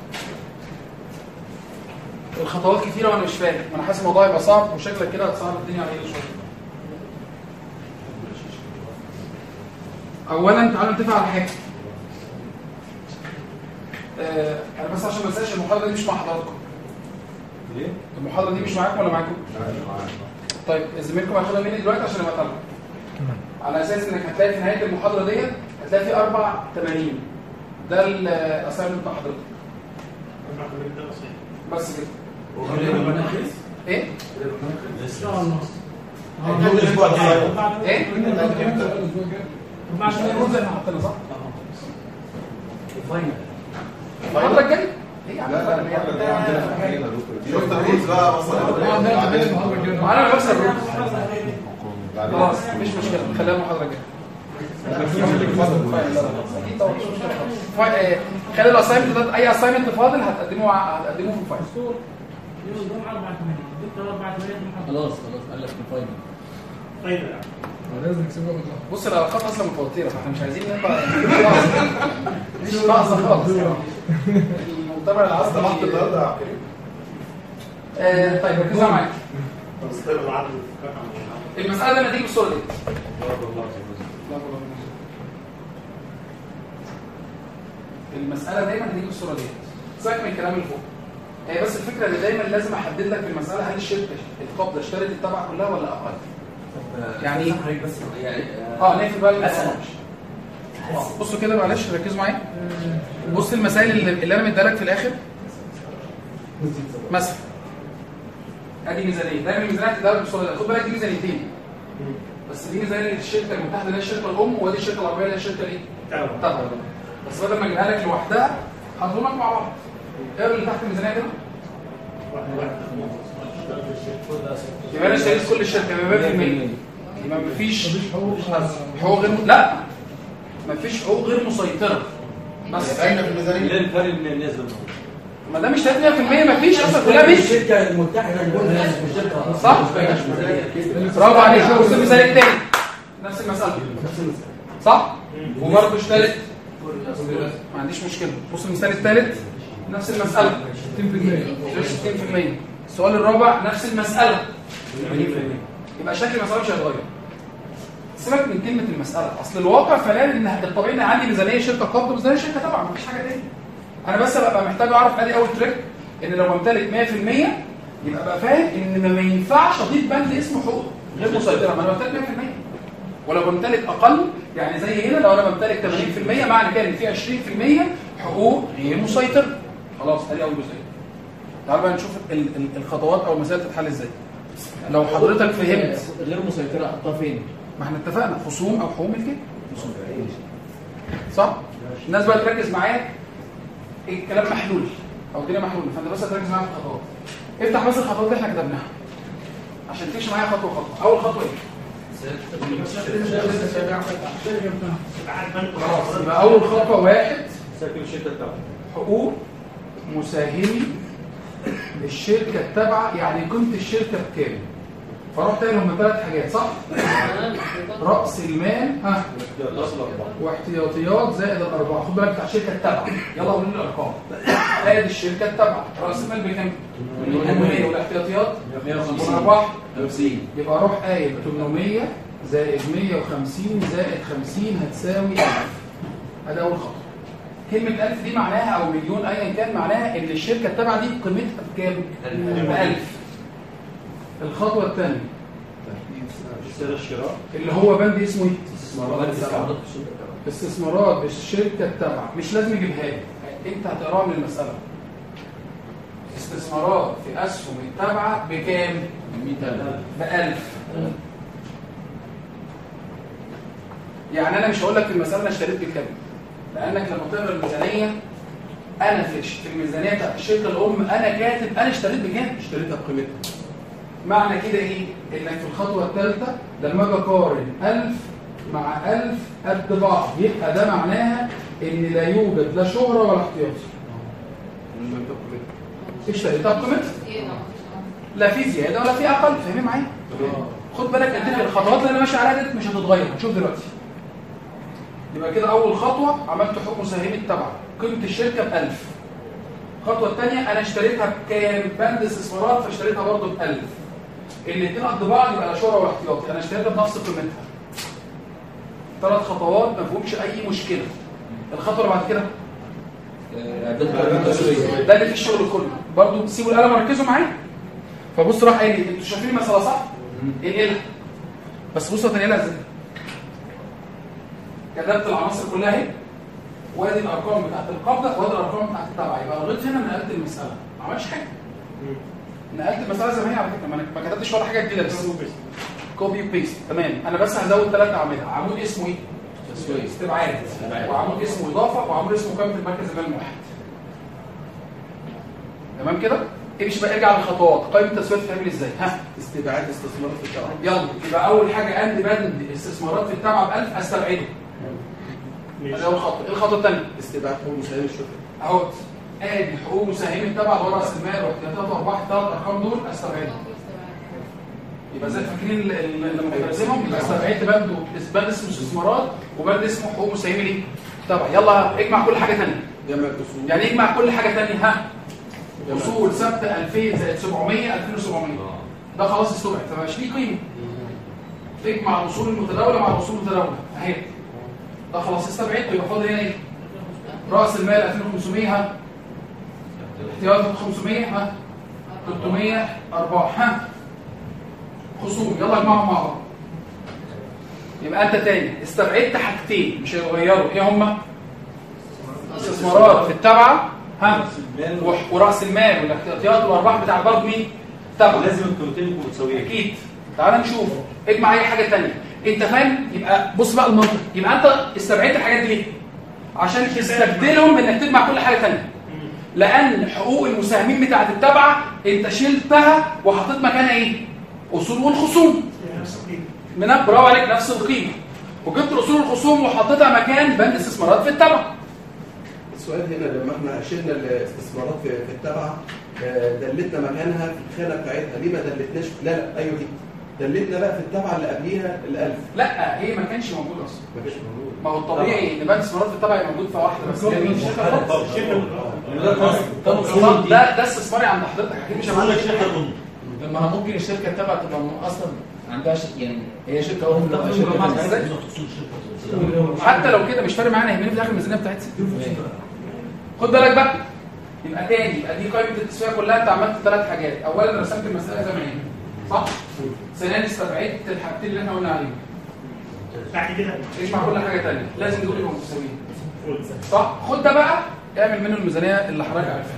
الخطوات كتيرة وأنا مش فاهم، أنا حاسس الموضوع يبقى صعب وشكلك كده هتصعب الدنيا عليا شوية. أولاً تعالوا نتفق على حاجة. آه أنا بس عشان ما انساش المحاضرة دي مش مع حضراتكم. ليه؟ المحاضرة دي مش معاكم ولا معاكم؟ طيب زميلكم هياخدها مني دلوقتي عشان ابقى اتابع. على اساس انك هتلاقي في نهايه المحاضره ديت هتلاقي في اربع تمارين. ده الاسايمنت بتاع حضرتك. بس كده. ايه؟ الاسبوع الجاي. ايه؟ عشان الرول زي ما حطينا صح؟ الفاينل. المحاضره الجايه؟ ايه يا عم؟ شفت الرولز بقى وصل انا بكسر الرولز. خلاص مش مشكله، خليها المحاضره الجايه. اكيد طبعا مش مشكله خالص. خلي الاساينمنت ده اي اساينمنت فاضل هتقدمه هتقدمه في الفايل. يوم الجمعه أربعة ثمانية الدكتور أربعة ثمانية خلاص خلاص قال لك في الفاينل. طيب لازم نكسبها. بص العلاقات اصلا متوتره فاحنا مش عايزين نبقى مش ناقصه خالص. المؤتمر العصر طلعت النهارده يا آه طيب ركزوا معايا. طيب العدد المساله لما تيجي بالصوره دي المساله دايما تيجي بالصوره دي سيبك من الكلام اللي فوق. هي بس الفكره اللي دايما لازم احدد لك في المساله هل الشركه القبضه اشترت التبع كلها ولا اقل. يعني ايه؟ اه نقفل بقى المساله. بصوا كده معلش ركزوا معايا. بص المسائل اللي, اللي انا مديها لك في الاخر مثلا ادي ميزانيه. دايما الميزانيه بتديها لك بالصوره دي. خد بالك دي ميزانيتين بس دي ميزانيه الشركه المتحده اللي هي الشركه الام ودي الشركه العربيه اللي هي الشركه ايه؟ تبع. بس بدل ما اجيبها لك لوحدها هحطهم لك مع بعض. ايه اللي تحت الميزانيه ده؟ يبقى انا اشتريت كل الشركه يبقى مية في المية. يبقى مفيش حقوق غير لا مفيش حقوق غير مسيطره. بس باينه في الميزانيه. ايه الفرق بين الناس دول؟ ما ده مش مية في المية مفيش اصلا كلها مش الشركه المتحده الشركه صح؟ برافو عليك. بص المثال الثاني نفس المساله صح؟ وبرضه اشترت ما عنديش مشكله. بص المثال الثالث نفس المساله ستين في المية ستين في المية. السؤال الرابع نفس المساله ثمانين في المية. يبقى شكل المساله مش هيتغير. سيبك من كلمه المساله اصل الواقع فعلا ان الطبيعي ان عندي ميزانيه شركه قبض وميزانيه شركه طبعا مفيش حاجه تاني. انا بس ببقى محتاج اعرف ادي اول تريك ان لو بمتلك مية في المية يبقى بقى فاهم ان ما ينفعش اضيف بند اسمه حقوق غير مسيطره. ما انا بمتلك مية في المية ولو بمتلك اقل يعني زي هنا لو انا بمتلك ثمانين في المية معنى كده ان في عشرين في المية حقوق غير مسيطره. خلاص ادي اول جزئيه. تعالوا بقى نشوف الخطوات او المسائل تتحل ازاي. لو حضرتك فهمت غير مسيطره احطها فين؟ ما احنا اتفقنا خصوم او حقوق ملكيه صح؟ الناس بقى تركز معايا الكلام محلول او الدنيا محلوله فانت بس تركز معايا في الخطوات. افتح بس الخطوات اللي احنا كتبناها عشان تمشي معايا خطوه خطوه. اول خطوه ايه؟ خلاص يبقى اول خطوه واحد سجل الشركه التابعه حقوق مساهمي الشركه التابعه يعني قيمه الشركه بكام؟ فرحت قايل هم ثلاث حاجات صح؟ راس المال ها واحتياطيات زائد الارباح. خد بالك بتاع الشركه التابعه. يلا قول لي الارقام. ادي الشركه التابعه راس المال بكام؟ ثمانمية والاحتياطيات مية وخمسين والارباح خمسين. يبقى اروح قايل ثمانمية زائد مية وخمسين زائد خمسين هتساوي ألف. ادي اول خطوه. كلمه ألف دي معناها او مليون ايا كان معناها ان الشركه التابعه دي قيمتها بكام؟ ب ألف. الخطوه الثانيه سعر الشراء اللي هو بند اسمه ايه؟ استثمارات استثمارات بالشركه التابعه. مش لازم اجيبها لك انت هتقراها من المساله. استثمارات في اسهم التابعه بكام؟ ب ألف. يعني انا مش هقول لك في المساله انا اشتريت بكام لانك لما تقرا الميزانيه انا في في الميزانيه بتاعت الشركه الام انا كاتب انا اشتريت بكام؟ اشتريتها بقيمتها. معنى كده ايه؟ انك في الخطوه الثالثه لما اجي اقارن ألف مع ألف قد بعض يبقى ده معناها ان لا يوجد لا شهره ولا احتياطي. اشتريتها بقيمتها. لا في زياده ولا في اقل. فاهمين معايا؟ خد بالك ان الخطوات اللي انا ماشي عليها دي مش هتتغير. هنشوف دلوقتي. يبقى كده اول خطوه عملت حقوق مساهمه تبع قيمه الشركه ب ألف. الخطوه الثانيه انا اشتريتها بكام؟ بند استثمارات فاشتريتها برضه ب ألف. الاثنين قد بعض يبقى لا شهره ولا احتياطي. انا اشتريتها بنفس قيمتها. ثلاث خطوات ما فيهمش اي مشكله. الخطوه اللي بعد كده ده اللي في الشغل كله. برضه سيبوا القلم وركزوا معايا. فبص راح قال لي انتوا شايفين المساله صح؟ انقلها. بس بصوا هتنقلها ازاي؟ كتبت العناصر كلها اهي وادي الارقام بتاعت القبضه وادي الارقام بتاعت التبع. يبقى لغايه هنا نقلت المساله. ما عملتش حاجه. نقلت المساله زي ما هي على فكره ما كتبتش ولا حاجه جديده بس كوبي بيست. تمام. انا بس هزود ثلاث اعمده. عمود اسمه ايه؟ تسويه استبعاد وعمود اسمه اضافه وعمود اسمه قيمه المركز المالي الموحد. تمام كده؟ امشي بقى ارجع للخطوات. قائمه التسويات بتعمل ازاي؟ ها استبعاد استثمارات في التبع. يلا يبقى اول حاجه عندي بند استثمارات في التبع ب ألف استبعده. ادي اول خطوه. ايه الخطوه الثانيه؟ استبعاد حقوق مساهمين الشركه. اهو ادي حقوق مساهمين التبع اللي هو راس المال واحتياطات وارباح الثلاث ارقام دول استبعدهم. يبقى زي فاكرين لما كنا بنرسمهم يبقى استبعدت بند بند اسمه استثمارات وبند اسمه حقوق مساهمين ايه؟ تبع. يلا اجمع كل حاجه ثانيه. جمع الاصول. يعني اجمع كل حاجه ثانيه. ها اصول ثابته ألفين زائد سبعمية ألفين وسبعمية ده خلاص استبعد فمش ليه قيمه. اجمع الاصول المتداوله مع الاصول المتداوله اهي ده خلاص استبعدته. يبقى فاضل هنا ايه؟ راس المال ألفين وخمسمية ها احتياطات خمسمية ها ثلاثمية ارباح ها خصوم. يلا اجمعهم مع بعض. يبقى انت تاني استبعدت حاجتين مش هيتغيروا. ايه هما؟ استثمارات في التبعه ها وراس المال والاحتياطات والارباح بتاع برضه مين؟ تبع. لازم القيمتين يكونوا متساويين. اكيد. تعال نشوف اجمع اي حاجه ثانيه. انت فاهم؟ يبقى بص بقى المنطق. يبقى انت استبعدت الحاجات دي ليه؟ عشان تستبدلهم انك تجمع كل حاجه ثانيه. لان حقوق المساهمين بتاعه التبعه انت شلتها وحطيت مكانها ايه؟ اصول والخصوم. من برافو عليك نفس القيمه. وجبت الاصول والخصوم وحطيتها مكان بند استثمارات في التبعه. السؤال هنا لما احنا شلنا الاستثمارات في في التبعه دلتنا مكانها في الخانه بتاعتها. ليه ما دلتناش؟ لا لا ايوه دي دلتنا بقى في التبعه اللي قبليها الألف. لا هي ما كانش موجود اصلا. ما كانش موجود. ما هو الطبيعي ان بند استثمارات في التبعه يبقى موجود في واحده بس. ده ده استثماري عند حضرتك اكيد مش هقول لك طب ما ممكن الشركه التبع تبقى اصلا عندها يعني هي شركه اول من شركه حتى لو كده مش فارق معانا يهمني في الاخر الميزانيه بتاعتها. خد بالك بقى. يبقى تاني يبقى دي قائمه التسويه كلها. انت عملت ثلاث حاجات. اولا رسمت المساله زي ما هي صح؟ ثانيا استبعدت الحاجتين اللي احنا قلنا عليهم. بعد كده اجمع كل حاجه ثانيه. لازم دول يبقوا متساويين صح؟ خد ده بقى اعمل منه الميزانيه اللي حضرتك عارفها.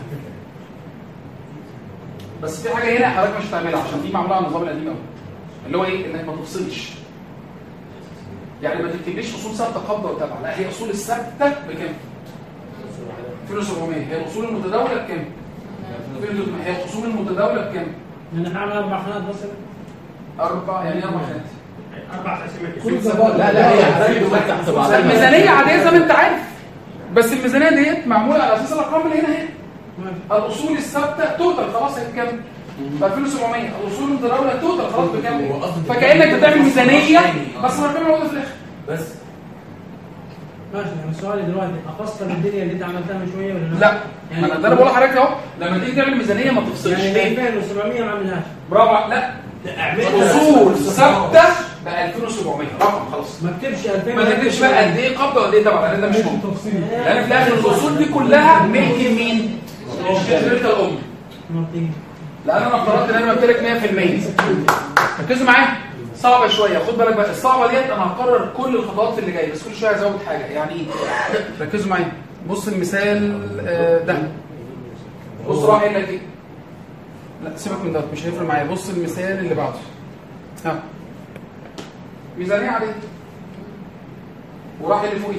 بس في حاجه هنا حضرتك مش هتعملها عشان دي معموله على النظام القديم قوي اللي هو ايه؟ انك ما تفصلش. يعني ما تكتبليش اصول ثابته قبضه وتبع. لا هي اصول الثابته بكام؟ ألفين وسبعمية. هي الاصول المتداوله بكام؟ هي الخصوم المتداوله بكام؟ انا هعمل اربع خانات مثلا. اربع يعني اربع خانات. اربع تقسيمات. لا لا هي الميزانيه عاديه زي ما انت عارف. بس الميزانيه ديت معموله على اساس الارقام اللي هنا اهي. الاصول الثابته توتال خلاص هي بكام؟ ألفين وسبعمية. الاصول المتداوله توتال خلاص بكام؟ فكانك بتعمل ميزانيه بس الارقام موجوده في الاخر. بس ماشي. يعني سؤالي دلوقتي افصل الدنيا اللي انت عملتها من شويه ولا لا؟ يعني انا ده انا بقول لحضرتك اهو لما تيجي تعمل ميزانيه ما تفصلش. يعني ألفين وسبعمية ما عملناش. برافو. لا اصول ثابته ب ألفين وسبعمية رقم خلاص. ما تكتبش ألفين. ما تكتبش بقى قد ايه قبضه وقد ايه تبع لان ده مش موجود. لان في الاخر الاصول دي كلها ملك مين؟ الشركه الام. لان انا افترضت ان انا بمتلك مية في المية. ركزوا معايا. صعبه شويه. خد بالك بقى الصعبه ديت انا هكرر كل الخطوات اللي جايه بس كل شويه هزود حاجه. يعني ايه؟ ركزوا معايا. بص المثال ده. بص راح قايل لك ايه؟ لا سيبك من ده مش هيفرق معايا. بص المثال اللي بعده. ها ميزانيه عاديه وراح اللي فوقيه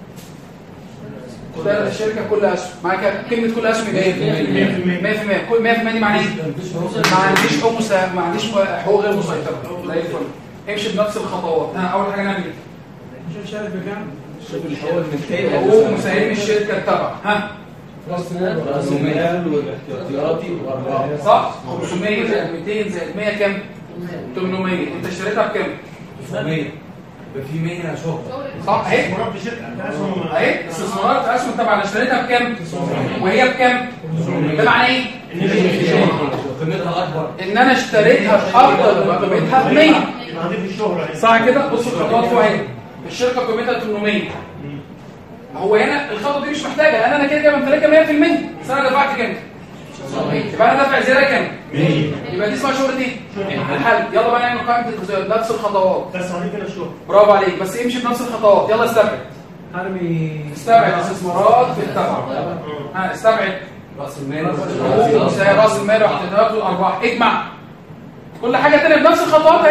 ده الشركه كلها اسهم. معاك كلمه كل اسهم ايه؟ مية في المية. مية في المية. كل مية في المية دي معناها ايه؟ ما عنديش حقوق ما عنديش حقوق غير مسيطره. زي الفل. امشي بنفس الخطوات. ها اول حاجه نعمل ايه؟ مش شارك بكام؟ حقوق مساهمين الشركه التبع. ها راس مال راس مال والاحتياطي وارباح صح؟ خمسمية زائد ميتين زائد مية كام؟ ثمانمية. انت اشتريتها بكام؟ تسعمية. يبقى في مية شغل صح اهي. مربي شركه اهي استثمارات في اسهم تبع انا اشتريتها بكام؟ وهي بكام؟ ده معناه ايه؟ قيمتها اكبر. ان انا اشتريتها باكتر من قيمتها ب مية. هضيف الشهره صح كده؟ بص الخطوات فوق اهي. الشركه قيمتها ثمانمية. هو هنا الخطوه دي مش محتاجه لان انا كده كده بمتلكها مية في المية. بس انا دفعت كام؟ يبقى انا دافع زياده كام؟ مية. يبقى دي اسمها شهره ايه؟ الحل. يلا بقى نعمل قائمه التسويه نفس الخطوات. بس هضيف هنا الشهره. برافو عليك بس امشي بنفس الخطوات. يلا استبعد. حرمي استبعد استثمارات في التبع. ها استبعد راس المال راس المال واحتياطات والارباح. اجمع كل حاجه ثانيه بنفس الخطوات اهي.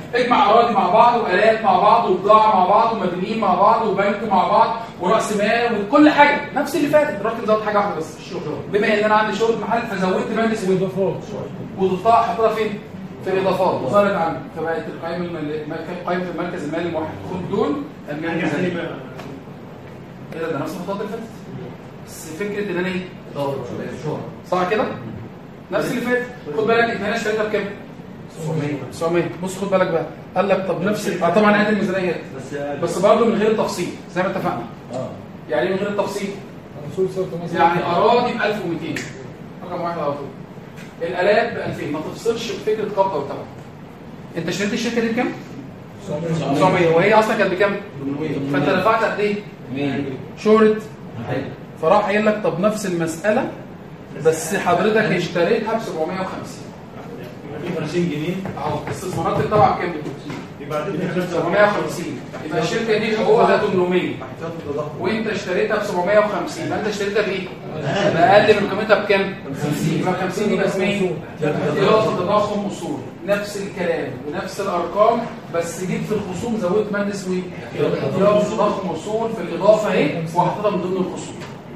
اجمع اراضي مع بعض والات مع بعض وبضاعه مع بعض ومدنيين مع بعض وبنك مع بعض وراس مال وكل حاجه نفس اللي فاتت، رحت زودت حاجه واحده بس الشغل. بما ان انا عندي شغل محل فزودت بند اسمه اضافات وضفتها حطيتها فين؟ في الاضافات وظهرت عندي فبقت القائمه قائمه المركز المالي الموحد. خد دول المال الميزانيه كده، ده نفس الخطوات اللي فاتت بس فكره ان انا ايه؟ صح كده؟ نفس اللي فات. خد بالك انت هنا اشتريتها بكام؟ تسعمية. بص خد بالك بقى، قال لك طب نفس اه طبعا ادي الميزانيه بس بس برضه من غير التفصيل زي ما اتفقنا. اه يعني ايه من غير التفصيل؟ يعني اراضي ب ألف ومئتين رقم واحد على طول، الالات ب ألفين. ما تفصلش بفكره قبضه وتبع. انت اشتريت الشركه دي بكام؟ تسعمية وهي اصلا كانت بكام؟ فانت دفعت قد ايه؟ مية شهره. فراح قايل لك طب نفس المساله بس حضرتك اشتريتها ب سبعمية وخمسين خمسين جنيه اهو. استثمارات الطبعه بكام؟ يبقى سبعمية وخمسين. يبقى الشركه دي حقوقها ثمانمية وانت اشتريتها ب سبعمية وخمسين. يبقى انت اشتريتها بايه؟ باقل من قيمتها بكام؟ خمسين. يبقى خمسين دي بقى اسمها ايه؟ اضافه تضخم اصول. نفس الكلام ونفس الارقام بس جيت في الخصوم زودت بند اسمه ايه؟ اضافه تضخم اصول في الاضافه اهي وحطيتها من ضمن الخصوم.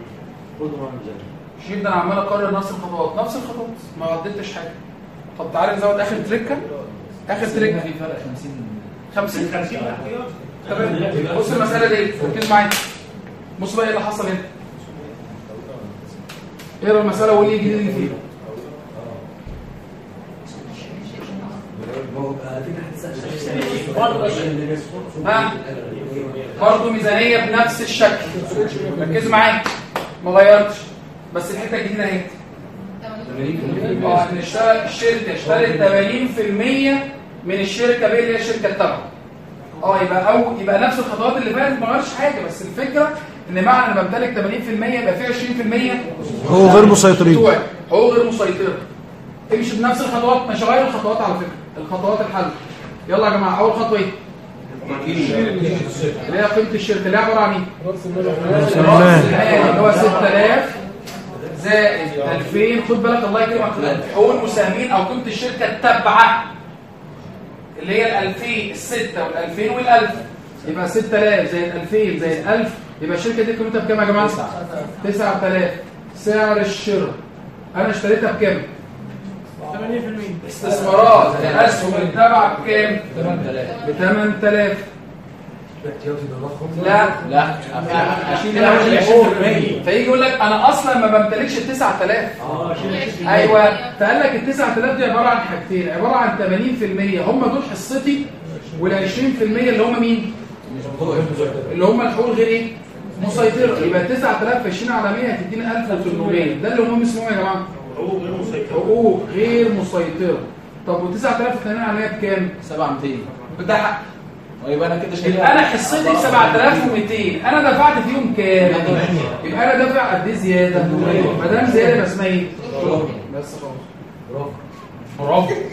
مش يبدا انا عمال اكرر نفس الخطوات نفس الخطوات ما عدتش حاجه. طب تعالى نزود اخر تريكه. اخر تريكه في فرق خمسين خمسين خمسين تمام. بص المساله دي ركز معايا. بص بقى ايه اللي حصل هنا. اقرا المساله وايه الجديد اللي فيها. ها برضه ميزانيه بنفس الشكل. ركز معايا ما غيرتش بس الحته الجديده اهي. اه ان الشركه اشترت ثمانين بالمية من الشركه بيه اللي هي الشركه التابعه. اه يبقى او يبقى نفس الخطوات اللي فاتت ما غيرش حاجه بس الفكره ان معنى ان بمتلك ثمانين بالمية يبقى في عشرين بالمية هو غير مسيطرين. هو غير مسيطر. امشي بنفس الخطوات مش غير الخطوات على فكره الخطوات الحل. يلا يا جماعه اول خطوه ايه؟ اللي هي قيمه الشركه اللي هي عباره عن ايه؟ راس المال اللي هو ستة آلاف زائد ألفين. خد بالك الله يكرمك حقوق المساهمين او قيمه الشركه التابعه اللي هي الألفين الستة والألفين والألف. يبقى ستة آلاف زائد ألفين زائد ألف. يبقى الشركه دي قيمتها بكام يا جماعه؟ تسعة آلاف. سعر الشراء انا اشتريتها بكام؟ ثمانين بالمية. استثمارات الاسهم التابعه بكام؟ ب ثمانية آلاف. لا لا فيجي يقول لك انا اصلا ما بمتلكش ال تسعة آلاف. ايوه فقال لك ال تسعة آلاف دي عباره عن حاجتين، عباره عن ثمانين بالمية هم دول حصتي وال عشرين بالمية اللي هم مين؟ اللي هم الحقوق غير ايه؟ مسيطره. يبقى تسعة آلاف في عشرين على مية هتدينا ألف وثمانمية. ده اللي هم اسمهم يا جماعه حقوق غير مسيطره. حقوق غير مسيطره. طب و تسعة آلاف في ثمانين على مية بكام؟ سبعة آلاف ومئتين. ده حق. يبقى انا كده شايل انا حصتي سبعة آلاف ومئتين انا دفعت فيهم كام؟ يبقى انا دافع قد ايه زياده؟ ما دام زياده يبقى اسمها ايه؟ بس خلاص برافو برافو.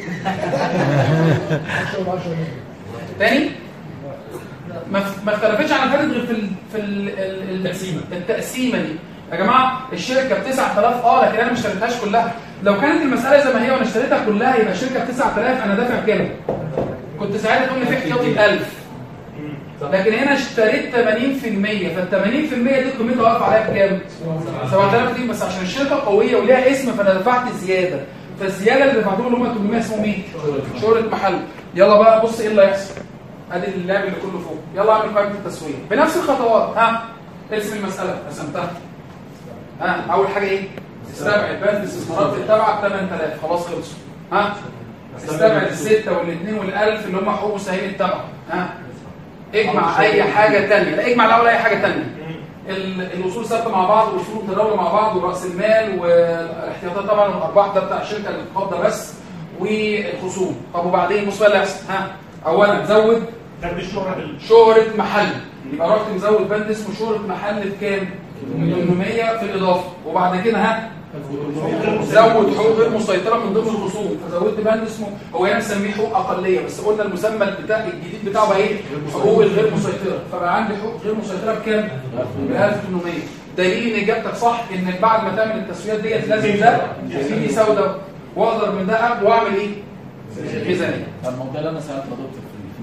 تاني ما ما اختلفتش عن فاتت غير في ال في ال التقسيمه التقسيمه دي يا جماعه. الشركه ب تسعة آلاف اه لكن انا ما اشتريتهاش كلها. لو كانت المساله زي ما هي وانا اشتريتها كلها يبقى الشركه ب تسعة آلاف انا دافع كام؟ كنت ساعتها تقول لي في احتياطي ألف. لكن هنا اشتريت ثمانين بالمية فال ثمانين بالمية دي قيمتها واقفه عليها بكام؟ سبعة آلاف دي بس عشان الشركه قويه وليها اسم فانا دفعت زياده. فالزياده اللي دفعتهم اللي هم ثمانمية اسمهم ايه؟ شهره محل. يلا بقى بص ايه اللي هيحصل. ادي اللعب اللي كله فوق. يلا اعمل قائمه التسويه بنفس الخطوات. ها ارسم المساله رسمتها. ها اول حاجه ايه؟ استبعد بند الاستثمارات التابعه ب ثمانية آلاف خلاص خلصوا. ها استبعد الستة والاثنين والألف اللي هم حقوق مساهمين التابعه. ها اجمع اي حاجه ثانيه. لا اجمع الاول اي حاجه ثانيه. الاصول ثابته مع بعض والاصول متداوله مع بعض وراس المال والاحتياطات طبعا والارباح ده بتاع الشركه اللي قابضه بس والخصوم. طب وبعدين بص بقى اللي هيحصل. ها اولا زود شهره محل. يبقى رحت مزود بند اسمه شهره محل بكام؟ ثمانمية في الاضافه. وبعد كده ها زود حقوق غير مسيطره من ضمن الخصوم فزودت بند اسمه هو هنا مسميه حقوق اقليه بس قلنا المسمى بتاع الجديد بتاعه بقى ايه؟ حقوق الغير مسيطره. فبقى عندي حقوق غير مسيطره بكام؟ ب ألف وثمانمية. دليل ان اجابتك صح انك بعد ما تعمل التسويات ديت لازم ده يفيد يساوي ده واقدر من ده واعمل ايه؟ ميزانيه. الموضوع اللي انا سالته يا دكتور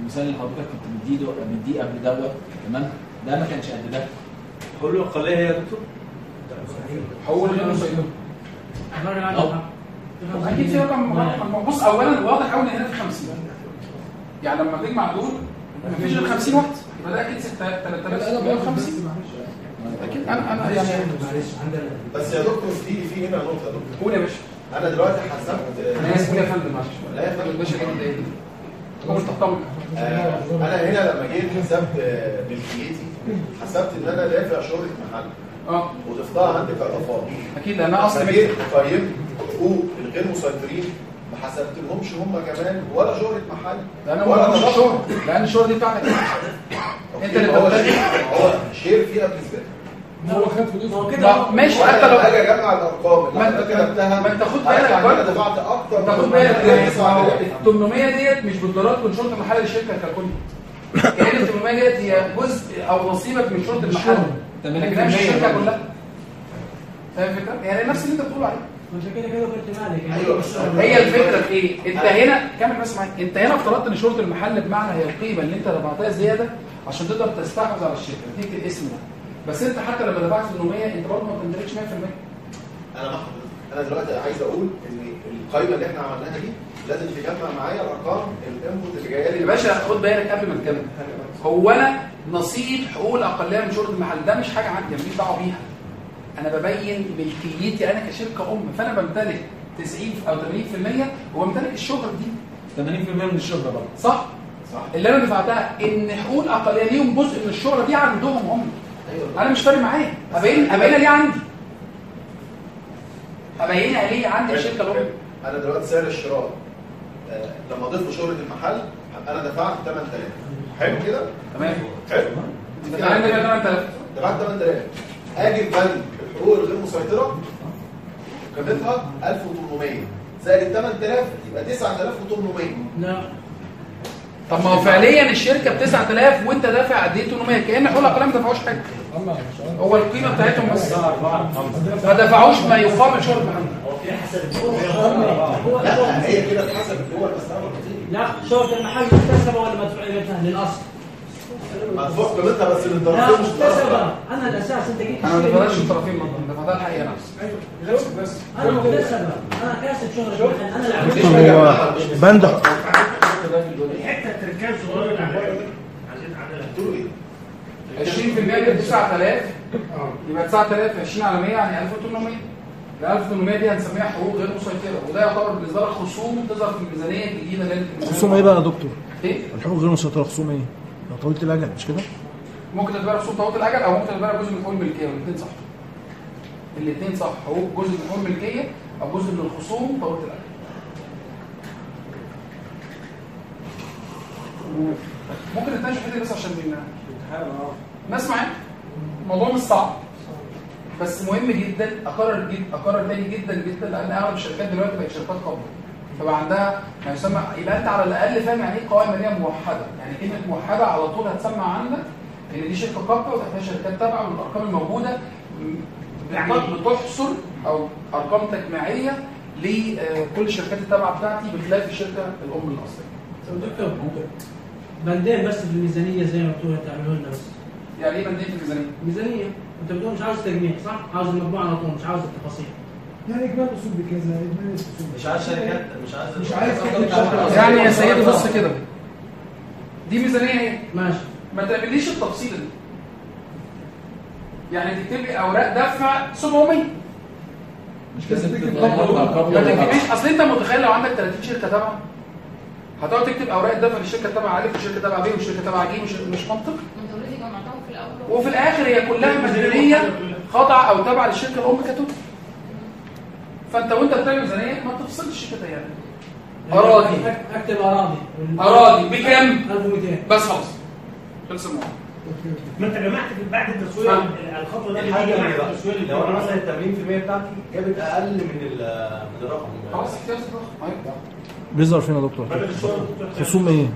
المثال اللي حضرتك كنت بتديه بتديه قبل دوت تمام، ده ما كانش قد ده. حقوق الاقليه هي يا دكتور؟ حقوق غير مسيطره. أو. اكيد في رقم. بص اولا واضح قوي ان هنا في خمسين، يعني لما تجمع دول مفيش غير خمسين واحد، يبقى ده اكيد ثلاثة آلاف وستمية وخمسين. اكيد انا انا يعني بس يا دكتور في في هنا نقطه يا دكتور. قول يا باشا. انا دلوقتي حسبت انا اسف يا فندم معلش. لا يا فندم باشا كده ايه؟ مش تطمن. انا هنا لما جيت حسبت ملكيتي حسبت ان انا دافع شهره محل اه وضفتها عندي كاضافات. اكيد لانها اصلا جيت قيمت حقوق الغير مسيطرين ما حسبتلهمش هم كمان ولا شهره محل لان ولا شهره، لان الشهره دي بتاعتك انت اللي بتاخدها. هو شير فيها بالنسبه هو خد فلوس هو كده ماشي. حتى لو اجي اجمع الارقام ما اللي انا كتبتها ما انت خد بالك انا دفعت اكتر انت خد بالك ال ثمانمية ديت مش بالدولار من شرط محل الشركه ككل. يعني ال ثمانمية ديت هي جزء او نصيبك من شرط المحل، لكن مش الشركه كلها. فاهم الفكره؟ يعني نفس اللي انت بتقول عليه. انت كده كده كنت مالك يعني. هي الفكره في ايه؟ انت هنا كمل بس معايا. انت هنا افترضت ان شرط المحل بمعنى هي القيمه اللي انت دفعتها زياده عشان تقدر تستحوذ على الشركه، تديك الاسم ده. بس انت حتى لما دفعت ثمانمية انت برضه ما بتمتلكش مية في المية. انا مع انا دلوقتي عايز اقول ان القائمه اللي احنا عملناها دي لازم تجمع معايا الارقام الانبوت اللي جايه لي. يا باشا خد بالك قبل ما نتكلم، هو انا نصيب حقوق الاقليه من شرط المحل ده مش حاجه عندي ماليش دعوه بيها. انا ببين ملكيتي انا كشركه ام، فانا بمتلك تسعين او ثمانين في المية وبمتلك الشهره دي ثمانين في المية من الشهره برضه. صح؟ صح. اللي انا دفعتها ان حقوق الاقليه ليهم جزء من الشهره دي عندهم هم. أيوة. انا مش فارق معايا، ابين ابينها ليه عندي؟ ابينها ليه عندي الشركه الام؟ انا دلوقتي سعر الشراء آه لما اضيف شهره المحل انا دفعت ثمانية آلاف. حلو كده؟ تمام. حلو. دفعت ثمانية آلاف. دفعت ثمانية آلاف. اجي في بند الحقوق الغير مسيطره قيمتها ألف وثمانمية زائد ثمانية آلاف يبقى تسعة آلاف وثمانمية. لا طب ما هو فعليا الشركه ب تسعة آلاف وانت دافع قد ايه؟ ثمانمية، كأن حقوق الاقليه ما دفعوش حاجه. هو القيمه بتاعتهم بس ما دفعوش ما يقابل شهر محل. هو كده حسب لا هي كده اتحسبت جوه المستوى الخطير. لا شهر المحل مكتسبه ولا مدفوع للاصل؟ مدفوع قيمتها بس لا للطرفين مش مكتسبه. انا الاساس انت جيت انا ما دفعتش الطرفين، ما دفعتها الحقيقه نفسها. ايوه بس انا مكتسبه، انا كاسب شهر المحل، انا اللي عملت. هو بند حته تركاز صغير اللي عملها دي عايزين عدد تقولوا ايه؟ عشرين في المية ب تسعة آلاف يبقى تسعة آلاف عشرين على مية يعني ألف وثمانمية. ال ألف وثمانمية دي هنسميها حقوق غير مسيطره، وده يعتبر بالنسبه لك خصوم تظهر في الميزانيه الجديده اللي انت خصوم ايه بقى يا دكتور؟ ايه؟ الحقوق غير مسيطره خصوم ايه؟ لو طولت الاجل مش كده؟ ممكن تتبرع خصوم طويله الاجل او ممكن تتبرع جزء من حقوق الملكيه، والاثنين صح. الاثنين صح، حقوق جزء من حقوق الملكيه او جزء من الخصوم طويله الاجل. ممكن نتناقش في الحته دي بس عشان الناس معايا. الموضوع مش صعب بس مهم جدا. اكرر جدا اكرر تاني جدا جدا لان اغلب الشركات دلوقتي بقت شركات قابضه، فبقى عندها ما يسمى، يبقى انت على الاقل فاهم يعني ايه قوائم ماليه موحده. يعني كلمه موحده على طول هتسمع عندك ان دي شركه قابضه وتحتها شركات تابعه، والارقام الموجوده بتحصر او ارقام تجميعيه لكل الشركات التابعه بتاعتي بخلاف الشركه الام الاصليه. دكتور بندين بس في الميزانيه زي ما بتقول تعملوا لنا بس. يعني ايه بندين في الميزانيه؟ ميزانيه انت بتقول مش عاوز تجميع صح؟ عاوز المجموعه على طول، مش عاوز التفاصيل. يعني اجمال اصول بكذا، اجمال اصول مش عايز شركات، مش عايز مش عايز يعني يا سيدي بص كده، دي ميزانيه ايه؟ ماشي. ما تعمليش التفصيل دي. يعني تكتب لي اوراق دفع سبعمية، مش لازم ما تكتبليش. اصل انت متخيل لو عندك ثلاثين شركه تابعه هتقعد تكتب اوراق الدفع للشركه تبع الف والشركه تبع ب والشركه تبع ج، مش مش منطقي. انت اوريدي جمعتهم في الاول وفي الاخر هي كلها مديونيه خاضعه او تابعه للشركه الام كتوت. فانت وانت بتعمل ميزانيه ما تفصلش كده. يعني اراضي، اكتب اراضي اراضي بكام؟ ألف ومئتين بس خلاص خلص الموضوع. ما انت جمعت بعد التسويق الخطوه دي الحاجه اللي اللي بقى لو انا مثلا ال ثمانين في المية بتاعتي جابت اقل من من الرقم خلاص احتياط الرقم. ايوه بيظهر فين يا دكتور؟ خصوم ايه؟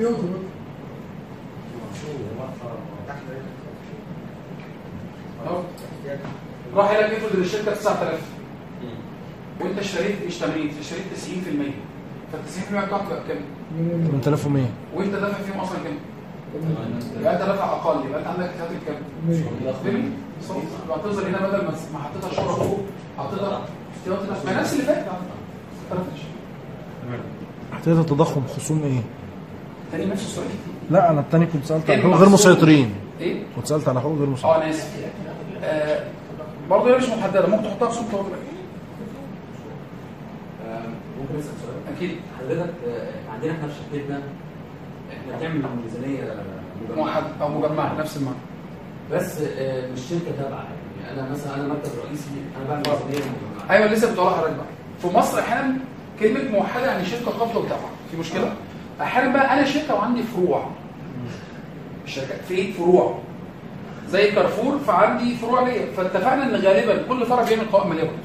راح يلاقي يفرض للشركه تسعة آلاف وانت اشتريت مش ثمانين، اشتريت تسعين في المية فال تسعين بالمية بتاعته بقى بكام؟ ثمانية آلاف ومية. وانت دافع فيهم اصلا كام؟ يبقى انت دافع اقل، يبقى انت عندك هتاخد كام؟ مية. يبقى هتظهر هنا بدل ما حطيتها شهر فوق حطيتها ما نفس اللي فات ما اختلفتش. حطيت التضخم خصوم ايه؟ تاني نفس السؤال. لا انا الثاني كنت سالت على حقوق غير مسيطرين. ايه؟ كنت سالت على حقوق غير مسيطرين. اه انا اسف. آه برضه هي مش محدده، ممكن تحطها في صوت طويل. ممكن اسال سؤال؟ اكيد. حضرتك عندنا احنا في شركتنا احنا بنعمل ميزانيه موحد او مجمعه نفس المعنى. بس مش شركه تابعه، يعني انا مثلا انا مركز رئيسي انا بعمل ميزانيه مجمعه. ايوه لسه بتقولها حضرتك بقى. في مصر احيانا كلمه موحده يعني شركه قابضه وتابعه، في مشكله؟ احيانا بقى انا شركه وعندي فروع. الشركات في فروع زي كارفور فعندي فروع ليا، فاتفقنا ان غالبا كل فرع بيعمل قوائم ماليه برضه.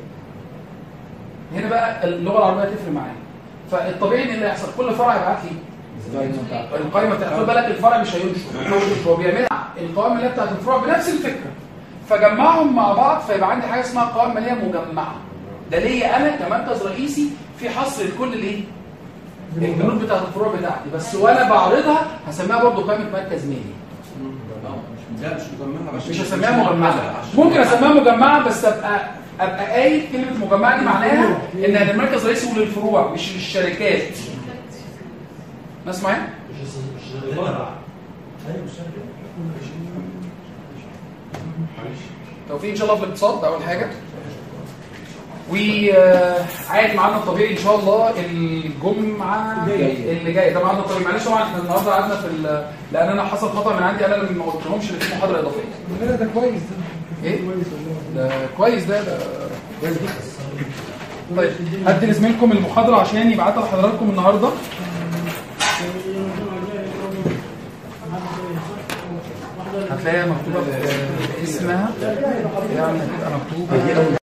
هنا بقى اللغه العربيه تفرق معايا. فالطبيعي ان اللي هيحصل كل فرع يبعت لي القائمه بتاعته. خد بالك الفرع مش هينشر، هو بيعمل القوائم الماليه بتاعت الفروع بنفس الفكره. فجمعهم مع بعض فيبقى عندي حاجه اسمها قوائم ماليه مجمعه. ده ليا انا كمركز رئيسي في حصر لكل الايه؟ البنود بتاعت الفروع بتاعتي، بس وانا بعرضها هسميها برضه قائمه مركز مالي. لا مش مجمعه، مش هسميها مجمعه. ممكن اسميها مجمعه بس ابقى ابقى قايل كلمه مجمعه دي معناها انها للمركز الرئيسي وللفروع مش للشركات. ناس معايا؟ مش الفرع. ايوه مش توفيق ان شاء الله في الاقتصاد اول حاجه. وعادي معانا الطبيعي ان شاء الله الجمعه اللي جايه. ده معانا الطبيعي. معلش طبعا احنا النهارده قعدنا في لان انا حصل خطا من عندي، انا اللي ما قلتلهمش ان في محاضره اضافيه. لا ده كويس ده. ايه؟ ده كويس ده ده كويس جدا. طيب هدي لزميلكم المحاضره عشان يبعتها لحضراتكم النهارده. هتلاقيها مكتوبه اسمها يعني هتبقى مكتوبه